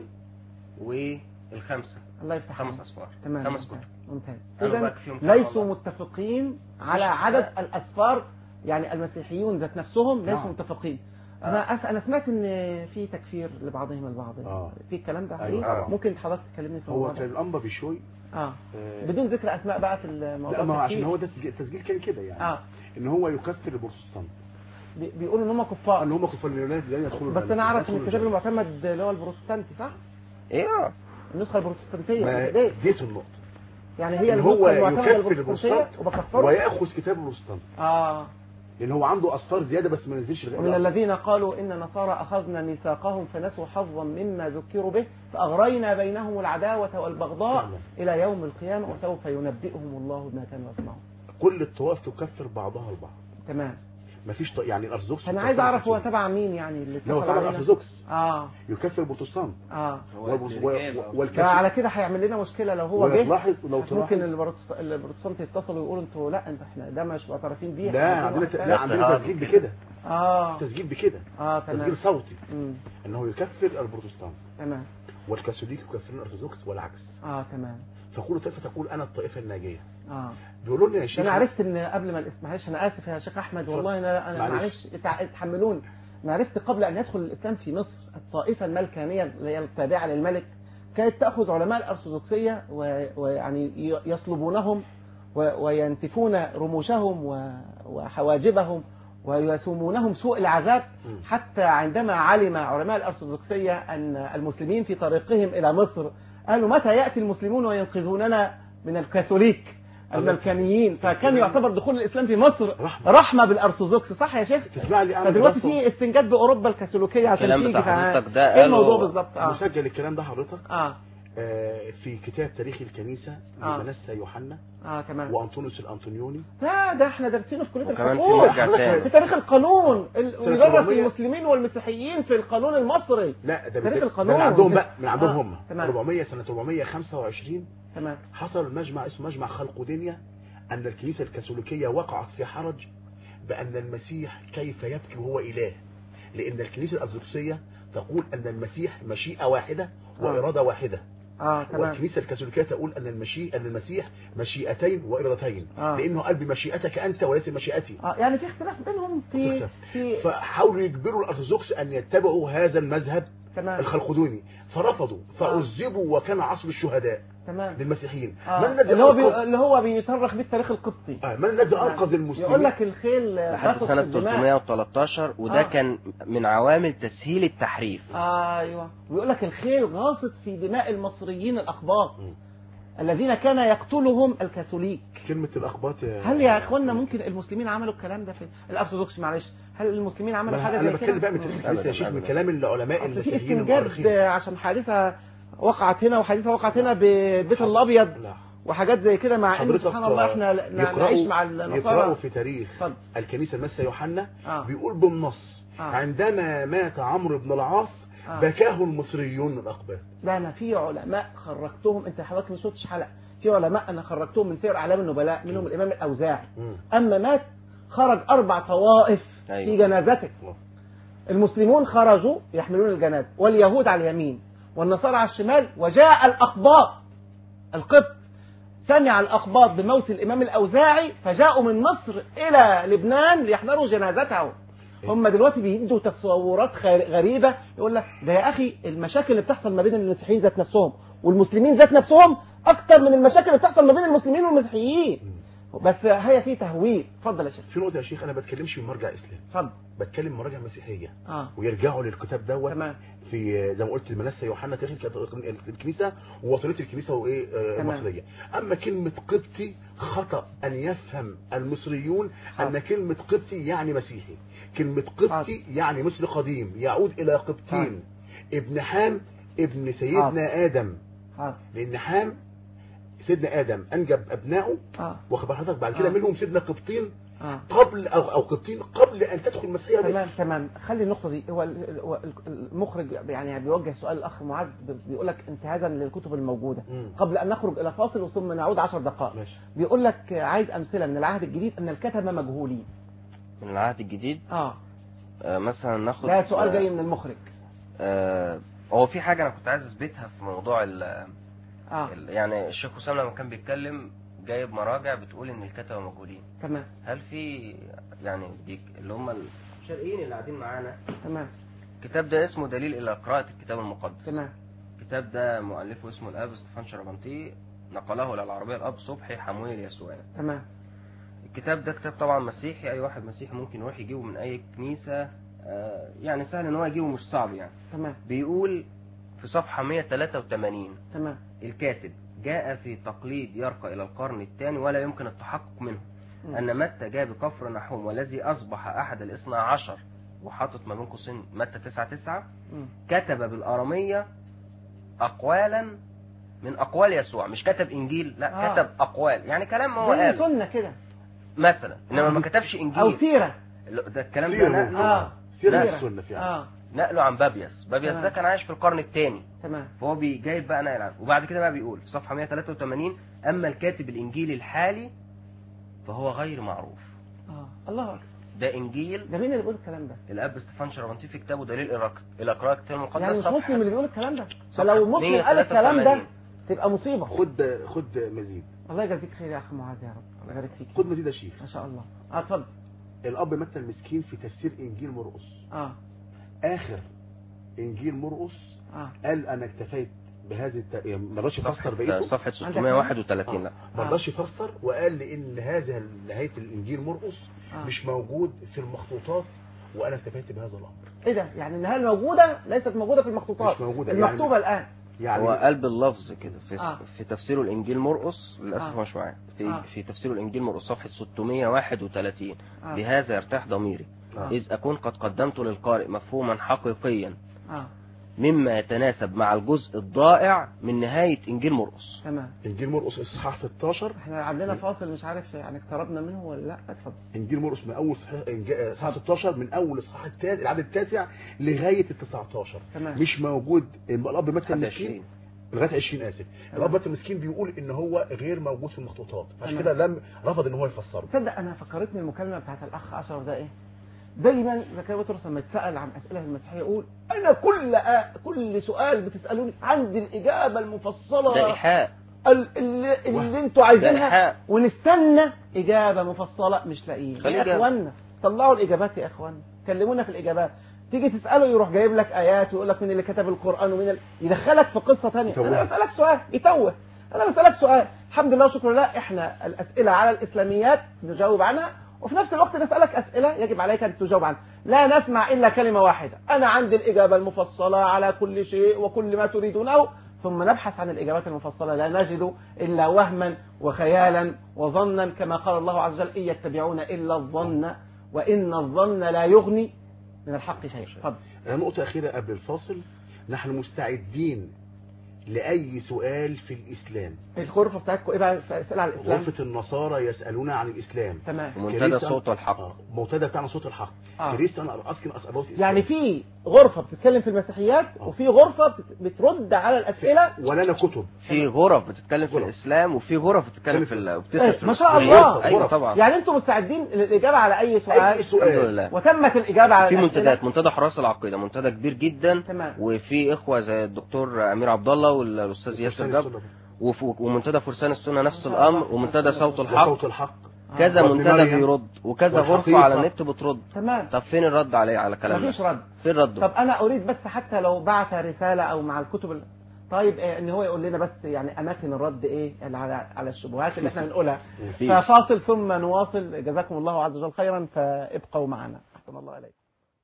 والخمسة. الله يفتح خمس اصفار. تمام. خمس كتب. ممتاز. إذن ليسوا متفقين على عدد الأصفار، يعني المسيحيون ذات نفسهم ليسوا آه. متفقين. آه. انا أس... انا سمعت ان في تكفير لبعضهم البعض. آه. في الكلام ده أيوة. حقيقي؟ آه. ممكن حضرتك تكلمني في الموضوع هو ده؟ كان الانبا بشوي اه, آه. بدون ذكر اسماء بقى في الموضوع. لا ما هو عشان التكفير. هو ده التسجيل, التسجيل كان كده يعني اه ان هو يكفر البروتستانت، بي... بيقولوا ان هم كفار. ان هم كفار لن يدخلوا. بس انا اعرف ان الكتاب المعتمد اللي هو البروتستانتي صح؟ ايه النسخه البروتستانتيه ما دي ديت النقطه يعني هي إن هو النسخه المعتمده يكفر البروتستانتيه البروتستانت وبكفره وياخذ كتاب البروتستانت، اه لان هو عنده اصفار زياده بس ما نزلش ومن الغير. الذين قالوا إن نصارى أخذنا ميثاقهم فنسوا حظا مما ذكروا به فأغرينا بينهم العداوة والبغضاء فعلا. إلى يوم القيامة وسوف ينبئهم الله بما كانوا يصنعون. كل الطوائف تكفر بعضها البعض. تمام. مفيش ط... يعني الارثوذكس أنا عايز أعرف هو تبع مين يعني اللي لا هو اتصل طبعا علينا؟ الارثوذكس آه يكفر البروتستانت آه والكاثوليك. ده على كده هيعمل لنا مشكلة لو هو جه. لاحظ لو ممكن تلاحظ البروتست- البروتستانت يتصلوا ويقولوا انتوا لا انتوا احنا ده مش معترفين بيه. لا إحنا عندنا واحد ت... تاني. لا عندنا تسجيل بكده، اه تسجيل بكده، اه تمام. تسجيل صوتي امم انه يكفر البروتستانت تمام. والكاثوليك يكفرون الارثوذكس والعكس. اه تمام. فكل طائفه تقول انا الطائفه الناجيه. اه بيقولوا لنا يا شيخ انا عرفت ان قبل ما الاسم، معلش انا اسف يا شيخ احمد والله انا انا معلش. معلش اتع- اتحملوني. انا عرفت قبل ان يدخل الاسلام في مصر الطائفه الملكانيه اللي هي التابعه للملك كانت تاخذ علماء الارثوذكسيه و- ويعني ي- يصلبونهم و- وينتفون رموشهم و- وحواجبهم ويسومونهم سوء العذاب، م. حتى عندما علم علماء الارثوذكسيه ان المسلمين في طريقهم الى مصر قالوا متى ياتي المسلمون وينقذوننا من الكاثوليك الملكانيين، فكان يعتبر دخول الاسلام في مصر رحمة, رحمة بالارثوذكس صح يا شيخ؟ تسمع لي انا فدلوقتي في استنجاد باوروبا الكاثوليكيه عشان الكلام تيجي بتاع فا- حضرتك ده ايه قالوا- الموضوع بالظبط؟ اه مسجل الكلام ده حضرتك اه آه في كتاب تاريخ الكنيسه آه. لمنسى يوحنا اه تمام. وانطونيوس الانطونيوني. لا ده احنا دارسينه في كليه وكمان في الحقوق مرجع تاني. في تاريخ القانون ال- ويدرس أربعمية. للمسلمين والمسيحيين في القانون المصري. لا ده تاريخ بت- القانون. ده من عندهم بقى من عندهم آه. هم تمام. أربعمية سنه أربعمية وخمسة وعشرين تمام. حصل مجمع اسمه مجمع خلقودينيا ان الكنيسه الكاثوليكيه وقعت في حرج بان المسيح كيف يبكي وهو اله، لان الكنيسه الارثوذكسيه تقول ان المسيح مشيئه واحده واراده واحده، اه تمام. والكنيسه الكاثوليكيه تقول ان المشيئه ان المسيح مشيئتين وارادتين، آه. لانه قال بمشيئتك انت وليس مشيئتي. اه يعني في اختلاف بينهم في في فحاولوا يجبروا الارثوذكس ان يتبعوا هذا المذهب تمام. الخلقدوني، فرفضوا فعذبوا وكان عصر الشهداء تمام. للمسيحيين. آه. من الذي اللي هو أنقذ- بي... اللي هو بيترخ بالتاريخ القبطي. آه. من الذي انقذ المسلمين؟ يقول لك الخيل لحد بتاخد سنة في الدماء. ثلاثمائة وثلاثة عشر وده آه. كان من عوامل تسهيل التحريف. ايوه ويقول لك الخيل غاصت في دماء المصريين الاقباط م. الذين كان يقتلهم الكاثوليك. كلمة الأخباط يا هل يا اخوانا ممكن المسلمين عملوا الكلام ده في الارثوذكس؟ معلش هل المسلمين عملوا ما حاجه أنا زي بتكلم بقى من كده؟ تاريخ الكنيسة يا شيخ، من كلام العلماء أصل في المسيحيين استنجاد المؤرخين. عشان حادثه وقعت هنا وحادثه وقعت هنا بالبيت الابيض لا. وحاجات زي كده، مع ان حضرتك سبحان الله احنا ن- يقرأوا- نعيش مع يقرأوا النصارى. في تاريخ اتفضل. الكنيسة المسيح يوحنا آه. بيقول بالنص آه. عندما مات عمرو بن العاص آه. بكاه المصريون الأقباط. لا انا في علماء خرجتهم، انت حضرتك ما شفتش حلقه، في علماء انا خرجتهم من سير اعلام النبلاء منهم الامام الاوزاعي، مم. اما مات خرج اربع طوائف أيوة. في جنازته. الله. المسلمون خرجوا يحملون الجنازه واليهود على اليمين والنصارى على الشمال، وجاء الاقباط القبط سمع الاقباط بموت الامام الاوزاعي فجاءوا من مصر الى لبنان ليحضروا جنازته، هم دلوقتي بيدوا تصورات غريبة، يقول لك ده يا أخي المشاكل اللي بتحصل ما بين المسيحيين ذات نفسهم والمسلمين ذات نفسهم أكتر من المشاكل اللي بتحصل ما بين المسلمين والمسيحيين. بس هي في تهويل. اتفضل يا شيخ. في نقطة يا شيخ، أنا بتكلمش من مرجع إسلام، اتفضل. بتكلم مراجع مسيحية آه. ويرجعوا للكتاب دوت. تمام. في زي ما قلت المنسى يوحنا تاريخ الكنيسة ووصلت الكنيسة وإيه آه المصرية. أما كلمة قبطي خطأ أن يفهم المصريون آه. أن كلمة قبطي يعني مسيحي. كلمة قبطي آه. يعني مصر قديم يعود إلى قبطين. آه. ابن حام ابن سيدنا آه. آدم. آه. لأن حام سيدنا آدم أنجب أبنائه آه. واخد حضرتك بعد كده آه. منهم سيدنا قبطين آه. قبل أو أو قبطين قبل أن تدخل المسيحية. تمام تمام. خلي النقطة دي. هو المخرج يعني بيوجه سؤال الأخ معاذ، بيقول لك انتهازا للكتب الموجودة م. قبل أن نخرج إلى فاصل ثم نعود عشر دقائق. ماشي. بيقول لك عايز أمثلة من العهد الجديد أن الكتبة مجهولين. من العهد الجديد؟ آه, آه مثلا ناخد ده سؤال جاي من المخرج. آه هو في حاجة أنا كنت عايز أثبتها في موضوع ال آه. يعني الشيخ حسام لما كان بيتكلم جايب مراجع بتقول ان الكتبه موجودين. تمام. هل في يعني بيك اللي هم الشرقيين اللي قاعدين معانا؟ تمام. الكتاب ده اسمه دليل الى قراءه الكتاب المقدس. تمام. الكتاب ده مؤلفه اسمه الاب ستيفان شربنتي، نقله الى العربيه الاب صبحي حمويل يسوع. تمام. الكتاب ده كتاب طبعا مسيحي، اي واحد مسيحي ممكن يروح يجيبه من اي كنيسه، آه يعني سهل ان هو يجيبه مش صعب يعني. تمام. بيقول في صفحه مئة وثلاثة وثمانين. تمام. الكاتب جاء في تقليد يرقى إلى القرن الثاني ولا يمكن التحقق منه م. أن متى جاء بكفر نحوم والذي أصبح أحد الاثنى عشر وحاطط ما بين قوسين متى تسعة تسعة كتب بالأرامية أقوالا من أقوال يسوع، مش كتب إنجيل، لا آه. كتب أقوال يعني كلام هو قال سنة كده مثلا، إنما آه. ما كتبش إنجيل أو سيرة. ده الكلام ده نقله آه. سيرة السنة فيها آه. نقله عن بابيس. بابيس ده كان عايش في القرن الثاني. تمام. فهو جايب بقى نقل عنه. وبعد كده بقى بيقول في صفحة مئة وثلاثة وثمانين أما الكاتب الإنجيلي الحالي فهو غير معروف. آه. الله أكبر. ده إنجيل. ده مين اللي بيقول الكلام ده؟ الأب ستيفان شربنتي في كتابه دليل إلى قراءة الكتاب المقدس. يعني مش مسلم اللي بيقول الكلام ده؟ فلو مسلم قال الكلام ده تبقى مصيبة. خد خد مزيد. الله يجزيك خير يا أخي معاذ يا رب. الله يبارك فيك. خد مزيد يا شيخ. ما شاء الله. اه اتفضل. الأب متى المسكين في تفسير إنجيل مرقس. اه آخر إنجيل مرقس آه. قال أنا اكتفيت بهذه الت... يعني ما رضاش يفسر بقيته. صفحة ستمائة وواحد وثلاثين. آه. لا ما رضاش يفسر وقال لأن هذا نهاية الإنجيل مرقس آه. مش موجود في المخطوطات وأنا اكتفيت بهذا الأمر. إيه ده؟ يعني النهاية الموجودة ليست موجودة في المخطوطات. مش موجودة المكتوبة يعني... الآن. يعني هو قال باللفظ كده في آه. في تفسيره الإنجيل مرقس للأسف آه. مش معايا في آه. في تفسيره الإنجيل مرقس صفحة ستمائة وواحد وثلاثين آه. بهذا يرتاح ضميري آه. إذ أكون قد قدمت للقارئ مفهوما حقيقيا آه. مما يتناسب مع الجزء الضائع من نهاية إنجيل مرقس. تمام. إنجيل مرقس إصحاح ستاشر. إحنا عندنا فاصل مش عارف يعني اقتربنا منه ولا لا. اتفضل. إنجيل مرقس من أول إصحاح ستاشر من أول إصحاح الثالث العدد التاسع لغاية ال تسعتاشر. تمام. مش موجود. الأب متى المسكين لغاية عشرين آسف. الأب متى المسكين بيقول إن هو غير موجود في المخطوطات، عشان كده لم رفض إن هو يفسره. تصدق أنا فكرتني المكالمة بتاعت الأخ أشرف ده إيه؟ دايما زكريا بطرس لما يتسأل عن أسئلة المسيحية يقول أنا كل آ... كل سؤال بتسألوني عندي الإجابة المفصلة. ده إيحاء. اللي, اللي انتوا عايزينها ونستنى إجابة مفصلة مش لاقيين. يا إخوانا طلعوا الإجابات يا إخوانا، كلمونا في الإجابات. تيجي تسأله يروح جايب لك آيات ويقول لك مين اللي كتب القرآن ومين اللي يدخلك في قصة تانية. أنا بسألك سؤال يتوه. أنا بسألك سؤال الحمد لله وشكرا لله إحنا الأسئلة على الإسلاميات نجاوب عنها وفي نفس الوقت نسألك أسئلة يجب عليك أن تجاوب عنها. لا نسمع إلا كلمة واحدة أنا عندي الإجابة المفصلة على كل شيء وكل ما تريدونه، ثم نبحث عن الإجابات المفصلة لا نجد إلا وهما وخيالا وظنا كما قال الله عز وجل إن يتبعون إلا الظن وإن الظن لا يغني من الحق شيء. اتفضل. نقطة أخيرة قبل الفاصل. نحن مستعدين لأي سؤال في الإسلام. الغرفة بتاعتكم إيه بقى في أسئلة على الإسلام؟ غرفة النصارى يسألون عن الإسلام. تمام. منتدى صوت الحق. آه. منتدى بتاعنا صوت الحق. آه. كريستيان أسكن أسألوت يعني في غرفة بتتكلم في المسيحيات آه. وفي غرفة بترد على الأسئلة ولنا كتب. في غرف بتتكلم في الإسلام وفي غرف بتتكلم في وبتسأل في ما شاء الله. أيوة طبعا. يعني أنتم مستعدين للإجابة على أي سؤال؟ أي سؤال. الحمد لله. وتمت الإجابة على في منتديات، منتدى حراس العقيدة منتدى كبير جدا. تمام. وفي إخوة زي الدكتور أمير عبد الله والأستاذ ياسر جبر ومنتدى فرسان السنة نفس الأمر ومنتدى صوت الحق. صوت الحق. كذا آه. منتدى بيرد وكذا غرفة على النت بترد. تمام. طب فين الرد عليه على كلامنا؟ مفيش رد. فين رده؟ طب انا اريد بس حتى لو بعت رسالة او مع الكتب ال... طيب إيه ان هو يقول لنا بس يعني اماكن الرد ايه على على الشبهات اللي احنا بنقولها. ففاصل ثم نواصل. جزاكم الله عز وجل خيرا، فابقوا معنا. احسن الله عليكم.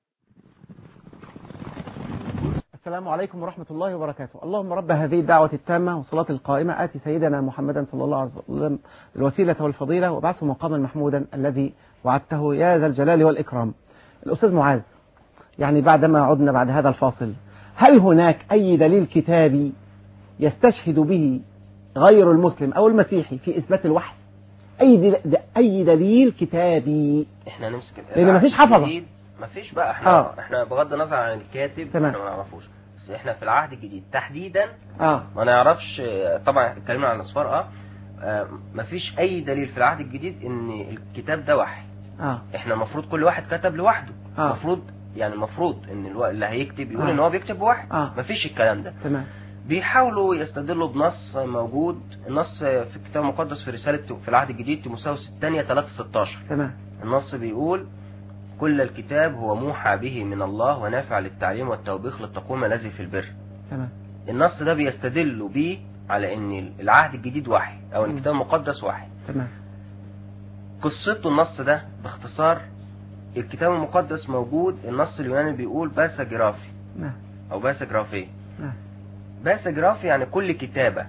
السلام عليكم ورحمة الله وبركاته. اللهم رب هذه الدعوة التامة والصلاة القائمة آتي سيدنا محمدا صلى الله عليه وسلم الوسيلة والفضيلة وبعثه مقاما محمودا الذي وعدته يا ذا الجلال والإكرام. الأستاذ معاذ، يعني بعدما عدنا بعد هذا الفاصل، هل هناك أي دليل كتابي يستشهد به غير المسلم أو المسيحي في إثبات الوحي؟ أي دل... أي دليل كتابي؟ احنا نمسك لأن مفيش حفظة. مفيش بقى احنا آه. احنا بغض النظر عن الكاتب تمام. احنا ما نعرفوش، بس احنا في العهد الجديد تحديدا اه ما نعرفش. طبعا اتكلمنا عن الاصفار اه, آه مفيش اي دليل في العهد الجديد ان الكتاب ده وحي. اه احنا المفروض كل واحد كتب لوحده. المفروض آه. يعني المفروض ان الو... اللي هيكتب يقول آه. ان هو بيكتب وحي. آه. مفيش الكلام ده. تمام. بيحاولوا يستدلوا بنص موجود، النص في الكتاب المقدس في رسالة في العهد الجديد تيموثاوس الثانية ثلاثة ستاشر. تمام. النص بيقول كل الكتاب هو موحى به من الله ونافع للتعليم والتوبيخ للتقويم الذي في البر. تمام. النص ده بيستدلوا بيه على ان العهد الجديد وحي او الكتاب المقدس وحي. تمام. قصته النص ده باختصار، الكتاب المقدس موجود، النص اليوناني بيقول باسا جرافي. نعم. او باسا جرافي. نعم. باسا جرافي يعني كل كتابة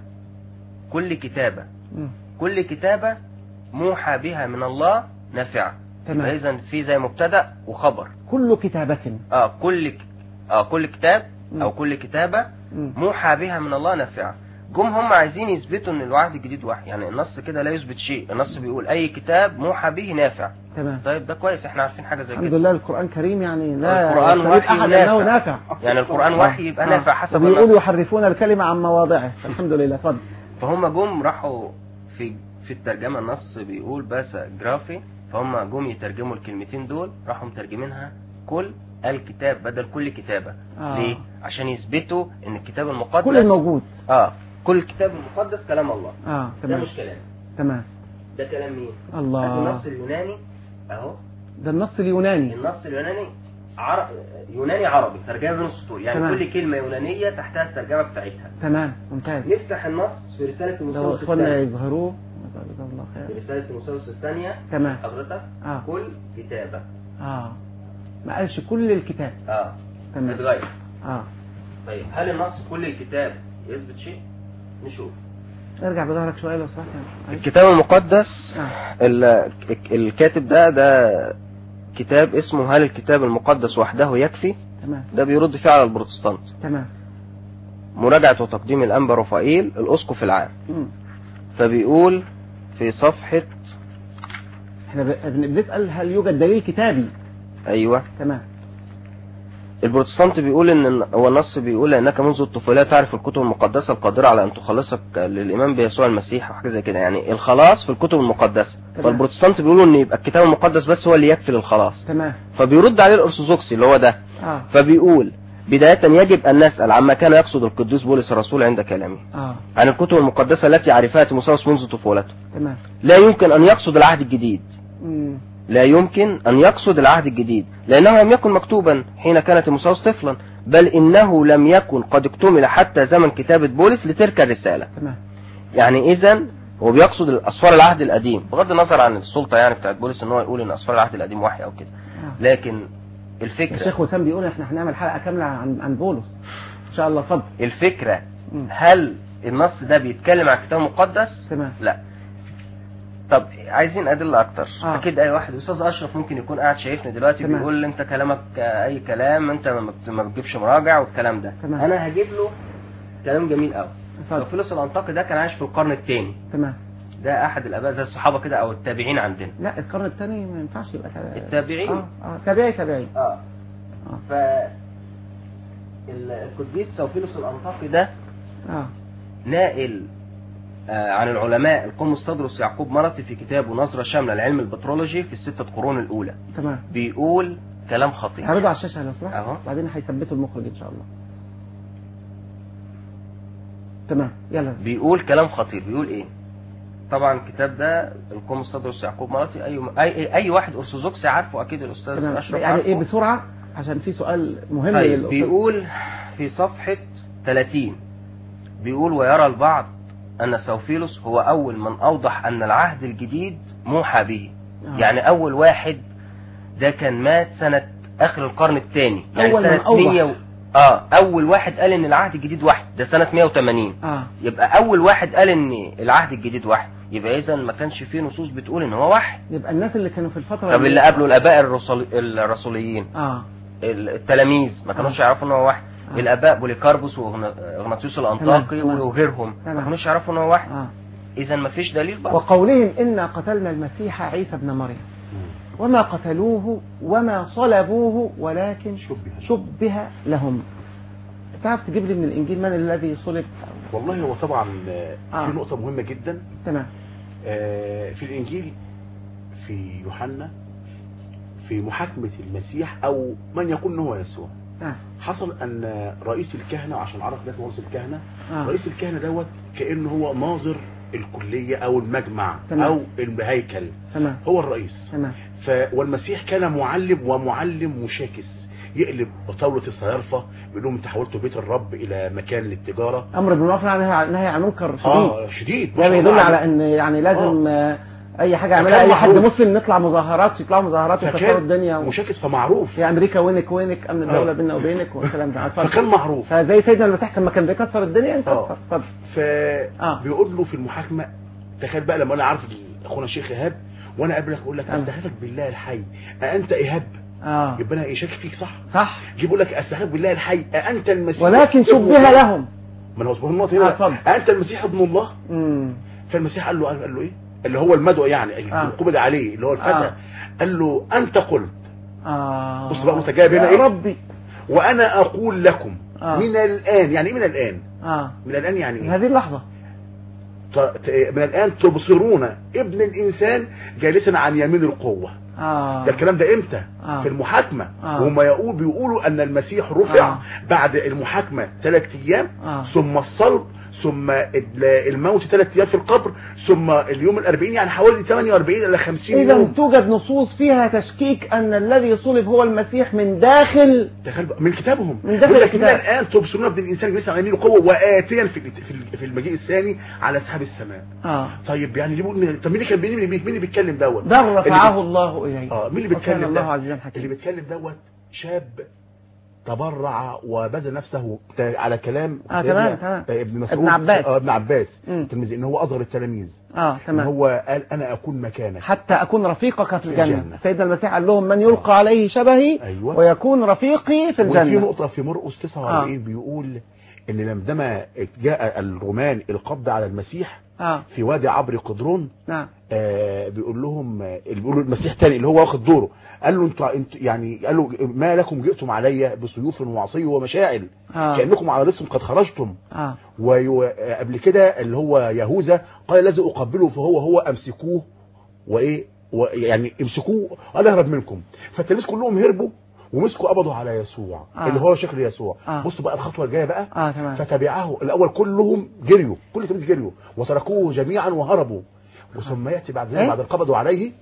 كل كتابة م. كل كتابة موحى بها من الله نافعة. تمام. إذن في زي مبتدأ وخبر. كل كتابة. اه كل ك... اه كل كتاب م. او كل كتابة م. موحى بها من الله نافعة. جم هم عايزين يثبتوا ان الوعد الجديد وحي، يعني النص كده لا يثبت شيء، النص بيقول اي كتاب موحى به نافع. تمام. طيب ده كويس، احنا عارفين حاجة زي كده. الحمد لله القرآن كريم، يعني لا القرآن وحي أحد أنه نافع. يعني القرآن وحي يبقى آه. نافع حسب النص. النص. يحرفون الكلمة عن مواضعه. الحمد لله. اتفضل. فهم جم راحوا في في الترجمة النص بيقول باسا جرافي، فهم جم يترجموا الكلمتين دول راحوا مترجمينها كل الكتاب بدل كل كتابة. آه. ليه؟ عشان يثبتوا ان الكتاب المقدس كل الموجود. اه كل الكتاب المقدس كلام الله. اه ده تمام. مش كلام. تمام. ده كلام مين؟ الله. النص اليوناني اهو. ده النص اليوناني. النص اليوناني عر... يوناني عربي، ترجمة بين السطور، يعني تمام. كل كلمة يونانية تحتها الترجمة بتاعتها. تمام ممتاز. نفتح النص في رسالة لو تيموثاوس اخوانا الثانية. يظهروه جزاهم الله في خير. رسالة تيموثاوس الثانية تمام. حضرتك آه. كل كتابة. اه ما قالش كل الكتاب. اه تمام. اتغير. اه طيب هل النص كل الكتاب يثبت شيء؟ نشوف. ارجع بظهرك شويه لو سمحت. الكتاب المقدس آه. ال- الكاتب ده ده كتاب اسمه هل الكتاب المقدس وحده يكفي؟ تمام. ده بيرد فيه على البروتستانت. تمام. مراجعة وتقديم الأنبا رفائيل الأسقف العام. مم. فبيقول في صفحة احنا ب- بنسأل هل يوجد دليل كتابي؟ أيوة. تمام. البروتستانت بيقول ان هو النص بيقول انك منذ الطفولة تعرف الكتب المقدسة القادرة على ان تخلصك للإيمان بيسوع المسيح وحاجة زي كده، يعني الخلاص في الكتب المقدسة. تمام. فالبروتستانت بيقولوا ان يبقى الكتاب المقدس بس هو اللي يكفي للخلاص. تمام. فبيرد عليه الأرثوذكسي اللي هو ده. اه فبيقول بداية يجب أن نسأل عما كان يقصد القديس بولس الرسول عند كلامه اه عن الكتب المقدسة التي عرفها تيموثاوس منذ طفولته. تمام. لا يمكن أن يقصد العهد الجديد. مم. لا يمكن أن يقصد العهد الجديد لأنه لم يكن مكتوبا حين كان تيموثاوس طفلا، بل إنه لم يكن قد اكتمل حتى زمن كتابة بولس لتلك الرسالة. تمام. يعني إذن هو بيقصد الأسفار العهد القديم بغض النظر عن السلطة يعني بتاعت بولس إن هو يقول إن أسفار العهد القديم وحي أو كده. آه. لكن الفكرة الشيخ وسام بيقول احنا هنعمل حلقة كاملة عن عن بولس ان شاء الله. اتفضل. الفكرة مم. هل النص ده بيتكلم عن الكتاب المقدس؟ تمام. لا. طب عايزين أدلة أكتر. آه. أكيد أي واحد أستاذ أشرف ممكن يكون قاعد شايفني دلوقتي تمام. بيقول أنت كلامك أي كلام، أنت ما بت- ما بتجيبش مراجع والكلام ده. تمام. أنا هجيب له كلام جميل قوي. اتفضل. سوفيلوس الأنطاكي ده كان عايش في القرن الثاني. تمام. ده أحد الآباء زي الصحابة كده أو التابعين عندنا. لا القرن الثاني ما ينفعش يبقى تابعي. التابعين. اه اه تابعي تابعي. اه اه ف ال- القديس سوفيلوس الأنطاكي ده اه نائل آه، عن العلماء القمص تدرس يعقوب مرتي في كتابه نظرة شاملة لعلم البترولوجي في الستة قرون الأولى. تمام. بيقول كلام خطير. هرده على الشاشة لو سمحت. أهو. بعدين هيثبته المخرج ان شاء الله. تمام يلا. بيقول كلام خطير. بيقول ايه؟ طبعا الكتاب ده القمص تدرس يعقوب ملطي، اي اي اي واحد ارثوذكسي عارفه اكيد، الاستاذ اشرف يعني عارفه. ايه بسرعه عشان في سؤال مهم طيب للأستاذ. بيقول في صفحه ثلاثين، بيقول ويرى البعض ان سوفيلوس هو اول من اوضح ان العهد الجديد موحى به. آه. يعني اول واحد ده كان مات سنه اخر القرن الثاني، يعني أول سنه مية و... اه اول واحد قال ان العهد الجديد واحد، ده سنه مية وثمانين. آه. يبقى اول واحد قال ان العهد الجديد واحد، يبقى اذا ما كانش فيه نصوص بتقول ان هو واحد. يبقى الناس اللي كانوا في الفتره طب اللي قبله الاباء الرسول الرسوليين، اه التلاميذ ما كانوش آه. يعرفوا ان هو واحد. آه. الاباء بوليكاربوس واغناطيوس الانطاكي وغيرهم ما كانوش يعرفوا ان هو واحد. آه. اذا ما فيش دليل بقى. وقولهم إنا قتلنا المسيح عيسى ابن مريم وما قتلوه وما صلبوه ولكن شبه, شبه لهم. تعرف تجيب لي من الإنجيل من الذي صلب؟ والله هو طبعا آه. في نقطة مهمة جدا. تمام. آه في الإنجيل في يوحنا في محاكمة المسيح أو من يكون هو يسوع. آه. حصل أن رئيس الكهنة، عشان أعرف ناس رئيس الكهنة، آه. رئيس الكهنة دوت كأنه هو ناظر الكلية أو المجمع. تمام. أو الهيكل. تمام. هو الرئيس. تمام. ف... والمسيح كان معلم ومعلم مشاكس، يقلب طاولة الصيارفة، بيقول لهم تحولتوا بيت الرب إلى مكان للتجارة. أمر بالمعروف نهي عن منكر شديد. اه شديد. ده بيدل على أن يعني لازم آه. اي حاجه يعملها اي حد مسلم نطلع مظاهرات، يطلعوا مظاهرات ويكسروا الدنيا و... مشاكس فمعروف. في امريكا وينك وينك امن الدوله بيننا وبينك والكلام ده. فكان معروف. فزي سيدنا المسيح لما كان بيكسر الدنيا انت اتفضل. ف آه. بيقول له في المحاكمه، تخيل بقى لما انا عارف اخونا الشيخ ايهاب وانا قابلك اقول لك استحلفك بالله الحي أأنت ايهاب؟ اه يبقى انا يشك فيك. صح صح. يجيب لك استحلفك بالله الحي أأنت المسيح؟ ولكن شبه لهم. ما هو سبحان الله هنا أأنت المسيح ابن الله؟ امم فالمسيح قال له قال له ايه؟ اللي هو المدعو يعني اللي قبض عليه اللي هو الفتى. آه. قال له انت قلت. اه بص بقى متجاوب هنا ايه؟ يا ربي وانا اقول لكم. آه. من الان، يعني ايه من الان؟ اه من الان يعني ايه؟ من هذه اللحظه. من الان تبصرون ابن الانسان جالسا عن يمين القوه. آه. ده الكلام ده امتى؟ آه. في المحاكمه. آه. وهم يقول بيقولوا ان المسيح رفع. آه. بعد المحاكمه ثلاث ايام. آه. ثم الصلب، ثم الموت ثلاث ايام في القبر، ثم اليوم الأربعين، يعني حوالي ثمانية وأربعين الى خمسين يوم. اذا توجد نصوص فيها تشكيك ان الذي صلب هو المسيح من داخل من كتابهم. من داخل الكتاب. من الان تبصرون ابن الانسان جالسا عن يمين القوه واتيا في في المجيء الثاني على سحاب السماء. اه طيب يعني اللي طب مين اللي كان مين اللي بيتكلم دوت؟ ده رفعه الله اليه. اه مين اللي بيتكلم؟ الله عزيزا حكيم. اللي بيتكلم دوت شاب تبرع وبذل نفسه على كلام اه تمام تمام ابن مسعود ابن عباس اه ابن عباس تلميذ، ان هو اصغر التلاميذ. اه تمام. هو قال انا اكون مكانك حتى اكون رفيقك في الجنه. الجنة. سيدنا المسيح قال لهم من يلقى آه. عليه شبهي. أيوة. ويكون رفيقي في الجنه. وفي نقطه في مرقس تسعة وأربعين آه. بيقول ان لما جاء الرومان القبض على المسيح آه. في وادي عبر قدرون. نعم. آه بيقول لهم اللي بيقولوا المسيح تاني اللي هو واخد دوره، قال له انتوا انت يعني قالوا ما لكم جئتم علي بسيوف وعصي ومشاعل. آه. كانكم على رسم قد خرجتم. آه. وقبل كده اللي هو يهوذا قال الذي اقبله فهو هو امسكوه وايه يعني امسكوه قال اهرب منكم. فالتلاميذ كلهم هربوا ومسكوا قبضوا على يسوع. آه. اللي هو شكل يسوع. آه. بصوا بقى الخطوه الجايه بقى. آه تمام. فتبعه الاول كلهم جريوا، كل التلاميذ جريوا وتركوه جميعا وهربوا. وثم ياتي بعد ذلك إيه؟ بعد ما قبضوا عليه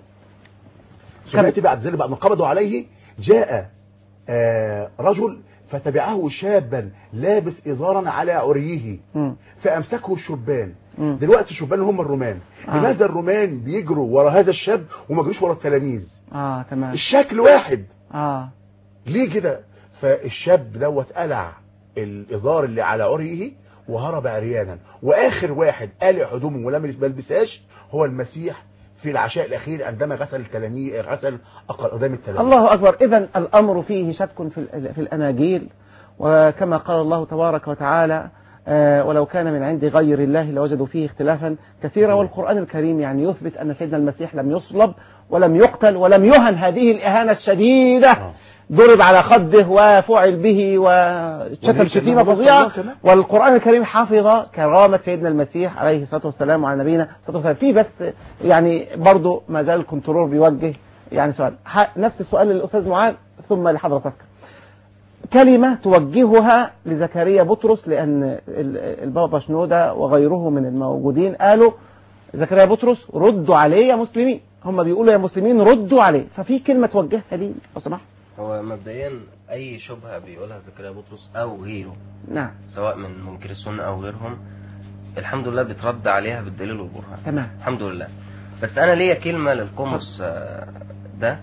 ثم ياتي بعد ذلك بعد ما قبضوا عليه جاء آه رجل فتبعه شابا لابس ازارا على عريه. م. فامسكه الشبان. م. دلوقتي الشبان هم الرومان. آه. لماذا الرومان بيجروا ورا هذا الشاب وما جروش ورا التلاميذ؟ اه تمام. الشكل واحد. اه ليه كده؟ فالشاب دوت قلع الازار اللي على عريه وهرب عريانا، واخر واحد قلع هدومه ولم يلبسهاش هو المسيح في العشاء الاخير عندما غسل التلاميذ غسل قدام التلاميذ. الله اكبر. اذا الامر فيه شك في في الاناجيل، وكما قال الله تبارك وتعالى آه ولو كان من عند غير الله لوجدوا فيه اختلافا كثيرا. والقرآن الكريم يعني يثبت ان سيدنا المسيح لم يصلب ولم يقتل ولم يهن هذه الاهانه الشديده. آه. ضرب على خده وفعل به وشتم شتيمه فظيعه. والقرآن الكريم حافظ كرامة سيدنا المسيح عليه الصلاة والسلام وعلى نبينا الصلاة والسلام. في بس يعني برضو ما زال الكنترول بيوجه يعني سؤال نفس السؤال للأستاذ معاذ ثم لحضرتك. كلمة توجهها لزكريا بطرس، لأن البابا شنودة وغيره من الموجودين قالوا زكريا بطرس ردوا عليه يا مسلمين، هم بيقولوا يا مسلمين ردوا عليه، ففي كلمة توجهها لي لو سمحت. هو مبدئيا اي شبهه بيقولها زكريا بطرس او غيره، نعم، سواء من منكر السنه او غيرهم، الحمد لله بترد عليها بالدليل والبرهان. تمام، الحمد لله. بس انا ليا كلمه للقمص ده.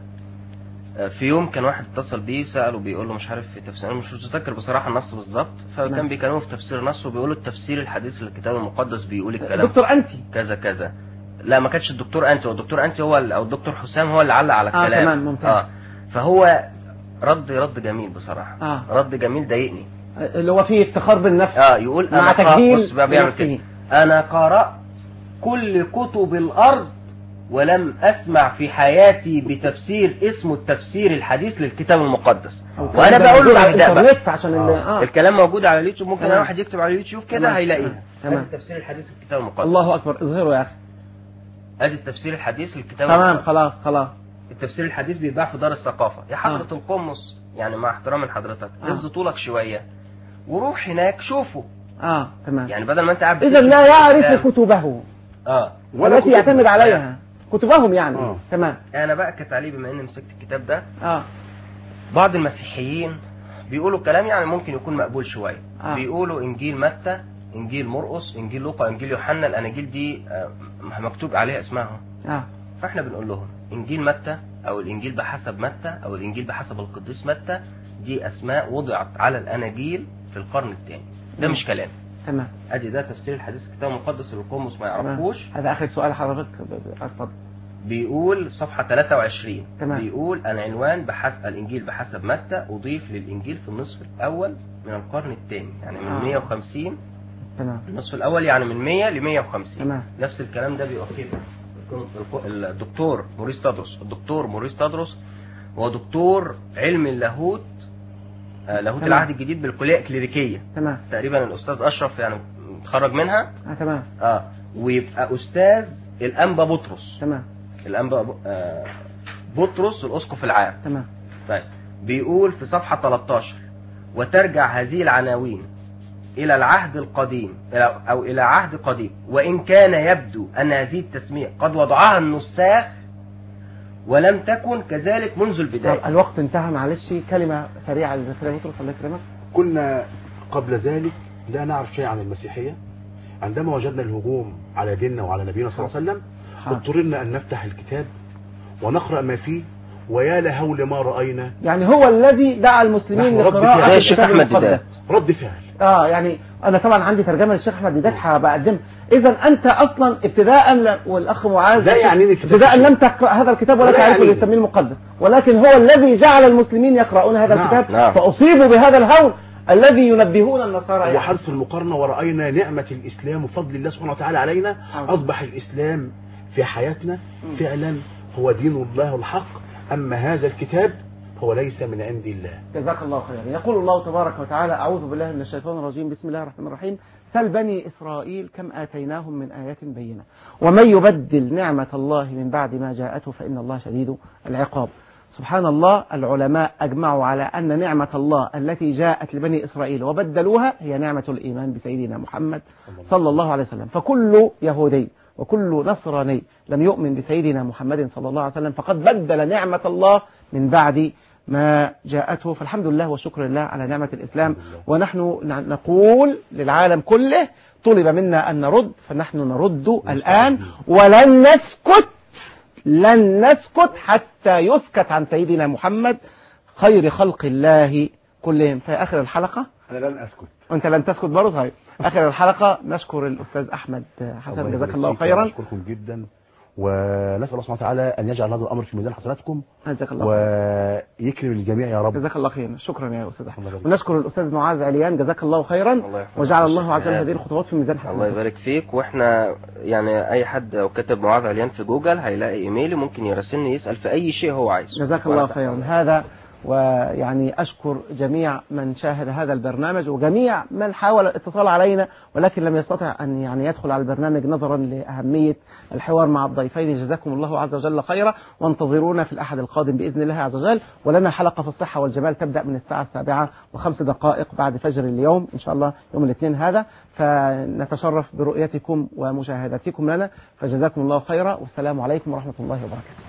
في يوم كان واحد اتصل بيه ساله بيقول له مش عارف في تفسير، مش متذكر بصراحه النص بالظبط، فكان بيكلمه في تفسير نص وبيقول التفسير الحديث للكتاب المقدس بيقول الكلام دكتور انتي كذا كذا. لا ما كانش الدكتور انتي، هو الدكتور انتي هو او الدكتور حسام هو اللي علق على الكلام. اه تمام ممتاز. اه فهو رد رد جميل بصراحه. آه. رد جميل ضايقني، اللي هو فيه افتخار بالنفس. اه يقول مع انا تجديد بص بقى بيعمل كده، انا قرأت كل كتب الارض ولم اسمع في حياتي بتفسير اسمه التفسير الحديث للكتاب المقدس. وانا بقول له على الانترنت عشان آه. آه. الكلام موجود على اليوتيوب، ممكن اي واحد يكتب على اليوتيوب كده هيلاقيه. تمام. ادي التفسير الحديث للكتاب المقدس. الله اكبر، اظهره يا اخي. ادي التفسير الحديث للكتاب تمام المقدس. خلاص خلاص. التفسير الحديث بيتباع في دار الثقافه يا حضره آه. القمص، يعني مع احترام لحضرتك هز آه. طولك شويه وروح هناك شوفه. اه تمام. يعني بدل ما انت قاعد اذا لا يعرف كتبه اه والتي يعتمد عليها كتبهم يعني. آه. تمام. انا بقى كتعليق بما اني مسكت الكتاب ده، اه بعض المسيحيين بيقولوا كلام يعني ممكن يكون مقبول شويه. آه. بيقولوا انجيل متى، انجيل مرقس، انجيل لوقا، انجيل يوحنا، الاناجيل دي آه مكتوب عليها اسمها. اه فاحنا بنقول لهم انجيل متى او الانجيل بحسب متى او الانجيل بحسب القديس متى دي اسماء وضعت على الاناجيل في القرن الثاني، ده مش كلام. تمام. ادي ده تفسير الحديث الكتاب المقدس اللي القمص ما يعرفوش. هذا اخر سؤال حضرتك اتفضل. بيقول صفحه ثلاثة وعشرين. تمام. بيقول العنوان بحسب الانجيل بحسب متى اضيف للانجيل في النصف الاول من القرن الثاني، يعني من آه. مية وخمسين. تمام. النصف الاول يعني من مية ل مية وخمسين. تمام. نفس الكلام ده بيؤكده الدكتور موريس تدرس. الدكتور موريس تدرس هو دكتور علم اللاهوت، لاهوت العهد الجديد بالكليه الكليريكيه. تمام. تقريبا الاستاذ اشرف يعني متخرج منها. اه تمام. اه ويبقى استاذ الانبا بطرس. تمام. الانبا آه بطرس الاسقف العام. تمام. طيب بيقول في صفحه ثلاثة عشر وترجع هذه العناوين الى العهد القديم او الى عهد قديم، وان كان يبدو ان هذه التسميه قد وضعها النساخ ولم تكن كذلك منذ البدايه. الوقت انتهى، معلش كلمه سريعه لزكريا بطرس الله يكرمك. كنا قبل ذلك لا نعرف شيء عن المسيحيه، عندما وجدنا الهجوم على ديننا وعلى نبينا صلى الله عليه وسلم اضطررنا ان نفتح الكتاب ونقرا ما فيه، ويا لهول ما راينا. يعني هو الذي دعا المسلمين لقراءه زي الشيخ احمد ديدات. رد فعل. اه يعني انا طبعا عندي ترجمه للشيخ احمد ديدات هبقدمها. اذا انت اصلا ابتداء ل... والاخ معاذ لا يعني ابتداء لم تقرا هذا الكتاب ولا تعرف اللي يسميه المقدس، ولكن هو الذي جعل المسلمين يقرؤون هذا نعم. الكتاب نعم. فاصيبوا بهذا الهول الذي ينبهون النصارى يعني. وحرف المقارنه وراينا نعمه الاسلام وفضل الله سبحانه وتعالى علينا. آه. اصبح الاسلام في حياتنا فعلا هو دين الله الحق، اما هذا الكتاب هو ليس من عند الله. جزاك الله خيرا. يقول الله تبارك وتعالى: أعوذ بالله من الشيطان الرجيم، بسم الله الرحمن الرحيم. سل بني إسرائيل كم آتيناهم من آيات بينة ومن يبدل نعمة الله من بعد ما جاءته فإن الله شديد العقاب. سبحان الله، العلماء أجمعوا على أن نعمة الله التي جاءت لبني إسرائيل وبدلوها هي نعمة الإيمان بسيدنا محمد صلى الله عليه وسلم. فكل يهودي وكل نصراني لم يؤمن بسيدنا محمد صلى الله عليه وسلم فقد بدل نعمة الله من بعد ما جاءته. فالحمد لله والشكر لله على نعمة الإسلام، ونحن نقول للعالم كله طلب منا أن نرد فنحن نرد الآن، ولن نسكت لن نسكت حتى يسكت عن سيدنا محمد خير خلق الله كلهم. في آخر الحلقة أنا لن أسكت وأنت لن تسكت برضه. هاي آخر الحلقة نشكر الأستاذ أحمد حسن، جزاك الله خيرا. أشكركم جدا، ونسأل الله سبحانه وتعالى أن يجعل هذا الأمر في ميزان حسناتكم جزاك الله ويكرم الجميع يا رب. جزاك الله خيرا. شكرا يا أستاذ أحمد. ونشكر الأستاذ معاذ عليان، جزاك الله خيرا، وجعل الله عز وجل هذه الخطوات في ميزان حسناتكم. الله يبارك فيك. وإحنا يعني أي حد لو كتب معاذ عليان في جوجل هيلاقي إيميلي، ممكن يراسلني يسأل في أي شيء هو عايزه. جزاك الله خيرا. هذا ويعني أشكر جميع من شاهد هذا البرنامج وجميع من حاول الاتصال علينا ولكن لم يستطع أن يعني يدخل على البرنامج نظرا لأهمية الحوار مع الضيفين. جزاكم الله عز وجل خيرا، وانتظرونا في الأحد القادم بإذن الله عز وجل، ولنا حلقة في الصحة والجمال تبدأ من الساعة السابعة وخمس دقائق بعد فجر اليوم إن شاء الله يوم الاثنين هذا، فنتشرف برؤيتكم ومشاهدتكم لنا، فجزاكم الله خيرا والسلام عليكم ورحمة الله وبركاته.